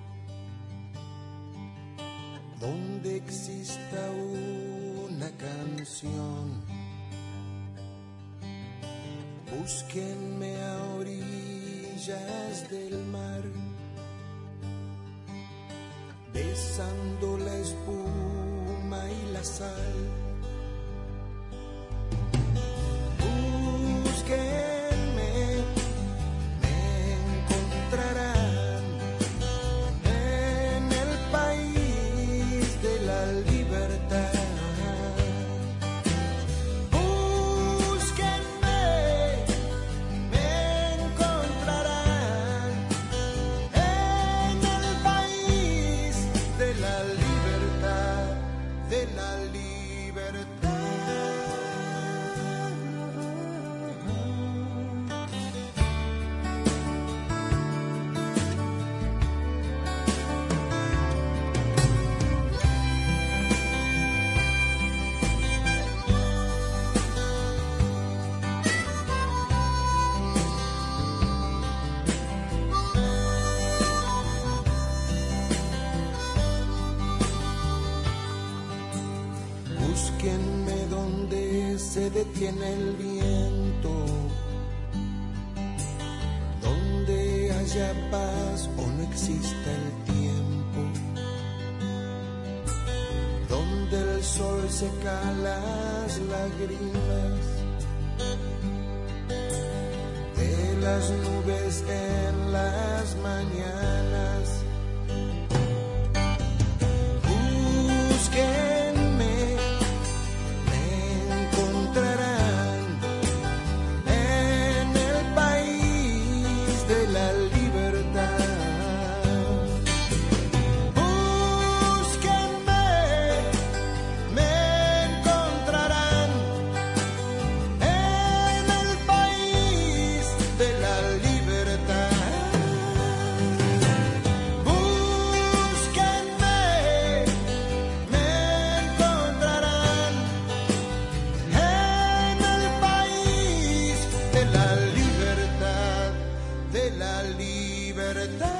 donde exista una canción. Búsquenme a orillas del mar, besando la espuma y la sal. Búsquenme, me encontrarán en el país de la libertad. Búsquenme donde se detiene el viento, donde haya paz o no exista el tiempo, donde el sol seca las lágrimas de las nubes en las mañanas. Busquen en el país de la libertad. Búsquenme, me encontrarán en el país de la libertad. Búsquenme, me encontrarán en el país de la libertad, de la libertad.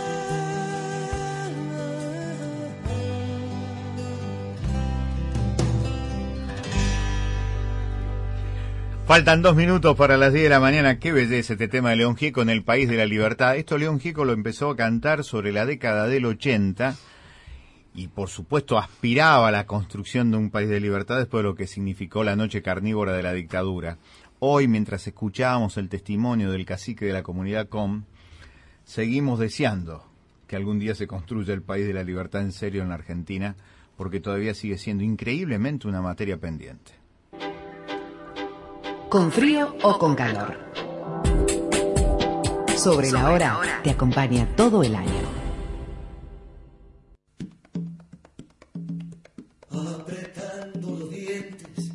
Faltan dos minutos para las diez de la mañana. Qué belleza este tema de León Gieco en el país de la libertad. Esto León Gieco lo empezó a cantar sobre la década del ochenta y por supuesto aspiraba a la construcción de un país de libertad después de lo que significó la noche carnívora de la dictadura. Hoy, mientras escuchábamos el testimonio del cacique de la comunidad C O M, seguimos deseando que algún día se construya el país de la libertad en serio en la Argentina, porque todavía sigue siendo increíblemente una materia pendiente. Con frío o con calor. Sobre la hora te acompaña todo el año. Apretando los dientes,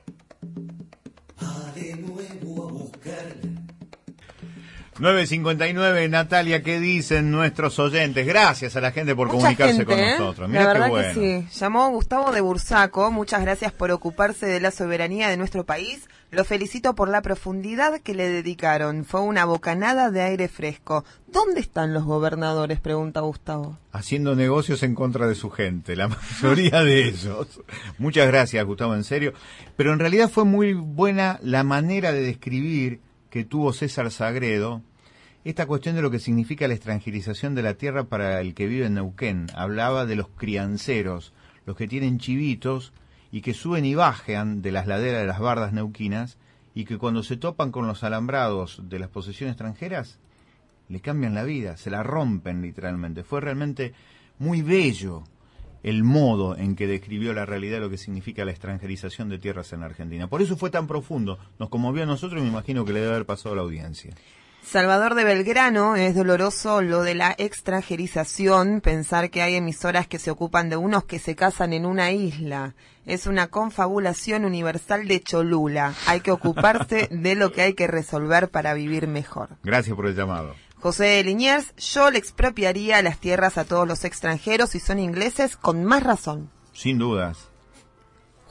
a de nuevo a buscarla. nueve cincuenta y nueve, Natalia, ¿qué dicen nuestros oyentes? Gracias a la gente por Mucha comunicarse gente, con ¿eh? nosotros. La Mirá verdad qué bueno. que sí. Llamó Gustavo de Bursaco. Muchas gracias por ocuparse de la soberanía de nuestro país. Lo felicito por la profundidad que le dedicaron. Fue una bocanada de aire fresco. ¿Dónde están los gobernadores?, pregunta Gustavo. Haciendo negocios en contra de su gente, la mayoría de ellos. Muchas gracias, Gustavo, en serio. Pero en realidad fue muy buena la manera de describir que tuvo César Sagredo esta cuestión de lo que significa la extranjerización de la tierra para el que vive en Neuquén. Hablaba de los crianceros, los que tienen chivitos y que suben y bajan de las laderas de las bardas neuquinas y que cuando se topan con los alambrados de las posesiones extranjeras le cambian la vida, se la rompen literalmente. Fue realmente muy bello el modo en que describió la realidad de lo que significa la extranjerización de tierras en la Argentina. Por eso fue tan profundo, nos conmovió a nosotros y me imagino que le debe haber pasado a la audiencia. Salvador de Belgrano, es doloroso lo de la extranjerización, pensar que hay emisoras que se ocupan de unos que se casan en una isla. Es una confabulación universal de Cholula. Hay que ocuparse de lo que hay que resolver para vivir mejor. Gracias por el llamado. José de Liniers, yo le expropiaría las tierras a todos los extranjeros si son ingleses con más razón. Sin dudas.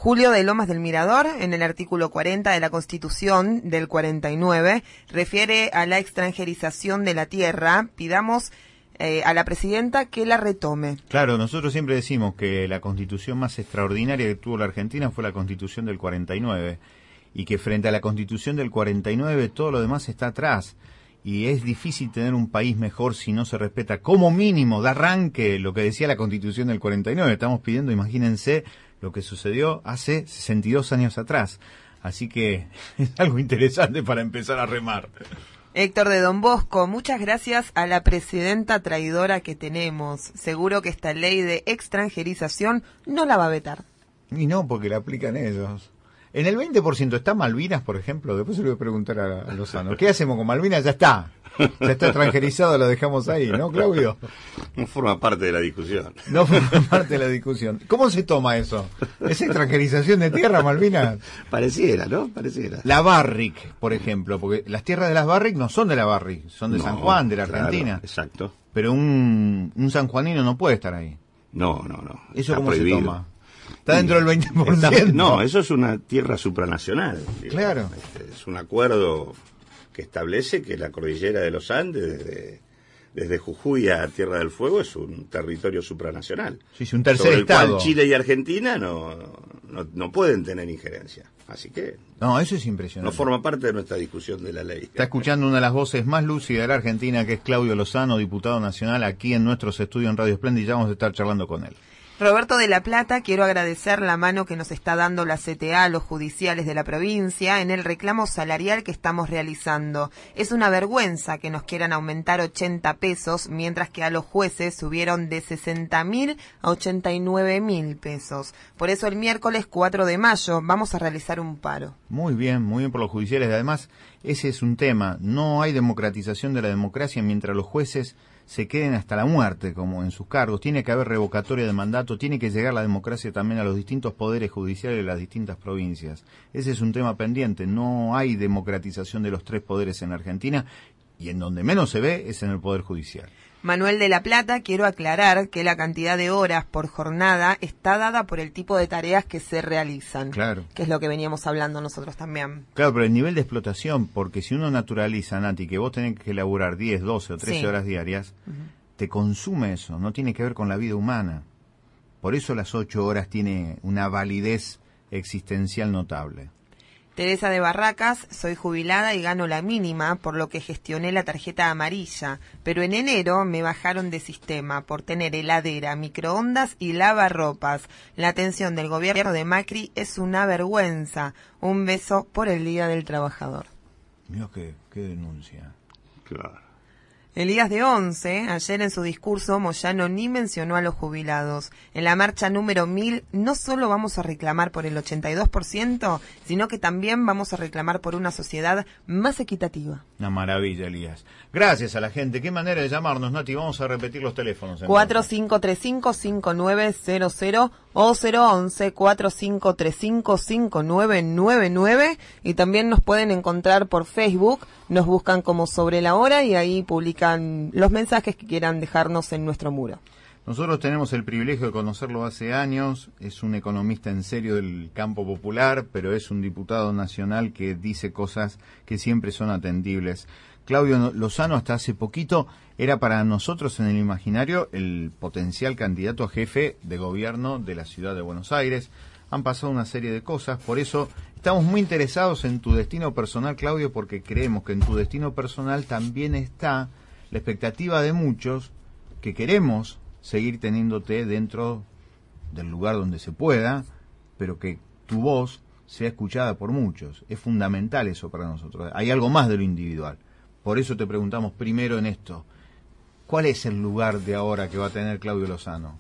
Julio de Lomas del Mirador, en el artículo cuarenta de la Constitución del cuarenta y nueve, refiere a la extranjerización de la tierra. Pidamos eh, a la presidenta que la retome. Claro, nosotros siempre decimos que la constitución más extraordinaria que tuvo la Argentina fue la Constitución del cuarenta y nueve, y que frente a la Constitución del cuarenta y nueve todo lo demás está atrás. Y es difícil tener un país mejor si no se respeta como mínimo de arranque lo que decía la Constitución del cuarenta y nueve. Estamos pidiendo, imagínense, lo que sucedió hace sesenta y dos años atrás. Así que es algo interesante para empezar a remar. Héctor de Don Bosco, muchas gracias a la presidenta traidora que tenemos. Seguro que esta ley de extranjerización no la va a vetar. Y no, porque la aplican ellos. En el veinte por ciento está Malvinas, por ejemplo. Después se lo voy a preguntar a, a Lozano. ¿Qué hacemos con Malvinas? Ya está. Ya está extranjerizado, lo dejamos ahí, ¿no, Claudio? No forma parte de la discusión. No forma parte de la discusión. ¿Cómo se toma eso? ¿Es extranjerización de tierra, Malvinas? Pareciera, ¿no? Pareciera. La Barrick, por ejemplo, porque las tierras de las Barrick no son de la Barrick, son de no, San Juan, de la Argentina. Claro, exacto. Pero un, un sanjuanino no puede estar ahí. No, no, no. ¿Eso está cómo prohibido. Se toma? Está dentro del veinte por ciento. Está, no, eso es una tierra supranacional. Digo. Claro. Este, es un acuerdo que establece que la cordillera de los Andes, desde, desde Jujuy a Tierra del Fuego, es un territorio supranacional. Sí, es un tercer sobre estado. El cual Chile y Argentina no, no, no pueden tener injerencia. Así que... No, eso es impresionante. No forma parte de nuestra discusión de la ley. Está escuchando una de las voces más lúcidas de la Argentina, que es Claudio Lozano, diputado nacional, aquí en nuestros estudios en Radio Esplendid, y ya vamos a estar charlando con él. Roberto de la Plata, quiero agradecer la mano que nos está dando la C T A a los judiciales de la provincia en el reclamo salarial que estamos realizando. Es una vergüenza que nos quieran aumentar ochenta pesos, mientras que a los jueces subieron de sesenta mil a ochenta y nueve mil pesos. Por eso el miércoles cuatro de mayo vamos a realizar un paro. Muy bien, muy bien por los judiciales. Además, ese es un tema. No hay democratización de la democracia mientras los jueces se queden hasta la muerte como en sus cargos. Tiene que haber revocatoria de mandato, tiene que llegar la democracia también a los distintos poderes judiciales de las distintas provincias. Ese es un tema pendiente. No hay democratización de los tres poderes en Argentina, y en donde menos se ve es en el Poder Judicial. Manuel de la Plata, quiero aclarar que la cantidad de horas por jornada está dada por el tipo de tareas que se realizan. Claro. Que es lo que veníamos hablando nosotros también. Claro, pero el nivel de explotación, porque si uno naturaliza, Nati, que vos tenés que laburar diez, doce o trece sí. horas diarias, uh-huh. te consume eso, no tiene que ver con la vida humana. Por eso las ocho horas tiene una validez existencial notable. Teresa de Barracas, soy jubilada y gano la mínima, por lo que gestioné la tarjeta amarilla, pero en enero me bajaron de sistema por tener heladera, microondas y lavarropas. La atención del gobierno de Macri es una vergüenza. Un beso por el Día del Trabajador. Mira qué, qué denuncia. Claro. Elías de Once, ayer en su discurso, Moyano ni mencionó a los jubilados. En la marcha número mil no solo vamos a reclamar por el ochenta y dos por ciento, sino que también vamos a reclamar por una sociedad más equitativa. Una maravilla, Elías. Gracias a la gente. Qué manera de llamarnos, Nati. Vamos a repetir los teléfonos. Entonces. cuatro cinco tres cinco, cinco nueve cero cero o cero once, cuatro cinco tres cinco, cinco nueve nueve nueve, y también nos pueden encontrar por Facebook. Nos buscan como Sobre la Hora y ahí publican los mensajes que quieran dejarnos en nuestro muro. Nosotros tenemos el privilegio de conocerlo hace años. Es un economista en serio del campo popular, pero es un diputado nacional que dice cosas que siempre son atendibles. Claudio Lozano hasta hace poquito era para nosotros en el imaginario el potencial candidato a jefe de gobierno de la ciudad de Buenos Aires. Han pasado una serie de cosas, por eso estamos muy interesados en tu destino personal, Claudio, porque creemos que en tu destino personal también está la expectativa de muchos que queremos seguir teniéndote dentro del lugar donde se pueda, pero que tu voz sea escuchada por muchos. Es fundamental eso para nosotros. Hay algo más de lo individual. Por eso te preguntamos primero en esto, ¿cuál es el lugar de ahora que va a tener Claudio Lozano?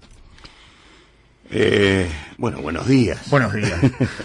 Eh, bueno, buenos días. Buenos días.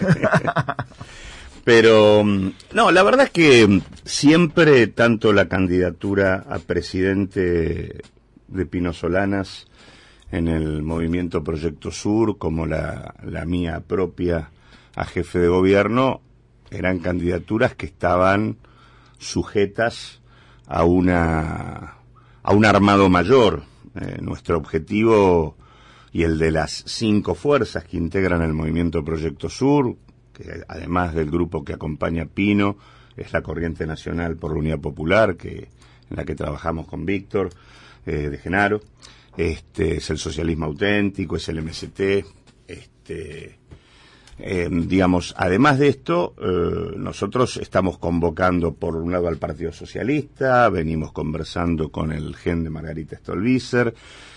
Pero, no, la verdad es que siempre tanto la candidatura a presidente de Pino Solanas en el movimiento Proyecto Sur como la, la mía propia a jefe de gobierno eran candidaturas que estaban sujetas a una a un armado mayor. Eh, nuestro objetivo y el de las cinco fuerzas que integran el movimiento Proyecto Sur, que además del grupo que acompaña a Pino, es la Corriente Nacional por la Unidad Popular, que en la que trabajamos con Víctor eh, de Genaro, este es el Socialismo Auténtico, es el M S T, este eh, digamos, además de esto, eh, nosotros estamos convocando por un lado al Partido Socialista, venimos conversando con el gen de Margarita Stolbizer,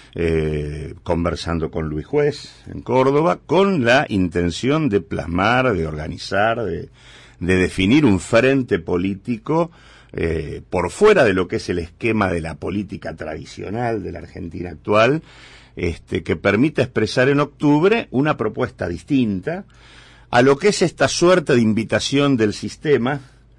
Eh, conversando con Luis Juez en Córdoba, con la intención de plasmar, de organizar, de, de definir un frente político eh, por fuera de lo que es el esquema de la política tradicional de la Argentina actual, este, que permita expresar en octubre una propuesta distinta a lo que es esta suerte de invitación del sistema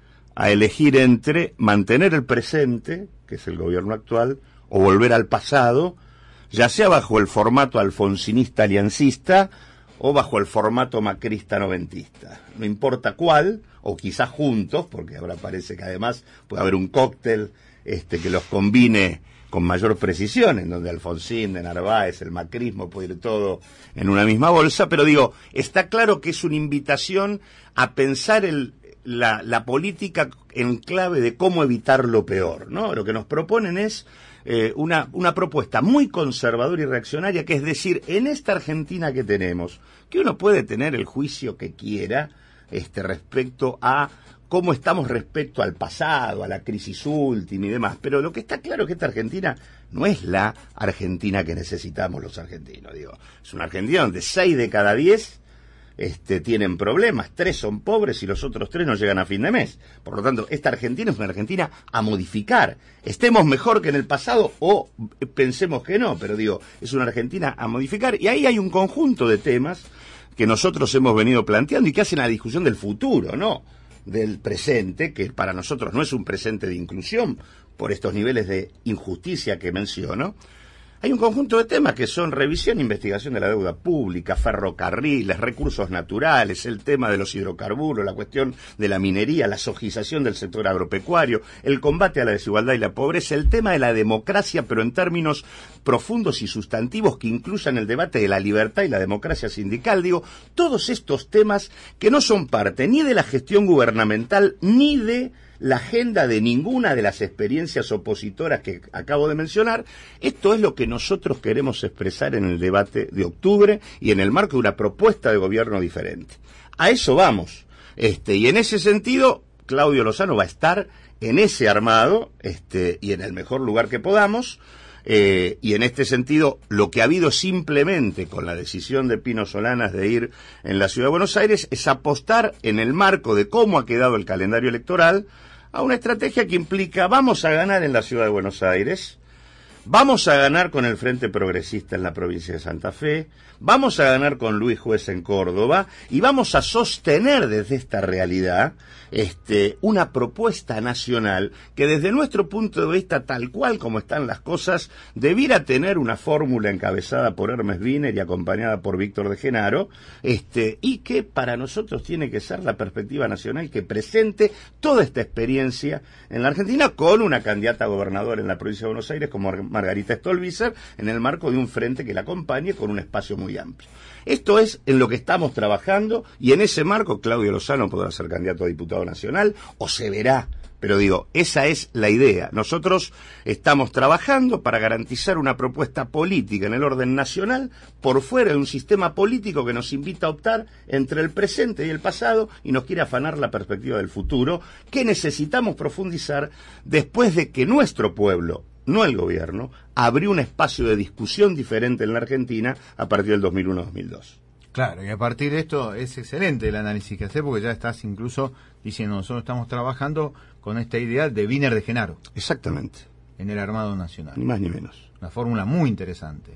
a elegir entre mantener el presente, que es el gobierno actual, o volver al pasado, ya sea bajo el formato alfonsinista aliancista o bajo el formato macrista noventista. No importa cuál, o quizás juntos, porque ahora parece que además puede haber un cóctel este, que los combine con mayor precisión, en donde Alfonsín, de Narváez, el macrismo, puede ir todo en una misma bolsa, pero digo, está claro que es una invitación a pensar el, la, la política en clave de cómo evitar lo peor, ¿no? Lo que nos proponen es Eh, una, una propuesta muy conservadora y reaccionaria, que es decir, en esta Argentina que tenemos, que uno puede tener el juicio que quiera este, respecto a cómo estamos respecto al pasado, a la crisis última y demás, pero lo que está claro es que esta Argentina no es la Argentina que necesitamos los argentinos, digo, es una Argentina donde seis de cada diez Este, tienen problemas, tres son pobres y los otros tres no llegan a fin de mes. Por lo tanto, esta Argentina es una Argentina a modificar. Estemos mejor que en el pasado o pensemos que no, pero digo, es una Argentina a modificar. Y ahí hay un conjunto de temas que nosotros hemos venido planteando y que hacen la discusión del futuro, ¿no? Del presente, que para nosotros no es un presente de inclusión por estos niveles de injusticia que menciono. Hay un conjunto de temas que son revisión e investigación de la deuda pública, ferrocarriles, recursos naturales, el tema de los hidrocarburos, la cuestión de la minería, la sojización del sector agropecuario, el combate a la desigualdad y la pobreza, el tema de la democracia, pero en términos profundos y sustantivos que incluyan el debate de la libertad y la democracia sindical. Digo, todos estos temas que no son parte ni de la gestión gubernamental ni de la agenda de ninguna de las experiencias opositoras que acabo de mencionar. Esto es lo que nosotros queremos expresar en el debate de octubre y en el marco de una propuesta de gobierno diferente. A eso vamos. Este, y en ese sentido, Claudio Lozano va a estar en ese armado este, y en el mejor lugar que podamos. Eh, y en este sentido, lo que ha habido simplemente con la decisión de Pino Solanas de ir en la Ciudad de Buenos Aires es apostar en el marco de cómo ha quedado el calendario electoral a una estrategia que implica: vamos a ganar en la Ciudad de Buenos Aires, vamos a ganar con el Frente Progresista en la provincia de Santa Fe, vamos a ganar con Luis Juez en Córdoba y vamos a sostener desde esta realidad este, una propuesta nacional que desde nuestro punto de vista, tal cual como están las cosas, debiera tener una fórmula encabezada por Hermes Wiener y acompañada por Víctor de Genaro, este, y que para nosotros tiene que ser la perspectiva nacional que presente toda esta experiencia en la Argentina con una candidata a gobernador en la provincia de Buenos Aires como Margarita Stolbizer, en el marco de un frente que la acompañe con un espacio muy amplio. Esto es en lo que estamos trabajando y en ese marco Claudio Lozano podrá ser candidato a diputado nacional o se verá, pero digo, esa es la idea. Nosotros estamos trabajando para garantizar una propuesta política en el orden nacional por fuera de un sistema político que nos invita a optar entre el presente y el pasado y nos quiere afanar la perspectiva del futuro que necesitamos profundizar después de que nuestro pueblo, no el gobierno, abrió un espacio de discusión diferente en la Argentina a partir del dos mil uno dos mil dos. Claro, y a partir de esto es excelente el análisis que haces porque ya estás incluso diciendo, nosotros estamos trabajando con esta idea de Wiener de Genaro. Exactamente. En el Armado Nacional. Ni más ni menos. Una fórmula muy interesante.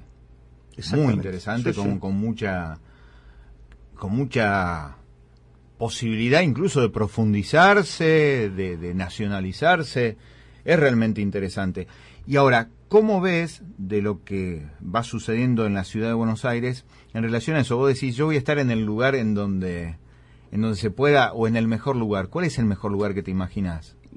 Muy interesante, sí, con, sí. con mucha con mucha posibilidad incluso de profundizarse, de, de nacionalizarse. Es realmente interesante. Y ahora, ¿cómo ves de lo que va sucediendo en la Ciudad de Buenos Aires en relación a eso? Vos decís, yo voy a estar en el lugar en donde en donde se pueda, o en el mejor lugar. ¿Cuál es el mejor lugar que te imaginas?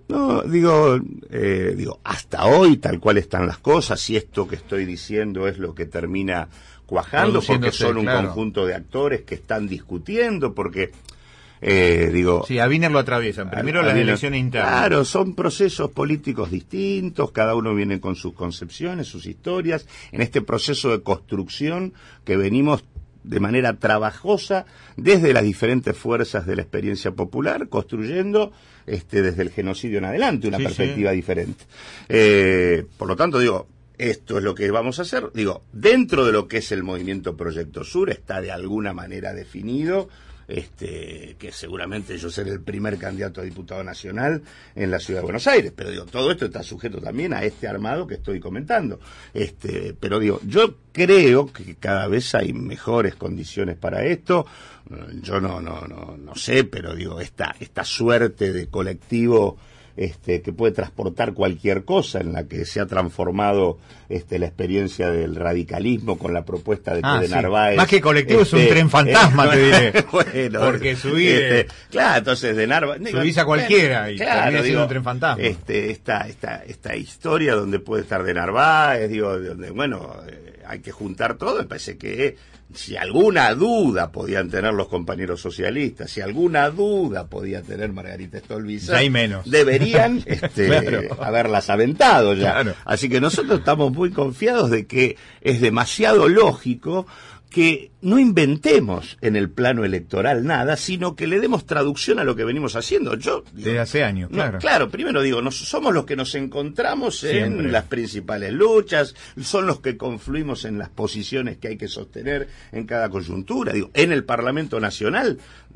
No, digo, eh, digo, hasta hoy tal cual están las cosas, si esto que estoy diciendo es lo que termina cuajando, porque son un claro. conjunto de actores que están discutiendo, porque... Eh, digo, sí, a Wiener lo atraviesan. Primero a, las a elecciones internas. Claro, son procesos políticos distintos, cada uno viene con sus concepciones, sus historias, en este proceso de construcción que venimos de manera trabajosa desde las diferentes fuerzas de la experiencia popular, construyendo este desde el genocidio en adelante una sí, perspectiva sí. diferente. Eh, por lo tanto, digo, esto es lo que vamos a hacer. Digo, dentro de lo que es el movimiento Proyecto Sur está de alguna manera definido. Este, que seguramente yo seré el primer candidato a diputado nacional en la ciudad de Buenos Aires, pero digo, todo esto está sujeto también a este armado que estoy comentando. Este, pero digo, yo creo que cada vez hay mejores condiciones para esto. Yo no, no, no, no sé, pero digo, esta, esta suerte de colectivo este, que puede transportar cualquier cosa, en la que se ha transformado este, la experiencia del radicalismo con la propuesta de, ah, de sí. Narváez. Más que colectivo este, es un tren fantasma, eh, te diré. Bueno, porque subir... Este, claro, entonces de Narváez... Subís a cualquiera y claro, termina siendo digo, un tren fantasma. Este, esta, esta, esta historia donde puede estar de Narváez, digo, donde, bueno, eh, hay que juntar todo, me parece que... Si alguna duda podían tener los compañeros socialistas, si alguna duda podía tener Margarita Stolbizer, hay menos. deberían este, claro. haberlas aventado ya. Claro. Así que nosotros estamos muy confiados de que es demasiado lógico que no inventemos en el plano electoral nada, sino que le demos traducción a lo que venimos haciendo. Yo digo, desde hace años, claro. No, claro, primero digo, nos, somos los que nos encontramos Siempre. en las principales luchas, son los que confluimos en las posiciones que hay que sostener en cada coyuntura. Digo, en el Parlamento Nacional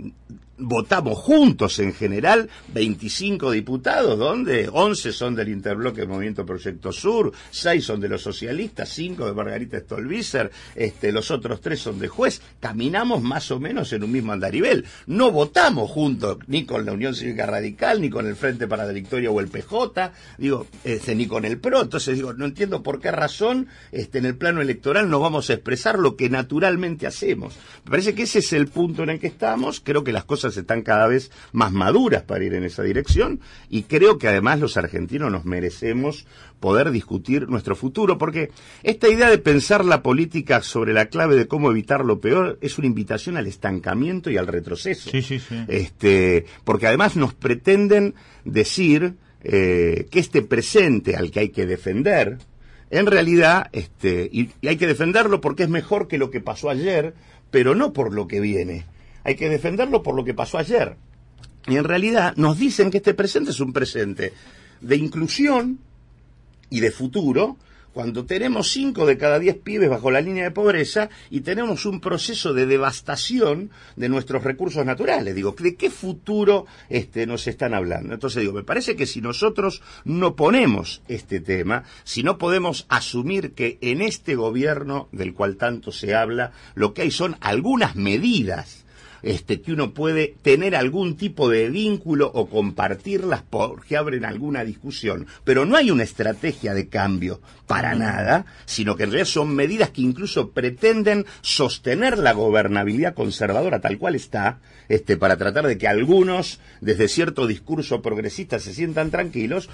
votamos juntos en general veinticinco diputados, donde once son del interbloque Movimiento Proyecto Sur, seis son de los socialistas, cinco de Margarita Stolbizer, este, los otros tres son de juez. Caminamos más o menos en un mismo andarivel. No votamos juntos ni con la Unión Cívica Radical, ni con el Frente para la Victoria o el P J, digo, este, ni con el P R O. Entonces digo, no entiendo por qué razón este, en el plano electoral no vamos a expresar lo que naturalmente hacemos. Me parece que ese es el punto en el que estamos. Creo que las cosas están cada vez más maduras para ir en esa dirección y creo que además los argentinos nos merecemos poder discutir nuestro futuro, porque esta idea de pensar la política sobre la clave de cómo evitar lo peor es una invitación al estancamiento y al retroceso. Sí, sí, sí. Este, porque además nos pretenden decir eh, que este presente al que hay que defender, en realidad, este, y, y hay que defenderlo porque es mejor que lo que pasó ayer, pero no por lo que viene. Hay que defenderlo por lo que pasó ayer. Y en realidad nos dicen que este presente es un presente de inclusión y de futuro, cuando tenemos cinco de cada diez pibes bajo la línea de pobreza y tenemos un proceso de devastación de nuestros recursos naturales. Digo, ¿de qué futuro este, nos están hablando? Entonces digo, me parece que si nosotros no ponemos este tema, si no podemos asumir que en este gobierno del cual tanto se habla, lo que hay son algunas medidas Este, que uno puede tener algún tipo de vínculo o compartirlas porque abren alguna discusión, pero no hay una estrategia de cambio para nada, sino que en realidad son medidas que incluso pretenden sostener la gobernabilidad conservadora tal cual está, este, para tratar de que algunos, desde cierto discurso progresista, se sientan tranquilos.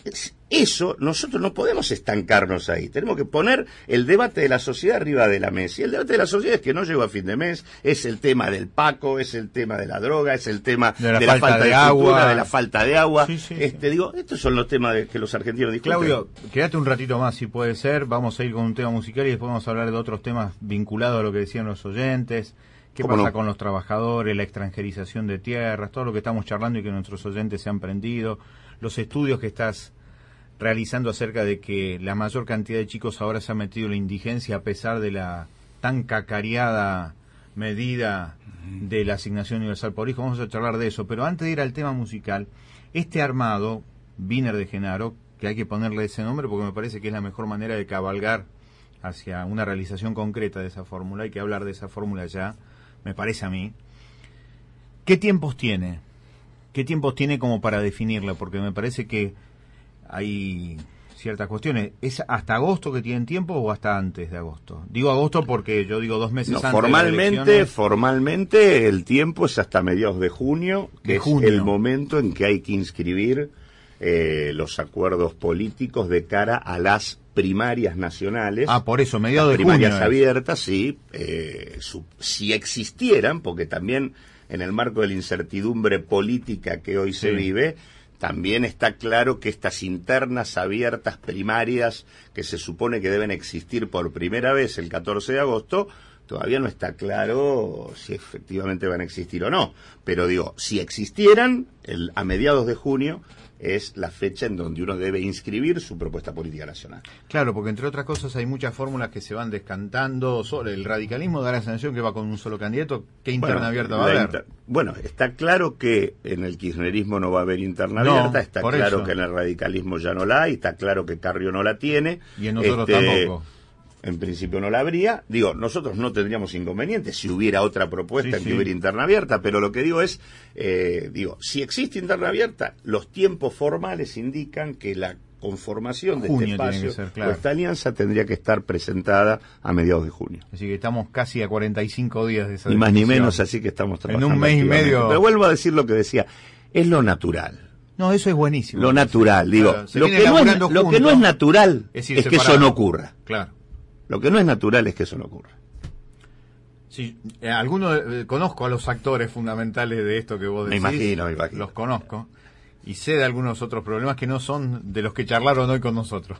Eso, nosotros no podemos estancarnos ahí, tenemos que poner el debate de la sociedad arriba de la mesa, y el debate de la sociedad es que no llegó a fin de mes, es el tema del Paco, es el tema de la droga, es el tema de la de falta, la falta de, de agua, cultura, de la falta de agua. Sí, sí, este, sí. digo, estos son los temas de que los argentinos discuten. Claudio, quédate un ratito más si puede ser, vamos a ir con un tema musical y después vamos a hablar de otros temas vinculados a lo que decían los oyentes. ¿Qué pasa no? con los trabajadores, la extranjerización de tierras, todo lo que estamos charlando y que nuestros oyentes se han prendido, los estudios que estás realizando acerca de que la mayor cantidad de chicos ahora se ha metido en la indigencia a pesar de la tan cacareada medida de la asignación universal por hijo? Vamos a charlar de eso, pero antes de ir al tema musical, este armado, Wiener de Genaro, que hay que ponerle ese nombre porque me parece que es la mejor manera de cabalgar hacia una realización concreta de esa fórmula, hay que hablar de esa fórmula ya, me parece a mí. ¿Qué tiempos tiene? ¿Qué tiempos tiene como para definirla? Porque me parece que hay ciertas cuestiones. ¿Es hasta agosto que tienen tiempo o hasta antes de agosto? Digo agosto porque yo digo dos meses no, antes formalmente, de las formalmente el tiempo es hasta mediados de junio, que de es junio. el momento en que hay que inscribir eh, los acuerdos políticos de cara a las primarias nacionales. Ah, por eso, mediados de primarias junio. abiertas, sí, eh, su, si existieran, porque también en el marco de la incertidumbre política que hoy se Sí. vive, también está claro que estas internas abiertas primarias que se supone que deben existir por primera vez el catorce de agosto, todavía no está claro si efectivamente van a existir o no. Pero digo, si existieran, el, a mediados de junio es la fecha en donde uno debe inscribir su propuesta política nacional. Claro, porque entre otras cosas hay muchas fórmulas que se van descantando sobre el radicalismo, da la sensación que va con un solo candidato. ¿Qué interna Bueno, abierta va a la haber? inter- Bueno, está claro que en el kirchnerismo no va a haber interna No, abierta, está por claro eso. que en el radicalismo ya no la hay, está claro que Carrió no la tiene. Y en nosotros Este, tampoco. En principio no la habría. Digo, nosotros no tendríamos inconvenientes si hubiera otra propuesta Sí, en que sí. hubiera interna abierta, pero lo que digo es, eh, digo, si existe interna abierta, los tiempos formales indican que la conformación de Junio este tiene espacio que ser, claro. o esta alianza tendría que estar presentada a mediados de junio. Así que estamos casi a cuarenta y cinco días de esa Ni más ni definición. menos, así que estamos En trabajando un mes y activamente. medio. Pero vuelvo a decir lo que decía, es lo natural. No, eso es buenísimo. Lo natural, digo, Claro, se lo, viene que no es, laburando lo que no juntos. es natural Es es, ir que eso separado. no ocurra. Claro. Lo que no es natural es que eso no ocurra. Sí, eh, algunos eh, conozco a los actores fundamentales de esto que vos Me decís. imagino, me imagino. Los conozco. Y sé de algunos otros problemas que no son de los que charlaron hoy con nosotros.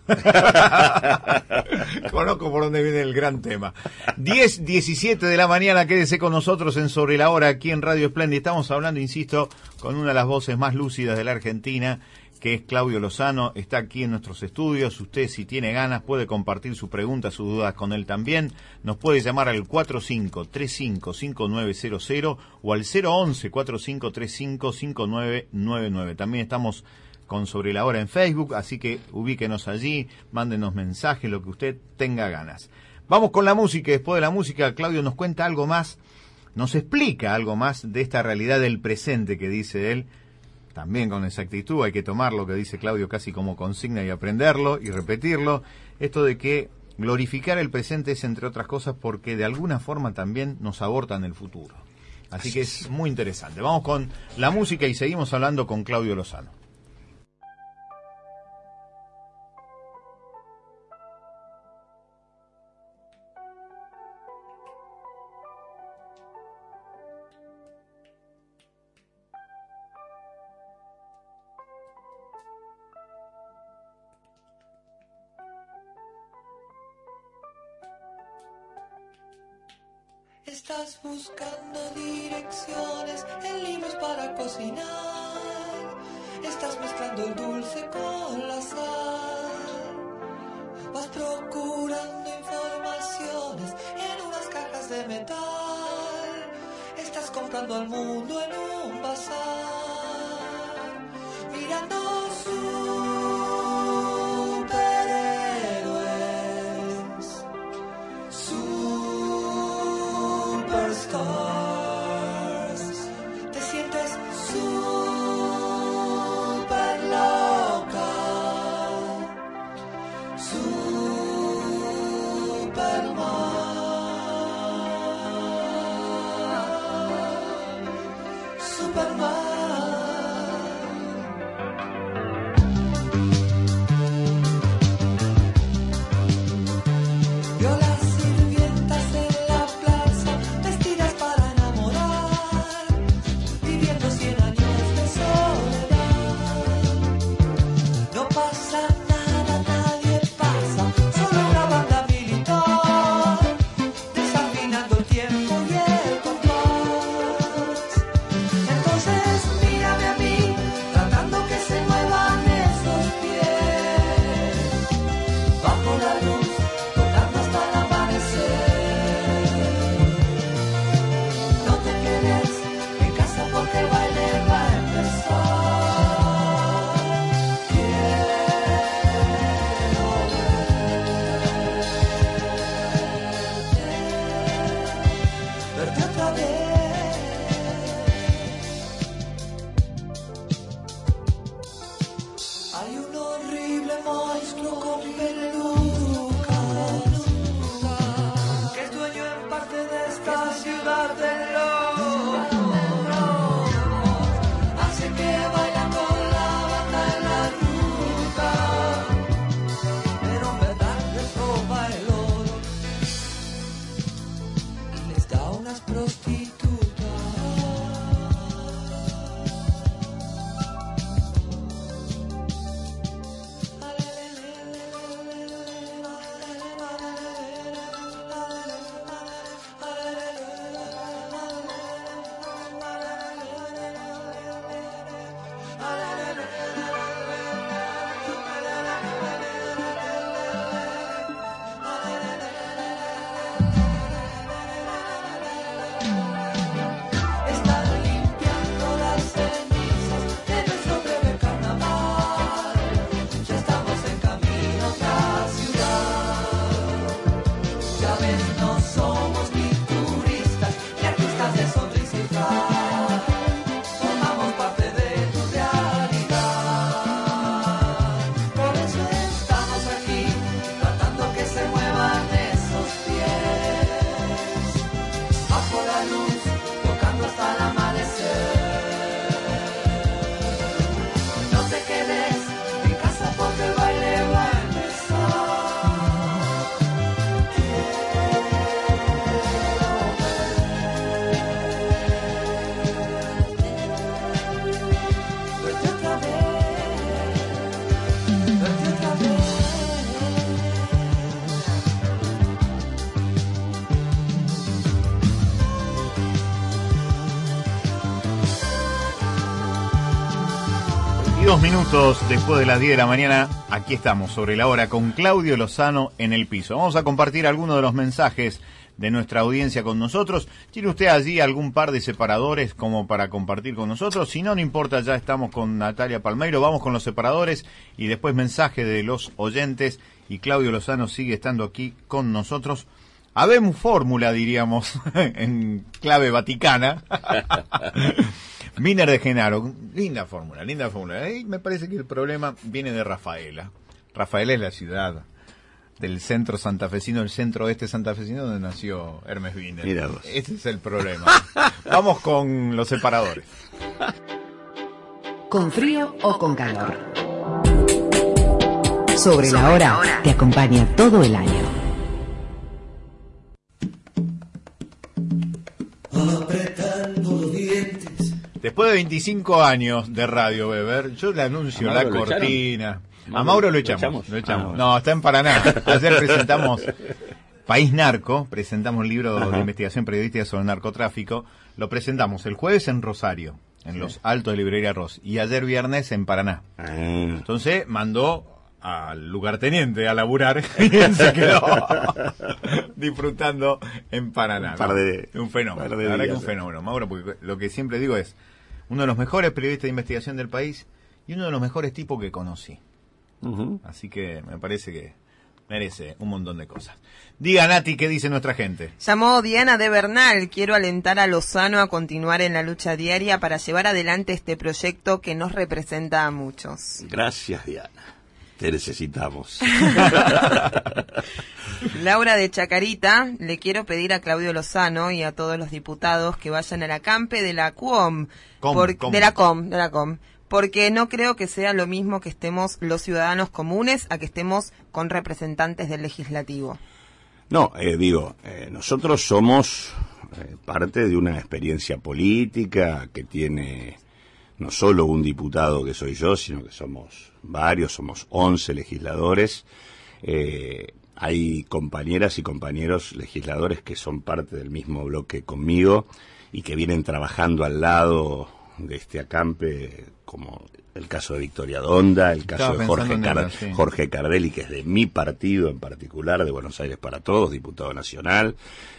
Conozco por dónde viene el gran tema. diez diecisiete de la mañana, quédese con nosotros en Sobre la Hora aquí en Radio Splendid. Estamos hablando, insisto, con una de las voces más lúcidas de la Argentina, que es Claudio Lozano. Está aquí en nuestros estudios. Usted, si tiene ganas, puede compartir su pregunta, sus dudas con él también. Nos puede llamar al cuatro cinco tres cinco cinco nueve cero cero o al cero once cuatro cinco tres cinco cinco nueve nueve nueve. También estamos con Sobre la Hora en Facebook, así que ubíquenos allí, mándenos mensajes, lo que usted tenga ganas. Vamos con la música. Después de la música, Claudio nos cuenta algo más, nos explica algo más de esta realidad del presente que dice él. También con exactitud hay que tomar lo que dice Claudio casi como consigna y aprenderlo y repetirlo. Esto de que glorificar el presente es, entre otras cosas, porque de alguna forma también nos abortan el futuro. Así que es muy interesante. Vamos con la música y seguimos hablando con Claudio Lozano. Estás buscando direcciones en libros para cocinar. Estás mezclando el dulce con la sal. Vas procurando informaciones en unas cajas de metal. Estás comprando al mundo en un bazar. Mirando superhéroes. Superstars. Te sientes super loca. Superman. Superman. Vio las sirvientas en la plaza, vestidas para enamorar, viviendo cien años de soledad. No pasa nada, nadie pasa, solo una banda militar, desafinando el tiempo y el compás. Entonces mírame a mí, tratando que se muevan esos pies, bajo la luz, tocando hasta el amanecer. No te quedes en casa porque el baile va a empezar. Quiero verte, verte otra vez. Hay un horrible monstruo con peluca veintidós minutos después de las diez de la mañana, aquí estamos sobre la hora con Claudio Lozano en el piso. Vamos a compartir algunos de los mensajes de nuestra audiencia con nosotros. ¿Tiene usted allí algún par de separadores como para compartir con nosotros? Si no, no importa, ya estamos con Natalia Palmeiro, vamos con los separadores y después mensaje de los oyentes, y Claudio Lozano sigue estando aquí con nosotros. Habemos fórmula, diríamos, en clave vaticana. Miner de Genaro, linda fórmula, linda fórmula. Y me parece que el problema viene de Rafaela. Rafaela es la ciudad del centro santafesino, el centro oeste santafesino, donde nació Hermes Wiener. Mira vos. Ese es el problema. Vamos con los separadores. ¿Con frío o con calor? Sobre la hora te acompaña todo el año. Apretando los dientes. Después de veinticinco años de radio, Weber, yo le anuncio la cortina. A Mauro lo echamos. ¿Lo echamos? Lo echamos. Ah, no, está en Paraná. Ayer presentamos País Narco, presentamos un libro Ajá. de investigación periodística sobre el narcotráfico. Lo presentamos el jueves en Rosario, en sí. los Altos de Librería Ross, y ayer viernes en Paraná. Ah. Entonces mandó al lugarteniente a laburar y él se quedó disfrutando en Paraná. Un, par de, ¿no? un fenómeno. Par de la verdad días, que un fenómeno, Mauro, porque lo que siempre digo es uno de los mejores periodistas de investigación del país y uno de los mejores tipos que conocí. Uh-huh. Así que me parece que merece un montón de cosas. Diga, Nati, ¿qué dice nuestra gente? Llamó Diana de Bernal. Quiero alentar a Lozano a continuar en la lucha diaria para llevar adelante este proyecto que nos representa a muchos. Gracias, Diana. Te necesitamos. Laura de Chacarita, le quiero pedir a Claudio Lozano y a todos los diputados que vayan a la campe de la C U O M, Com, por, com. de la C O M, de la C O M, porque no creo que sea lo mismo que estemos los ciudadanos comunes a que estemos con representantes del legislativo. No, eh, digo, eh, nosotros somos eh, parte de una experiencia política que tiene no solo un diputado que soy yo, sino que somos varios, somos once legisladores. Eh, hay compañeras y compañeros legisladores que son parte del mismo bloque conmigo y que vienen trabajando al lado de este acampe, como el caso de Victoria Donda, el caso Estaba de Jorge, Car ella, sí. Jorge Cardelli, que es de mi partido en particular, de Buenos Aires para Todos, diputado nacional,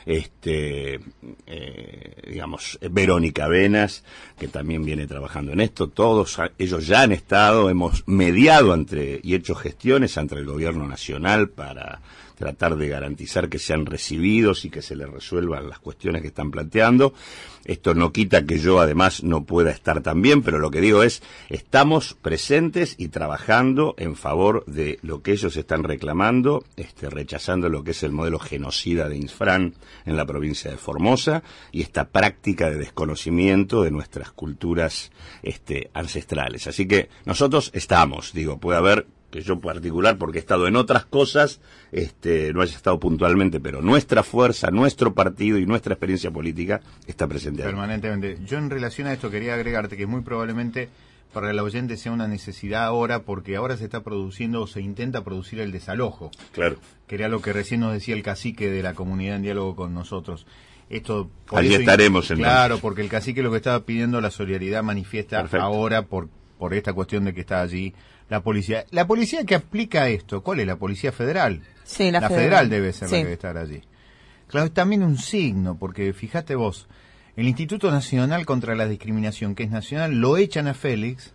este, eh, digamos, Verónica Venas, que también viene trabajando en esto. Todos ellos ya han estado, hemos mediado entre y hecho gestiones ante el gobierno nacional para tratar de garantizar que sean recibidos y que se les resuelvan las cuestiones que están planteando. Esto no quita que yo además no pueda estar también, pero lo que digo es, estamos presentes y trabajando en favor de lo que ellos están reclamando, este, rechazando lo que es el modelo genocida de Insfrán en la provincia de Formosa y esta práctica de desconocimiento de nuestras culturas este, ancestrales. Así que nosotros estamos, digo, puede haber que yo particular, porque he estado en otras cosas, este, no haya estado puntualmente, pero nuestra fuerza, nuestro partido y nuestra experiencia política está presente ahí. Permanentemente. Yo en relación a esto quería agregarte que muy probablemente para el oyente sea una necesidad ahora, porque ahora se está produciendo o se intenta producir el desalojo. Claro. Que era lo que recién nos decía el cacique de la comunidad en diálogo con nosotros. Esto por Allí eso, estaremos entonces. Claro, porque el cacique lo que estaba pidiendo la solidaridad manifiesta Perfecto. ahora por, por esta cuestión de que está allí la policía. La policía que aplica esto, ¿cuál es? La policía federal. Sí, la, la federal. federal debe ser sí. la que debe estar allí. Claro, es también un signo, porque fíjate vos, el Instituto Nacional contra la Discriminación, que es nacional, lo echan a Félix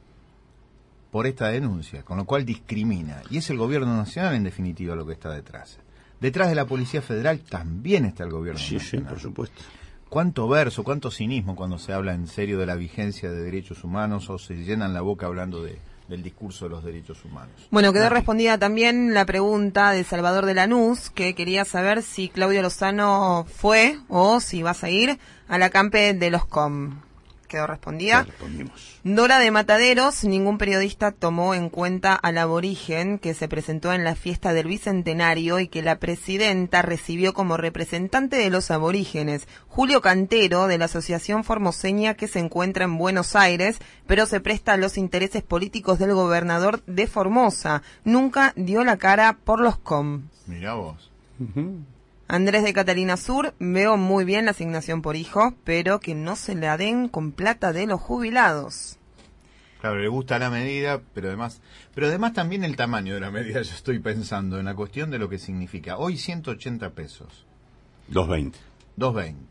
por esta denuncia, con lo cual discrimina. Y es el gobierno nacional, en definitiva, lo que está detrás. Detrás de la Policía Federal también está el gobierno sí, nacional. Sí, por supuesto. Cuánto verso, cuánto cinismo cuando se habla en serio de la vigencia de derechos humanos o se llenan la boca hablando de del discurso de los derechos humanos. Bueno, quedó respondida también la pregunta de Salvador de Lanús, que quería saber si Claudio Lozano fue o si vas a ir a la campe de los C O M. Quedó respondida. Sí, respondimos. Dora de Mataderos, ningún periodista tomó en cuenta al aborigen que se presentó en la fiesta del Bicentenario y que la presidenta recibió como representante de los aborígenes, Julio Cantero, de la Asociación Formoseña, que se encuentra en Buenos Aires, pero se presta a los intereses políticos del gobernador de Formosa. Nunca dio la cara por los C O M. Mirá vos. Uh-huh. Andrés de Catalina Sur, veo muy bien la asignación por hijo, pero que no se la den con plata de los jubilados. Claro, le gusta la medida, pero además, pero además también el tamaño de la medida. Yo estoy pensando en la cuestión de lo que significa. Hoy ciento ochenta pesos. dos veinte. dos veinte.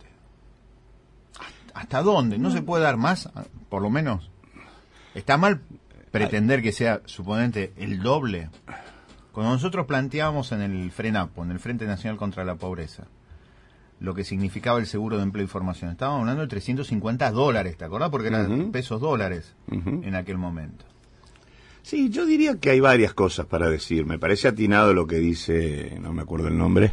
¿Hasta dónde? ¿No se puede dar más? Por lo menos. ¿Está mal pretender que sea, suponente, el doble? Cuando nosotros planteábamos en el FRENAPO, en el Frente Nacional contra la Pobreza, lo que significaba el seguro de empleo y formación, estábamos hablando de trescientos cincuenta dólares, ¿te acordás? Porque eran uh-huh. pesos dólares uh-huh. en aquel momento. Sí, yo diría que hay varias cosas para decir. Me parece atinado lo que dice, no me acuerdo el nombre,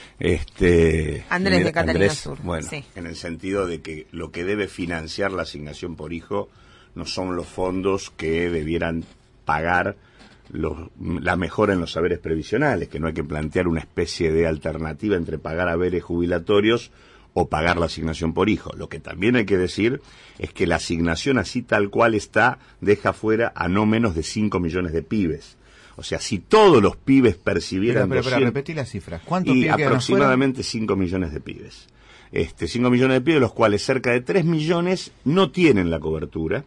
este Andrés de Catalina Andrés, Sur. Bueno, sí. En el sentido de que lo que debe financiar la asignación por hijo no son los fondos que debieran pagar los, la mejora en los saberes previsionales, que no hay que plantear una especie de alternativa entre pagar haberes jubilatorios o pagar la asignación por hijo. Lo que también hay que decir es que la asignación así tal cual está deja fuera a no menos de cinco millones de pibes. O sea, si todos los pibes percibieran... Pero, pero, pero repetí las cifras. ¿Cuántos y pibes aproximadamente cinco millones de pibes. Este, cinco millones de pibes, los cuales cerca de tres millones no tienen la cobertura.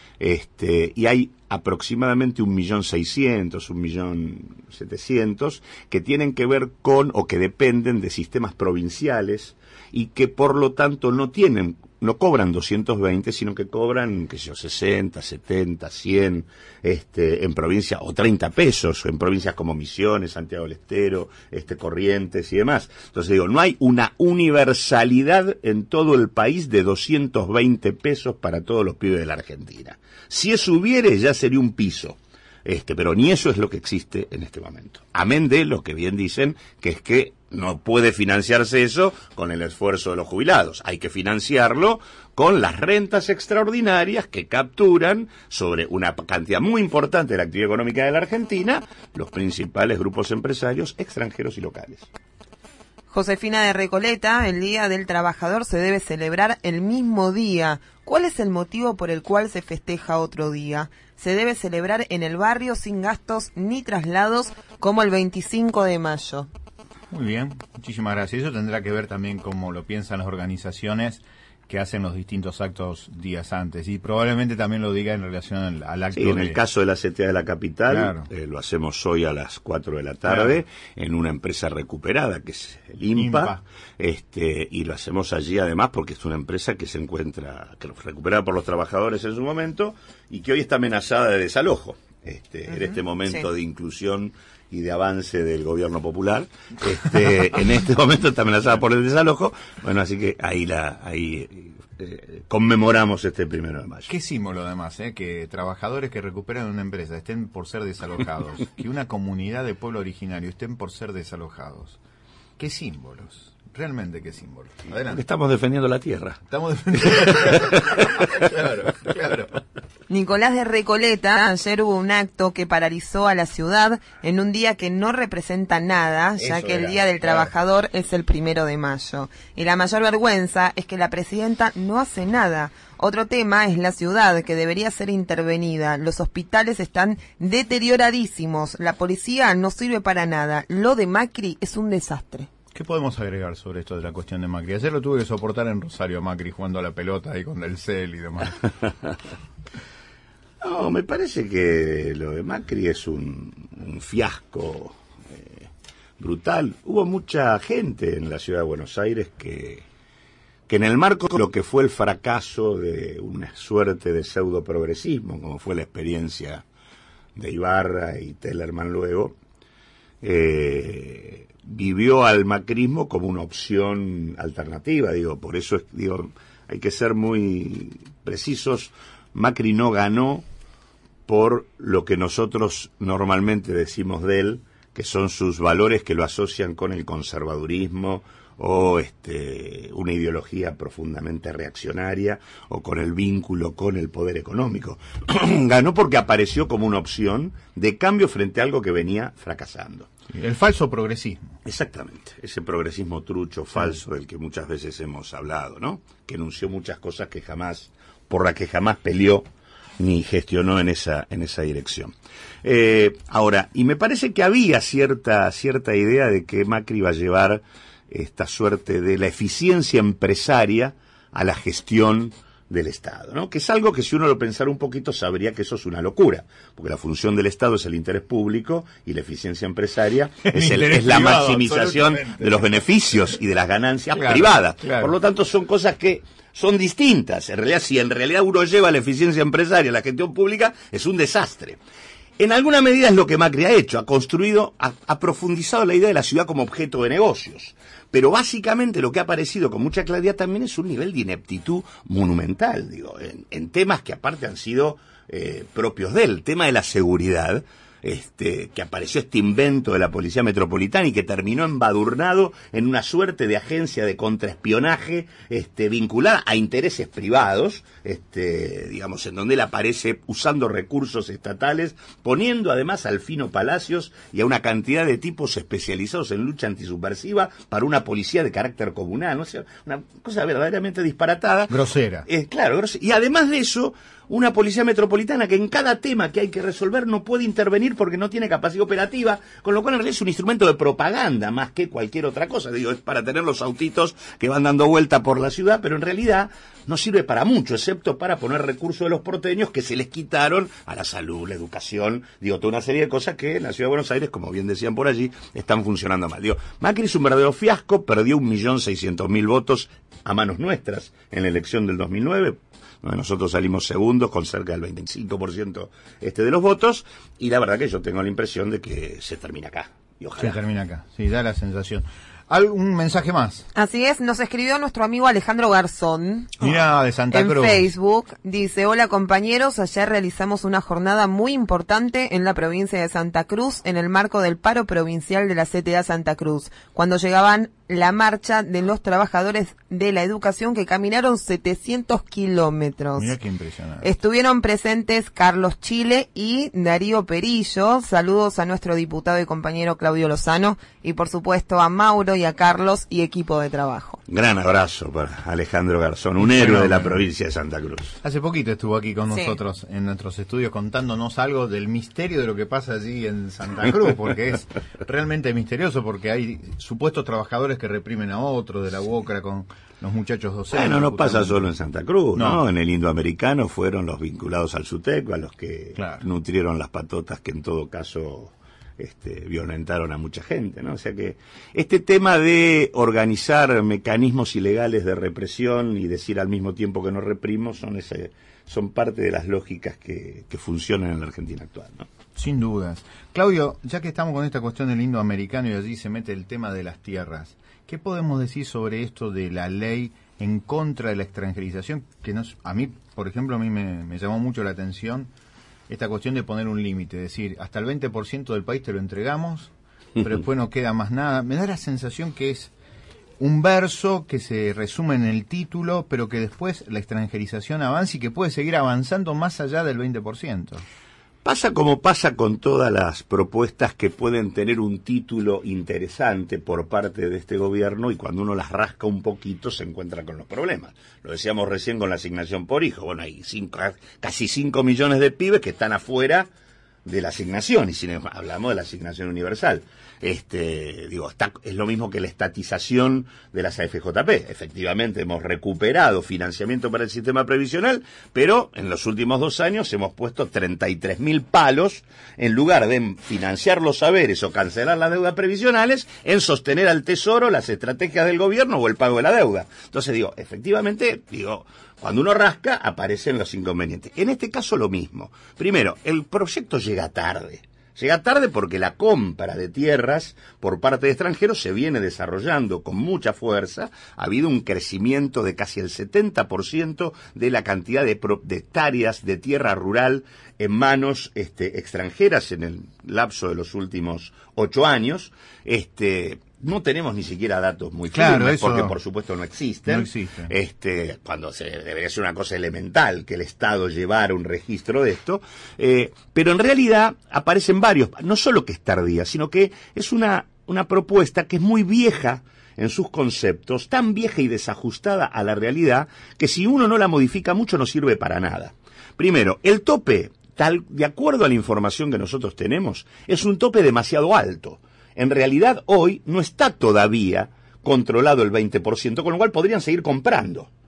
Este, y hay aproximadamente un millón seiscientos, un millón setecientos que tienen que ver con o que dependen de sistemas provinciales y que por lo tanto no tienen, no cobran doscientos veinte, sino que cobran, qué sé yo, sesenta, setenta, cien, este, en provincia, o treinta pesos, en provincias como Misiones, Santiago del Estero, este, Corrientes y demás. Entonces digo, no hay una universalidad en todo el país de doscientos veinte pesos para todos los pibes de la Argentina. Si eso hubiere, ya sería un piso. Este, pero ni eso es lo que existe en este momento. Amén de lo que bien dicen, que es que no puede financiarse eso con el esfuerzo de los jubilados. Hay que financiarlo con las rentas extraordinarias que capturan sobre una cantidad muy importante de la actividad económica de la Argentina los principales grupos empresarios extranjeros y locales. Josefina de Recoleta, el Día del Trabajador se debe celebrar el mismo día. ¿Cuál es el motivo por el cual se festeja otro día? Se debe celebrar en el barrio sin gastos ni traslados como el veinticinco de mayo. Muy bien, muchísimas gracias. Eso tendrá que ver también cómo lo piensan las organizaciones que hacen los distintos actos días antes, y probablemente también lo diga en relación al, al acto. Sí, en de... el caso de la C T A de la capital, claro. eh, lo hacemos hoy a las cuatro de la tarde, claro. en una empresa recuperada que es el I M P A, I M P A. Este, y lo hacemos allí además porque es una empresa que se encuentra, que fue recuperada por los trabajadores en su momento y que hoy está amenazada de desalojo. Este, uh-huh. En este momento sí. de inclusión y de avance del gobierno popular, este, en este momento está amenazada por el desalojo. Bueno, así que ahí la ahí eh, conmemoramos este primero de mayo. Qué símbolo además, ¿eh? Que trabajadores que recuperan una empresa estén por ser desalojados, que una comunidad de pueblo originario estén por ser desalojados. Qué símbolos. Realmente qué símbolo. Adelante. Porque estamos defendiendo la tierra. Estamos defendiendo la tierra. Claro, claro. Nicolás de Recoleta, ayer hubo un acto que paralizó a la ciudad en un día que no representa nada, ya Eso que era, el Día del claro. Trabajador es el primero de mayo. Y la mayor vergüenza es que la presidenta no hace nada. Otro tema es la ciudad, que debería ser intervenida. Los hospitales están deterioradísimos. La policía no sirve para nada. Lo de Macri es un desastre. ¿Qué podemos agregar sobre esto de la cuestión de Macri? Ayer lo tuve que soportar en Rosario a Macri jugando a la pelota ahí con Del Cel y demás. No, me parece que lo de Macri es un, un fiasco eh, brutal. Hubo mucha gente en la ciudad de Buenos Aires que, que en el marco de lo que fue el fracaso de una suerte de pseudo progresismo, como fue la experiencia de Ibarra y Tellerman luego, eh, vivió al macrismo como una opción alternativa. Digo, por eso es, digo, hay que ser muy precisos. Macri no ganó por lo que nosotros normalmente decimos de él, que son sus valores que lo asocian con el conservadurismo o este, una ideología profundamente reaccionaria o con el vínculo con el poder económico. Ganó porque apareció como una opción de cambio frente a algo que venía fracasando. El falso progresismo. Exactamente, ese progresismo trucho, falso, del que muchas veces hemos hablado, ¿no? Que anunció muchas cosas que jamás, por las que jamás peleó ni gestionó en esa en esa dirección. Eh, ahora, y me parece que había cierta cierta idea de que Macri iba a llevar esta suerte de la eficiencia empresaria a la gestión del Estado, ¿no? Que es algo que si uno lo pensara un poquito sabría que eso es una locura, porque la función del Estado es el interés público y la eficiencia empresaria es, el, es la privado, maximización de los beneficios y de las ganancias claro, privadas. Claro. Por lo tanto, son cosas que son distintas. En realidad, si en realidad uno lleva la eficiencia empresaria a la gestión pública, es un desastre. En alguna medida es lo que Macri ha hecho, ha construido, ha, ha profundizado la idea de la ciudad como objeto de negocios. Pero básicamente lo que ha aparecido con mucha claridad también es un nivel de ineptitud monumental, digo, en, en temas que aparte han sido eh, propios de él. El tema de la seguridad, este, que apareció este invento de la Policía Metropolitana y que terminó embadurnado en una suerte de agencia de contraespionaje este, vinculada a intereses privados, este, digamos, en donde él aparece usando recursos estatales, poniendo además al Fino Palacios y a una cantidad de tipos especializados en lucha antisubversiva para una policía de carácter comunal, ¿no? O sea, una cosa verdaderamente disparatada. Grosera. Eh, claro, grosera. Y además de eso, una policía metropolitana que en cada tema que hay que resolver no puede intervenir porque no tiene capacidad operativa, con lo cual en realidad es un instrumento de propaganda más que cualquier otra cosa. Digo, es para tener los autitos que van dando vuelta por la ciudad, pero en realidad no sirve para mucho, excepto para poner recursos de los porteños que se les quitaron a la salud, la educación, digo, toda una serie de cosas que en la ciudad de Buenos Aires, como bien decían por allí, están funcionando mal. Digo, Macri es un verdadero fiasco, perdió un millón seiscientos mil votos a manos nuestras en la elección del dos mil nueve. Nosotros salimos segundos con cerca del veinticinco por ciento este de los votos, y la verdad que yo tengo la impresión de que se termina acá. Y ojalá. Se termina acá, sí, da la sensación. ¿Algún mensaje más? Así es, nos escribió nuestro amigo Alejandro Garzón. Mira, de Santa en Cruz. En Facebook, dice, hola compañeros, ayer realizamos una jornada muy importante en la provincia de Santa Cruz en el marco del paro provincial de la C T A Santa Cruz, cuando llegaban la marcha de los trabajadores de la educación que caminaron setecientos kilómetros. Mira qué impresionante. Estuvieron presentes Carlos Chile y Darío Perillo. Saludos a nuestro diputado y compañero Claudio Lozano y por supuesto a Mauro y a Carlos y equipo de trabajo. Gran abrazo para Alejandro Garzón, un héroe de la provincia de Santa Cruz. Hace poquito estuvo aquí con Sí. nosotros en nuestros estudios contándonos algo del misterio de lo que pasa allí en Santa Cruz, porque es realmente misterioso, porque hay supuestos trabajadores que reprimen a otros de la UOCRA con los muchachos docentes. Bueno, no pasa solo en Santa Cruz, ¿no? No. En el indoamericano fueron los vinculados al SUTEC, a los que Claro. nutrieron las patotas que en todo caso este, violentaron a mucha gente, ¿no? O sea que este tema de organizar mecanismos ilegales de represión y decir al mismo tiempo que no reprimo son ese, son parte de las lógicas que, que funcionan en la Argentina actual, ¿no? Sin dudas. Claudio, ya que estamos con esta cuestión del indoamericano y allí se mete el tema de las tierras, ¿qué podemos decir sobre esto de la ley en contra de la extranjerización? Que nos, a mí, por ejemplo, a mí me, me llamó mucho la atención esta cuestión de poner un límite, es decir, hasta el veinte por ciento del país te lo entregamos, pero después no queda más nada. Me da la sensación que es un verso que se resume en el título, pero que después la extranjerización avanza y que puede seguir avanzando más allá del veinte por ciento. Pasa como pasa con todas las propuestas que pueden tener un título interesante por parte de este gobierno y cuando uno las rasca un poquito se encuentra con los problemas. Lo decíamos recién con la asignación por hijo. Bueno, hay cinco, casi cinco millones de pibes que están afuera de la asignación y si hablamos de la asignación universal. Este, digo, está, es lo mismo que la estatización de las A F J P. Efectivamente, hemos recuperado financiamiento para el sistema previsional, pero en los últimos dos años hemos puesto treinta y tres mil palos en lugar de financiar los saberes o cancelar las deudas previsionales, en sostener al Tesoro las estrategias del gobierno o el pago de la deuda. Entonces digo, efectivamente, digo, cuando uno rasca aparecen los inconvenientes. En este caso lo mismo. Primero, el proyecto llega tarde. Llega tarde porque la compra de tierras por parte de extranjeros se viene desarrollando con mucha fuerza. Ha habido un crecimiento de casi el setenta por ciento de la cantidad de, pro, de hectáreas de tierra rural en manos este, extranjeras en el lapso de los últimos ocho años. Este, no tenemos ni siquiera datos muy Claro, firmes, eso porque por supuesto no existen. No existen. Este, cuando se debería ser una cosa elemental que el Estado llevara un registro de esto, eh, pero en realidad aparecen varios, no solo que es tardía, sino que es una, una propuesta que es muy vieja en sus conceptos, tan vieja y desajustada a la realidad, que si uno no la modifica mucho no sirve para nada. Primero, el tope, tal, de acuerdo a la información que nosotros tenemos, es un tope demasiado alto. En realidad hoy no está todavía controlado el veinte por ciento, con lo cual podrían seguir comprando.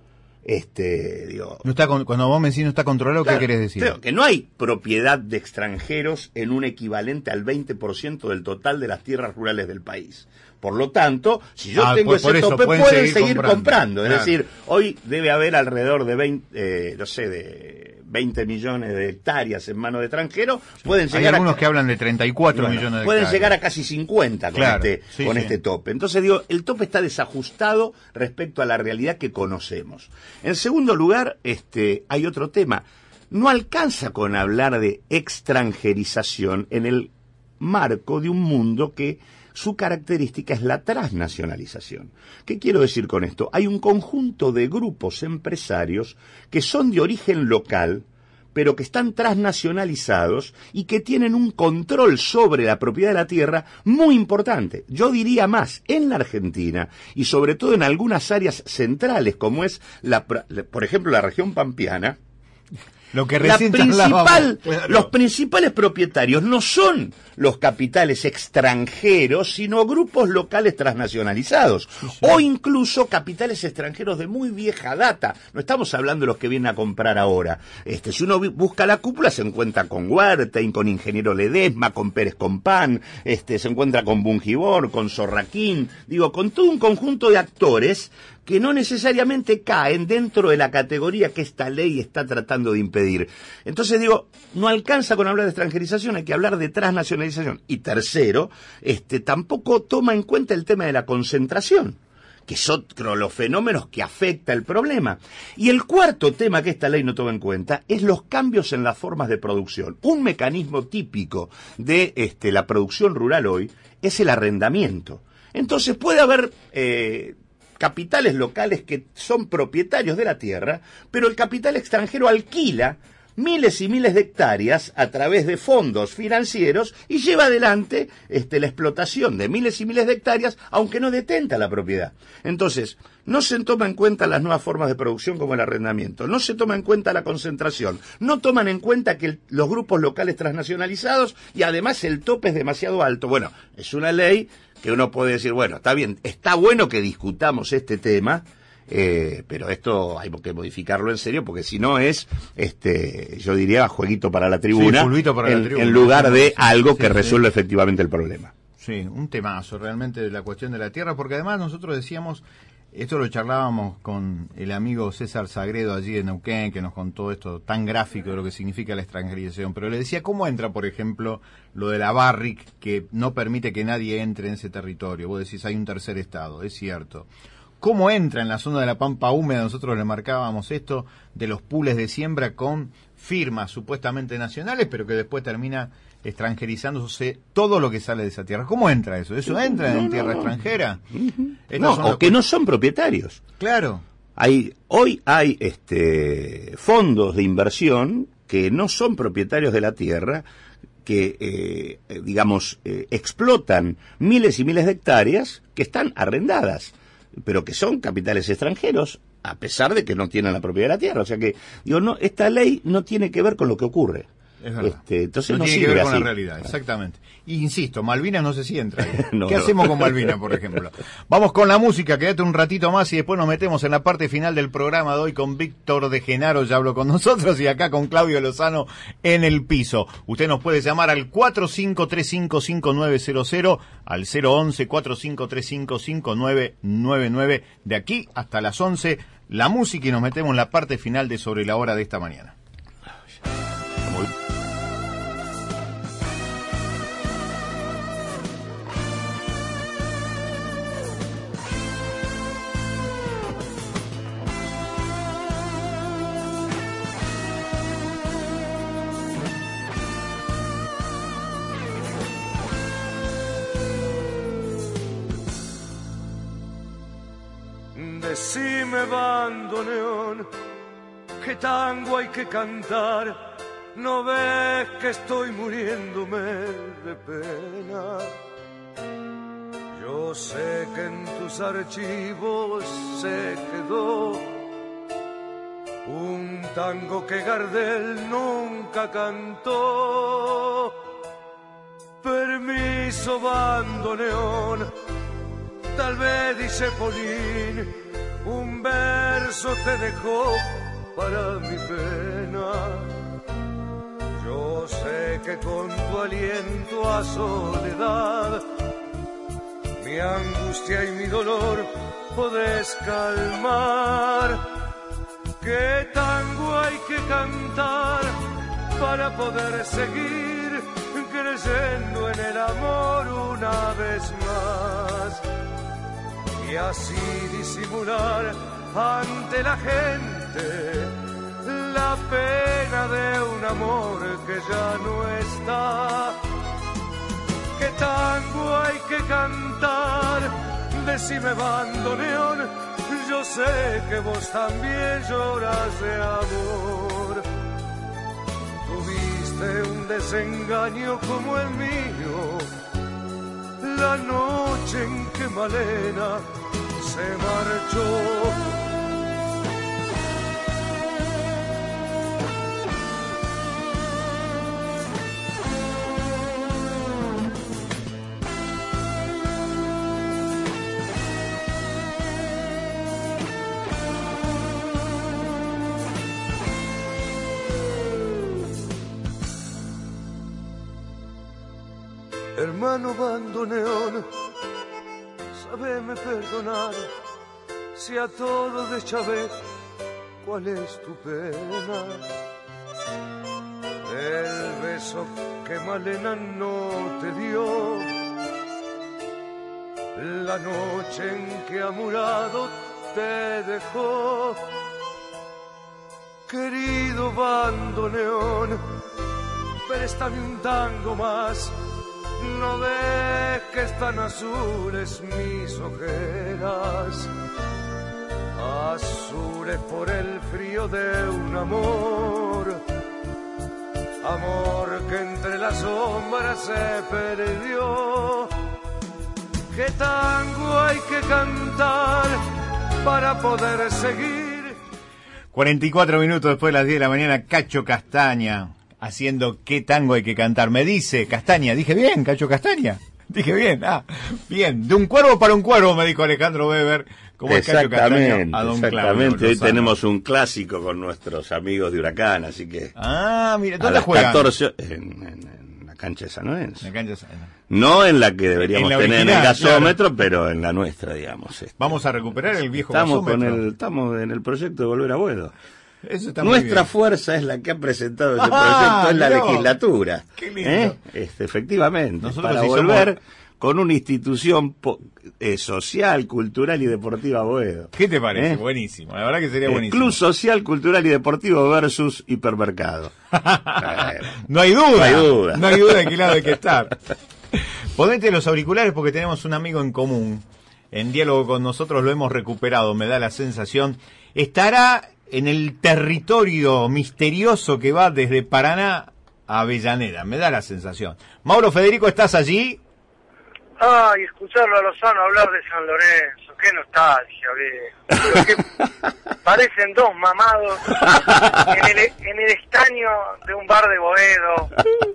Este, digo, no está con, cuando vos me decís no está controlado, claro, ¿qué querés decir? Claro, que no hay propiedad de extranjeros en un equivalente al veinte por ciento del total de las tierras rurales del país. Por lo tanto, si yo ah, tengo por, ese por eso, tope, pueden, pueden seguir, seguir comprando. comprando. Es claro. decir, hoy debe haber alrededor de veinte, eh, no sé, de veinte millones de hectáreas en manos de extranjeros. Pueden llegar Hay algunos a, que hablan de treinta y cuatro bueno, millones de pueden hectáreas. Pueden llegar a casi cincuenta con, claro, este, sí, con sí. este tope. Entonces digo, el tope está desajustado respecto a la realidad que conocemos. En segundo lugar, este, hay otro tema. No alcanza con hablar de extranjerización en el marco de un mundo que su característica es la transnacionalización. ¿Qué quiero decir con esto? Hay un conjunto de grupos empresarios que son de origen local, pero que están transnacionalizados y que tienen un control sobre la propiedad de la tierra muy importante. Yo diría más, en la Argentina, y sobre todo en algunas áreas centrales, como es, la, por ejemplo, la región pampeana, Lo que la principal, claro. Los principales propietarios no son los capitales extranjeros, sino grupos locales transnacionalizados, sí, sí. o incluso capitales extranjeros de muy vieja data. No estamos hablando de los que vienen a comprar ahora. Este, si uno busca la cúpula, se encuentra con Huertain, con Ingeniero Ledesma, con Pérez Compán, este, se encuentra con Bungibor, con Zorraquín, digo, con todo un conjunto de actores que no necesariamente caen dentro de la categoría que esta ley está tratando de impedir. Entonces digo, no alcanza con hablar de extranjerización, hay que hablar de transnacionalización. Y tercero, este, tampoco toma en cuenta el tema de la concentración, que son los fenómenos que afecta el problema. Y el cuarto tema que esta ley no toma en cuenta es los cambios en las formas de producción. Un mecanismo típico de este, la producción rural hoy es el arrendamiento. Entonces puede haber Eh, capitales locales que son propietarios de la tierra, pero el capital extranjero alquila miles y miles de hectáreas a través de fondos financieros y lleva adelante este, la explotación de miles y miles de hectáreas, aunque no detenta la propiedad. Entonces, no se toma en cuenta las nuevas formas de producción como el arrendamiento, no se toma en cuenta la concentración, no toman en cuenta que el, los grupos locales transnacionalizados y además el tope es demasiado alto. Bueno, es una ley que uno puede decir, bueno, está bien, está bueno que discutamos este tema, eh, pero esto hay que modificarlo en serio, porque si no es, este, yo diría, jueguito para la tribuna, sí, para en, la tribuna, en lugar de sí, algo sí, que sí. resuelva efectivamente el problema. Sí, un temazo realmente de la cuestión de la tierra, porque además nosotros decíamos, esto lo charlábamos con el amigo César Sagredo allí de Neuquén, que nos contó esto tan gráfico de lo que significa la extranjerización, pero le decía, ¿cómo entra, por ejemplo, lo de la Barrick, que no permite que nadie entre en ese territorio? Vos decís, hay un tercer estado, es cierto. ¿Cómo entra en la zona de la Pampa Húmeda? Nosotros le marcábamos esto de los pools de siembra con firmas supuestamente nacionales, pero que después termina extranjerizándose todo lo que sale de esa tierra. ¿Cómo entra eso? ¿Eso entra no, en no, tierra no. extranjera? Uh-huh. No, o que no son propietarios. Claro. Hay, hoy hay este, fondos de inversión que no son propietarios de la tierra, que, eh, digamos, eh, explotan miles y miles de hectáreas que están arrendadas, pero que son capitales extranjeros, a pesar de que no tienen la propiedad de la tierra. O sea que, digo, no, esta ley no tiene que ver con lo que ocurre. Es verdad. Este, entonces no, no tiene sirve que ver con así. la realidad, exactamente. Y insisto, Malvinas no sé si entra ahí. no, ¿Qué no. hacemos con Malvinas, por ejemplo? Vamos con la música, quédate un ratito más y después nos metemos en la parte final del programa de hoy con Víctor de Genaro, ya habló con nosotros, y acá con Claudio Lozano en el piso. Usted nos puede llamar al cuatro cinco tres cinco cinco nueve cero cero, al cero once cuatro cinco tres cinco cinco nueve nueve nueve, de aquí hasta las once, la música, y nos metemos en la parte final de Sobre la Hora de esta mañana. Muy Decime, bandoneón, qué tango hay que cantar. No ves que estoy muriéndome de pena. Yo sé que en tus archivos se quedó un tango que Gardel nunca cantó. Permiso, bandoneón, tal vez dice Polín, un verso te dejó para mi pena. Yo sé que con tu aliento a soledad mi angustia y mi dolor podés calmar. ¿Qué tango hay que cantar para poder seguir creyendo en el amor una vez más? Y así disimular ante la gente la pena de un amor que ya no está. ¿Qué tango hay que cantar? Decime, bandoneón, yo sé que vos también lloras de amor. Tuviste un desengaño como el mío la noche en que Malena se marchó. Hermano bandoneón, sabeme perdonar si a todos de Chávez, ¿cuál es tu pena? El beso que Malena no te dio, la noche en que amurado te dejó. Querido bandoneón, préstame un tango más. No ves que están azules mis ojeras, azules por el frío de un amor, amor que entre las sombras se perdió. ¿Qué tango hay que cantar para poder seguir? cuarenta y cuatro minutos después de las diez de la mañana, Cacho Castaña haciendo ¿Qué tango hay que cantar? Me dice Castaña, dije bien, Cacho Castaña, dije bien, ah, bien, de un cuervo para un cuervo, me dijo Alejandro Weber, como es Cacho Castaña a Don exactamente, Claudio hoy tenemos un clásico con nuestros amigos de Huracán, así que... Ah, mira, ¿dónde juegan? catorce, en, en, en la cancha de San Lorenzo. En la cancha de San Lorenzo. No en la que deberíamos en la tener original, en el gasómetro, claro. Pero en la nuestra, digamos. Este. Vamos a recuperar el viejo estamos gasómetro. Con el, estamos en el proyecto de Volver a Buedo. Eso está muy Nuestra bien. fuerza es la que ha presentado ese Ah, proyecto en la mirá. legislatura. Qué lindo. ¿Eh? Este, efectivamente, Nosotros para sí volver somos... con una institución po- eh, social, cultural y deportiva Boedo. ¿Qué te parece? ¿Eh? Buenísimo, la verdad que sería Eh, buenísimo. Club Social, Cultural y Deportivo versus Hipermercado. No hay duda, No hay duda. no hay duda de qué lado hay que estar. Ponete los auriculares porque tenemos un amigo en común. En diálogo con nosotros lo hemos recuperado, me da la sensación. Estará en el territorio misterioso que va desde Paraná a Avellaneda, me da la sensación. Mauro Federico, ¿estás allí? Ay, escucharlo a Lozano hablar de San Lorenzo, qué nostalgia, viejo. Que parecen dos mamados en el, en el estaño de un bar de Boedo.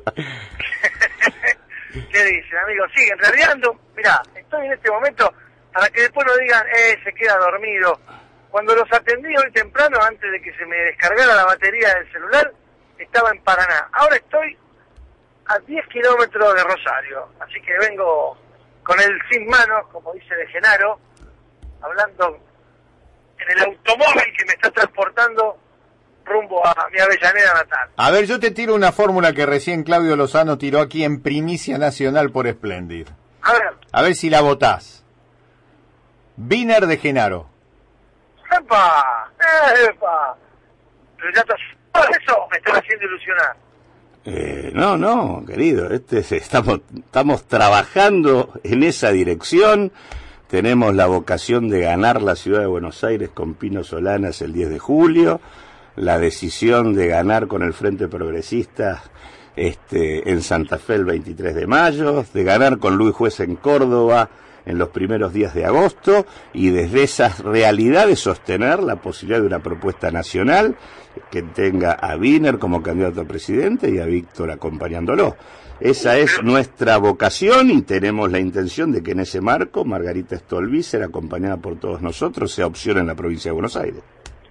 ¿Qué dicen, amigos? Siguen radiando. Mirá, estoy en este momento para que después no digan, eh, se queda dormido. Cuando los atendí hoy temprano, antes de que se me descargara la batería del celular, estaba en Paraná. Ahora estoy a diez kilómetros de Rosario, así que vengo con el sin manos, como dice de Genaro, hablando en el automóvil que me está transportando rumbo a mi Avellaneda natal. A ver, yo te tiro una fórmula que recién Claudio Lozano tiró aquí en Primicia Nacional por Splendid. A ver. A ver si la votás. Wiener de Genaro. ¡Epa! ¡Epa! Pero ya estás... Todo eso me están haciendo ilusionar. Eh, no, no, querido, este es- estamos, estamos trabajando en esa dirección. Tenemos la vocación de ganar la ciudad de Buenos Aires con Pino Solanas el diez de julio, la decisión de ganar con el Frente Progresista este, en Santa Fe el veintitrés de mayo, de ganar con Luis Juez en Córdoba en los primeros días de agosto, y desde esas realidades sostener la posibilidad de una propuesta nacional que tenga a Wiener como candidato a presidente y a Víctor acompañándolo. Esa es nuestra vocación y tenemos la intención de que en ese marco Margarita Stolbizer, acompañada por todos nosotros, sea opción en la provincia de Buenos Aires.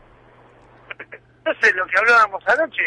Entonces, lo que hablábamos anoche,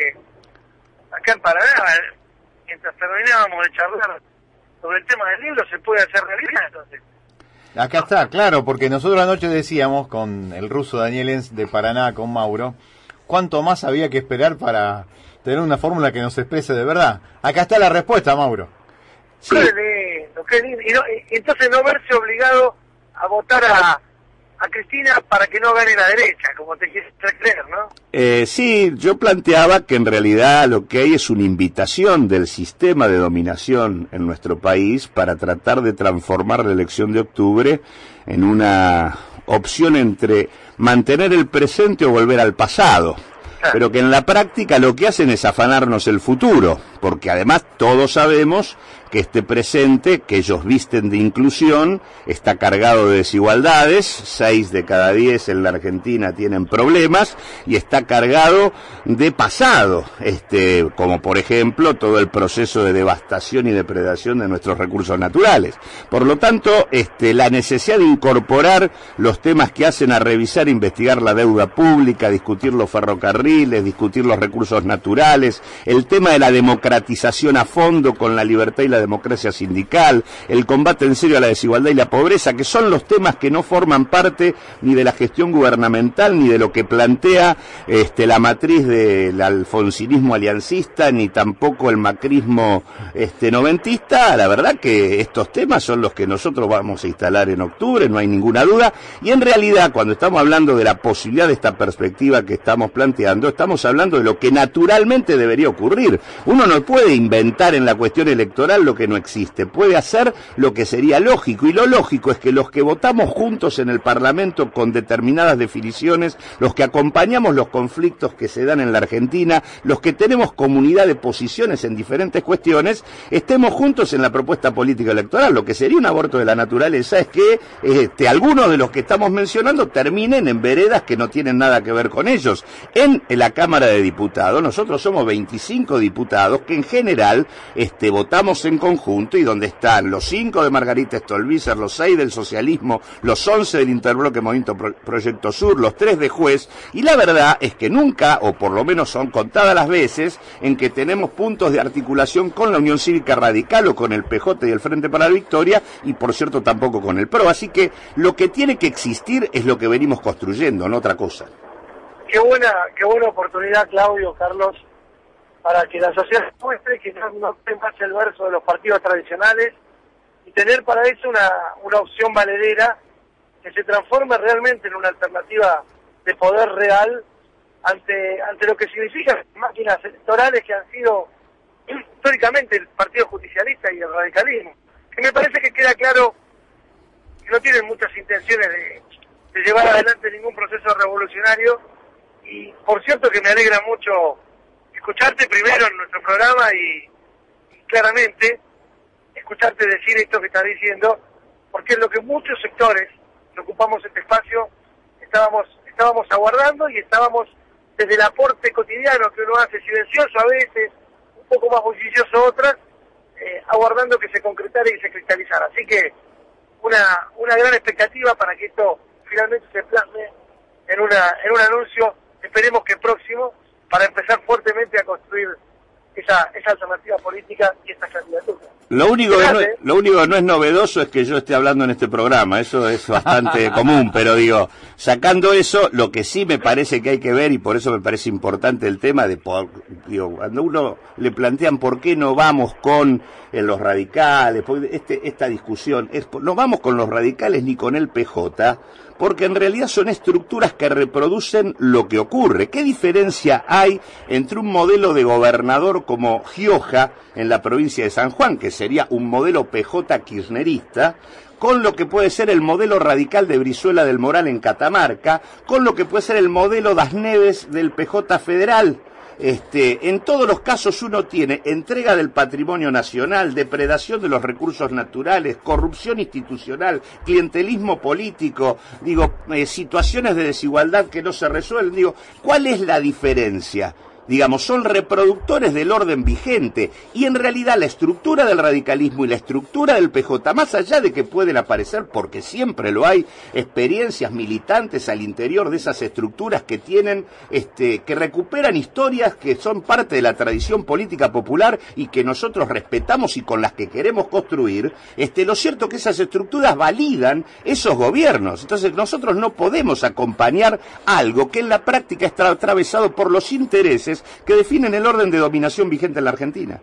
acá en Paraná, mientras terminábamos de charlar sobre el tema del libro, se puede hacer realidad, entonces. Acá está, claro, porque nosotros anoche decíamos con el ruso Daniel Enz de Paraná, con Mauro, cuánto más había que esperar para tener una fórmula que nos exprese de verdad. Acá está la respuesta, Mauro. Sí. Qué lindo, qué lindo. Y, no, y entonces no verse obligado a votar a, a Cristina para que no gane la derecha, como te quieres creer, ¿no? Eh, sí, yo planteaba que en realidad lo que hay es una invitación del sistema de dominación en nuestro país para tratar de transformar la elección de octubre en una opción entre mantener el presente o volver al pasado. Pero que en la práctica lo que hacen es afanarnos el futuro, porque además todos sabemos que este presente, que ellos visten de inclusión, está cargado de desigualdades, seis de cada diez en la Argentina tienen problemas, y está cargado de pasado, este, como por ejemplo todo el proceso de devastación y depredación de nuestros recursos naturales. Por lo tanto, este, la necesidad de incorporar los temas que hacen a revisar e investigar la deuda pública, discutir los ferrocarriles, discutir los recursos naturales, el tema de la democratización a fondo con la libertad y la democracia sindical, el combate en serio a la desigualdad y la pobreza, que son los temas que no forman parte ni de la gestión gubernamental, ni de lo que plantea este, la matriz del alfonsinismo aliancista, ni tampoco el macrismo este, noventista. La verdad que estos temas son los que nosotros vamos a instalar en octubre, no hay ninguna duda, y en realidad cuando estamos hablando de la posibilidad de esta perspectiva que estamos planteando, estamos hablando de lo que naturalmente debería ocurrir. Uno no puede inventar en la cuestión electoral lo que no existe, puede hacer lo que sería lógico, y lo lógico es que los que votamos juntos en el Parlamento con determinadas definiciones, los que acompañamos los conflictos que se dan en la Argentina, los que tenemos comunidad de posiciones en diferentes cuestiones, estemos juntos en la propuesta política electoral. Lo que sería un aborto de la naturaleza es que este, algunos de los que estamos mencionando terminen en veredas que no tienen nada que ver con ellos. En la Cámara de Diputados, nosotros somos veinticinco diputados que en general este, votamos en conjunto, y donde están los cinco de Margarita Stolbizer, los seis del socialismo, los once del Interbloque Movimiento Pro Proyecto Sur, los tres de Juez, y la verdad es que nunca, o por lo menos son contadas las veces, en que tenemos puntos de articulación con la Unión Cívica Radical o con el P J y el Frente para la Victoria, y por cierto tampoco con el P R O. Así que lo que tiene que existir es lo que venimos construyendo, no otra cosa. Qué buena, qué buena oportunidad, Claudio, Carlos, para que la sociedad muestre que no, no esté más el verso de los partidos tradicionales y tener para eso una, una opción valedera que se transforme realmente en una alternativa de poder real ante ante lo que significan máquinas electorales que han sido históricamente el Partido Justicialista y el radicalismo, que me parece que queda claro que no tienen muchas intenciones de, de llevar adelante ningún proceso revolucionario. Y por cierto que me alegra mucho escucharte primero en nuestro programa y, y claramente escucharte decir esto que estás diciendo, porque es lo que muchos sectores que ocupamos este espacio estábamos estábamos aguardando, y estábamos desde el aporte cotidiano que uno hace, silencioso a veces, un poco más bullicioso otras, eh, aguardando que se concretara y se cristalizara. Así que una una gran expectativa para que esto finalmente se plasme en una en un anuncio, esperemos que próximo, para empezar fuertemente a construir esa, esa alternativa política y esta candidatura. Lo único, que no, lo único que no es novedoso es que yo esté hablando en este programa, eso es bastante común, pero digo, sacando eso, lo que sí me parece que hay que ver, y por eso me parece importante el tema de, por, digo, cuando uno le plantean por qué no vamos con eh, los radicales, porque este, esta discusión, es, no vamos con los radicales ni con el P J, porque en realidad son estructuras que reproducen lo que ocurre. ¿Qué diferencia hay entre un modelo de gobernador como Gioja en la provincia de San Juan, que sería un modelo P J kirchnerista, con lo que puede ser el modelo radical de Brizuela del Moral en Catamarca, con lo que puede ser el modelo Das Neves del P J federal? Este, en todos los casos uno tiene entrega del patrimonio nacional, depredación de los recursos naturales, corrupción institucional, clientelismo político, digo, eh, situaciones de desigualdad que no se resuelven. Digo, ¿cuál es la diferencia? digamos, son reproductores del orden vigente, y en realidad la estructura del radicalismo y la estructura del P J, más allá de que pueden aparecer, porque siempre lo hay, experiencias militantes al interior de esas estructuras que tienen, este, que recuperan historias que son parte de la tradición política popular y que nosotros respetamos y con las que queremos construir, este, lo cierto es que esas estructuras validan esos gobiernos. Entonces nosotros no podemos acompañar algo que en la práctica está atravesado por los intereses que definen el orden de dominación vigente en la Argentina.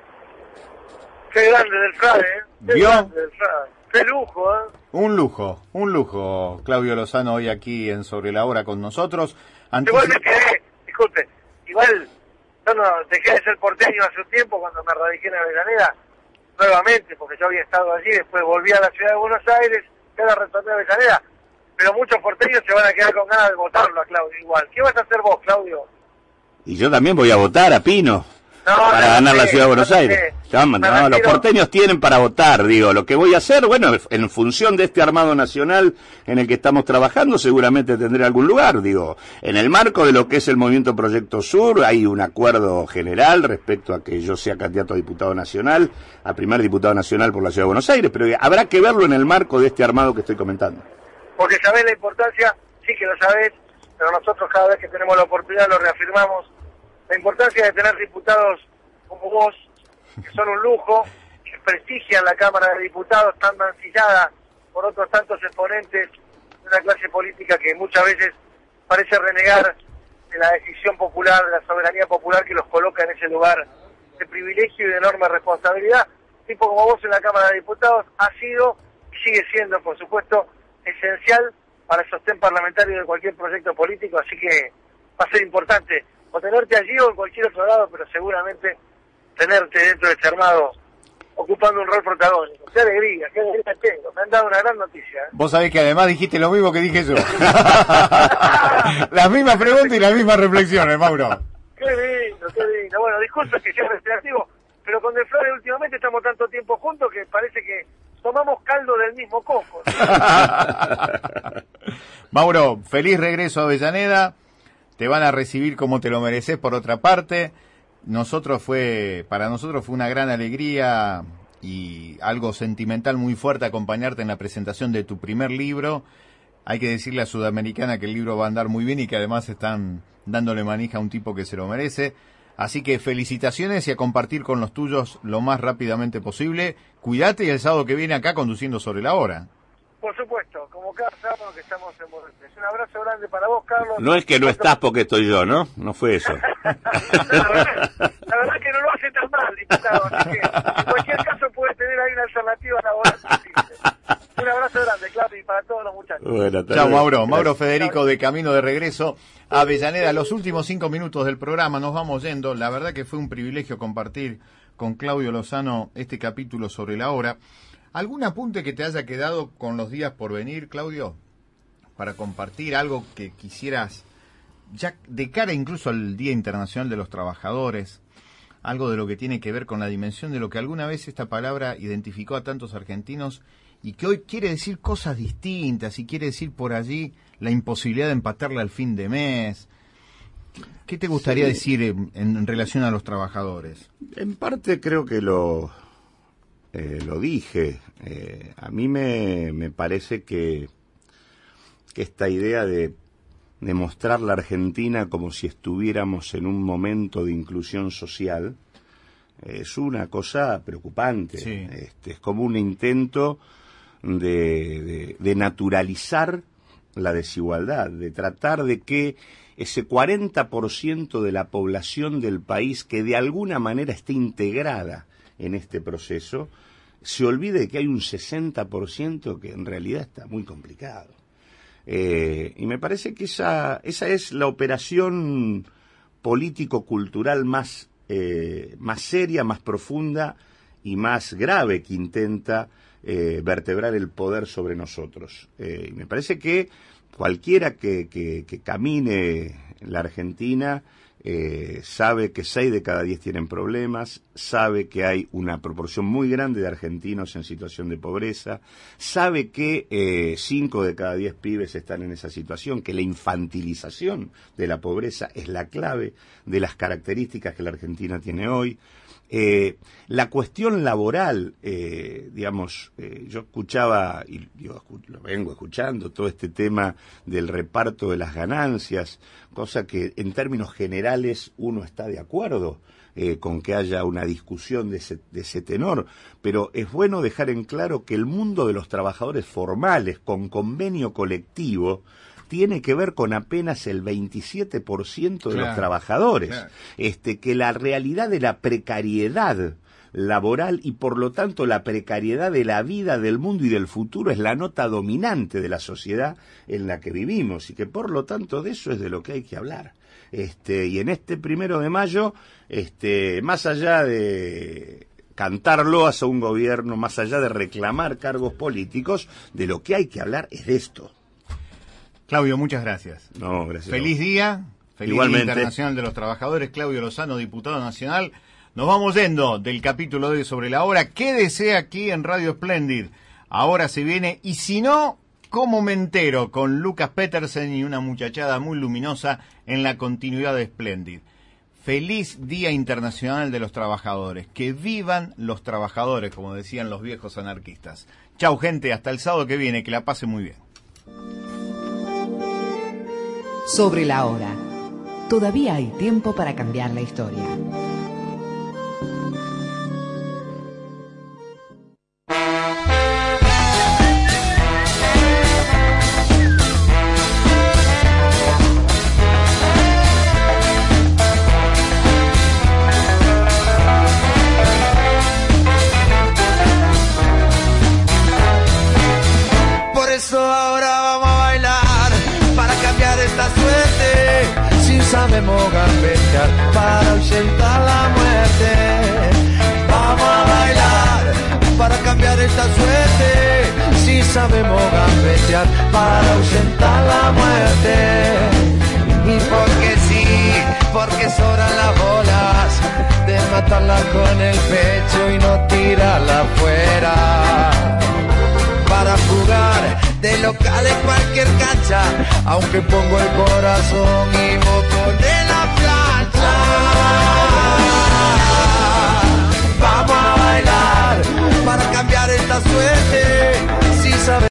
Qué grande del Frade, ¿eh? Qué ¿Vio? grande del Frade. Qué lujo, ¿eh? Un lujo, un lujo, Claudio Lozano hoy aquí en Sobre la Hora con nosotros. Antici- Igual me quedé, disculpe, igual yo no dejé de ser porteño hace un tiempo cuando me radiqué en Avellaneda, nuevamente, porque yo había estado allí, después volví a la ciudad de Buenos Aires, y ahora retorné a Avellaneda, pero muchos porteños se van a quedar con ganas de votarlo a Claudio igual. ¿Qué vas a hacer vos, Claudio? Y yo también voy a votar a Pino. No, para no ganar sé, la ciudad de Buenos no Aires. sé. No, no, refiero... los porteños tienen para votar, digo. Lo que voy a hacer, bueno, en función de este armado nacional en el que estamos trabajando, seguramente tendré algún lugar, digo. En el marco de lo que es el Movimiento Proyecto Sur, hay un acuerdo general respecto a que yo sea candidato a diputado nacional, a primer diputado nacional por la ciudad de Buenos Aires, pero habrá que verlo en el marco de este armado que estoy comentando. Porque sabés la importancia, sí que lo sabés, pero nosotros cada vez que tenemos la oportunidad lo reafirmamos, la importancia de tener diputados como vos, que son un lujo, que prestigian la Cámara de Diputados tan mancillada por otros tantos exponentes de una clase política que muchas veces parece renegar de la decisión popular, de la soberanía popular que los coloca en ese lugar de privilegio y de enorme responsabilidad. Tipo como vos en la Cámara de Diputados ha sido y sigue siendo, por supuesto, esencial para el sostén parlamentario de cualquier proyecto político, así que va a ser importante o tenerte allí o en cualquier otro lado, pero seguramente tenerte dentro de este armado ocupando un rol protagónico. Qué alegría, qué alegría tengo. Me han dado una gran noticia. ¿eh? Vos sabés que además dijiste lo mismo que dije yo. Las mismas preguntas y las mismas reflexiones, Mauro. Qué lindo, qué lindo. Bueno, disculpa que sea reiterativo, pero con De Flores últimamente estamos tanto tiempo juntos que parece que tomamos caldo del mismo coco. Mauro, feliz regreso a Avellaneda. Te van a recibir como te lo mereces por otra parte. Nosotros fue, para nosotros fue una gran alegría y algo sentimental muy fuerte acompañarte en la presentación de tu primer libro. Hay que decirle a Sudamericana que el libro va a andar muy bien y que además están dándole manija a un tipo que se lo merece. Así que felicitaciones y a compartir con los tuyos lo más rápidamente posible. Cuídate y el sábado que viene acá conduciendo Sobre la Hora. Por supuesto, como cada sábado que estamos en Buenos Aires. Un abrazo grande para vos, Carlos. No es que no estás porque estoy yo, ¿no? No fue eso. La verdad, la verdad que no lo hace tan mal, diputado. Así que en cualquier caso puede tener ahí una alternativa laboral. Un abrazo grande, Claudio, y para todos los muchachos. Bueno, chao, Mauro. Mauro Federico, de camino de regreso a Avellaneda. Los últimos cinco minutos del programa nos vamos yendo. La verdad que fue un privilegio compartir con Claudio Lozano este capítulo Sobre la Hora. ¿Algún apunte que te haya quedado con los días por venir, Claudio? Para compartir algo que quisieras, ya de cara incluso al Día Internacional de los Trabajadores, algo de lo que tiene que ver con la dimensión de lo que alguna vez esta palabra identificó a tantos argentinos y que hoy quiere decir cosas distintas y quiere decir por allí la imposibilidad de empatarla al fin de mes. ¿Qué te gustaría sí. decir en, en relación a los trabajadores? En parte creo que lo... Eh, lo dije, eh, a mí me, me parece que, que esta idea de, de mostrar la Argentina como si estuviéramos en un momento de inclusión social eh, es una cosa preocupante. Sí. Este, es como un intento de, de, de naturalizar la desigualdad, de tratar de que ese cuarenta por ciento de la población del país que de alguna manera esté integrada en este proceso, se olvide de que hay un sesenta por ciento que en realidad está muy complicado. Eh, y me parece que esa, esa es la operación político-cultural más, eh, más seria, más profunda y más grave que intenta eh, vertebrar el poder sobre nosotros. Eh, y me parece que cualquiera que, que, que camine en la Argentina eh, sabe que seis de cada diez tienen problemas, sabe que hay una proporción muy grande de argentinos en situación de pobreza, sabe que eh, cinco de cada diez pibes están en esa situación, que la infantilización de la pobreza es la clave de las características que la Argentina tiene hoy. Eh, la cuestión laboral, eh, digamos, eh, yo escuchaba, y yo lo vengo escuchando, todo este tema del reparto de las ganancias, cosa que en términos generales uno está de acuerdo eh, con que haya una discusión de ese, de ese tenor, pero es bueno dejar en claro que el mundo de los trabajadores formales con convenio colectivo tiene que ver con apenas el veintisiete por ciento de claro, los trabajadores, claro. este, que la realidad de la precariedad laboral y por lo tanto la precariedad de la vida, del mundo y del futuro es la nota dominante de la sociedad en la que vivimos y que por lo tanto de eso es de lo que hay que hablar. Este, y en este primero de mayo, este, más allá de cantar loas a un gobierno, más allá de reclamar cargos políticos, de lo que hay que hablar es de esto. Claudio, muchas gracias. No, gracias. Feliz día, feliz Igualmente. Día Internacional de los Trabajadores. Claudio Lozano, diputado nacional. Nos vamos yendo del capítulo de hoy sobre la hora. Quédese aquí en Radio Splendid. Ahora se viene, y si no, ¿cómo me entero? Con Lucas Petersen y una muchachada muy luminosa en la continuidad de Splendid. Feliz Día Internacional de los Trabajadores. Que vivan los trabajadores, como decían los viejos anarquistas. Chau, gente, hasta el sábado que viene. Que la pase muy bien. Sobre la hora. Todavía hay tiempo para cambiar la historia. Por eso ahora vamos a bailar para cambiar esta suerte. Si sabemos gambetear para ahuyentar la muerte. Vamos a bailar para cambiar esta suerte. Si sabemos gambetear para ahuyentar la muerte. Y porque sí, porque sobran las bolas de matarla con el pecho y no tirarla afuera. Para jugar de local en cualquier cancha, aunque pongo el corazón y moco de la plancha. Vamos a bailar para cambiar esta suerte, si sabes.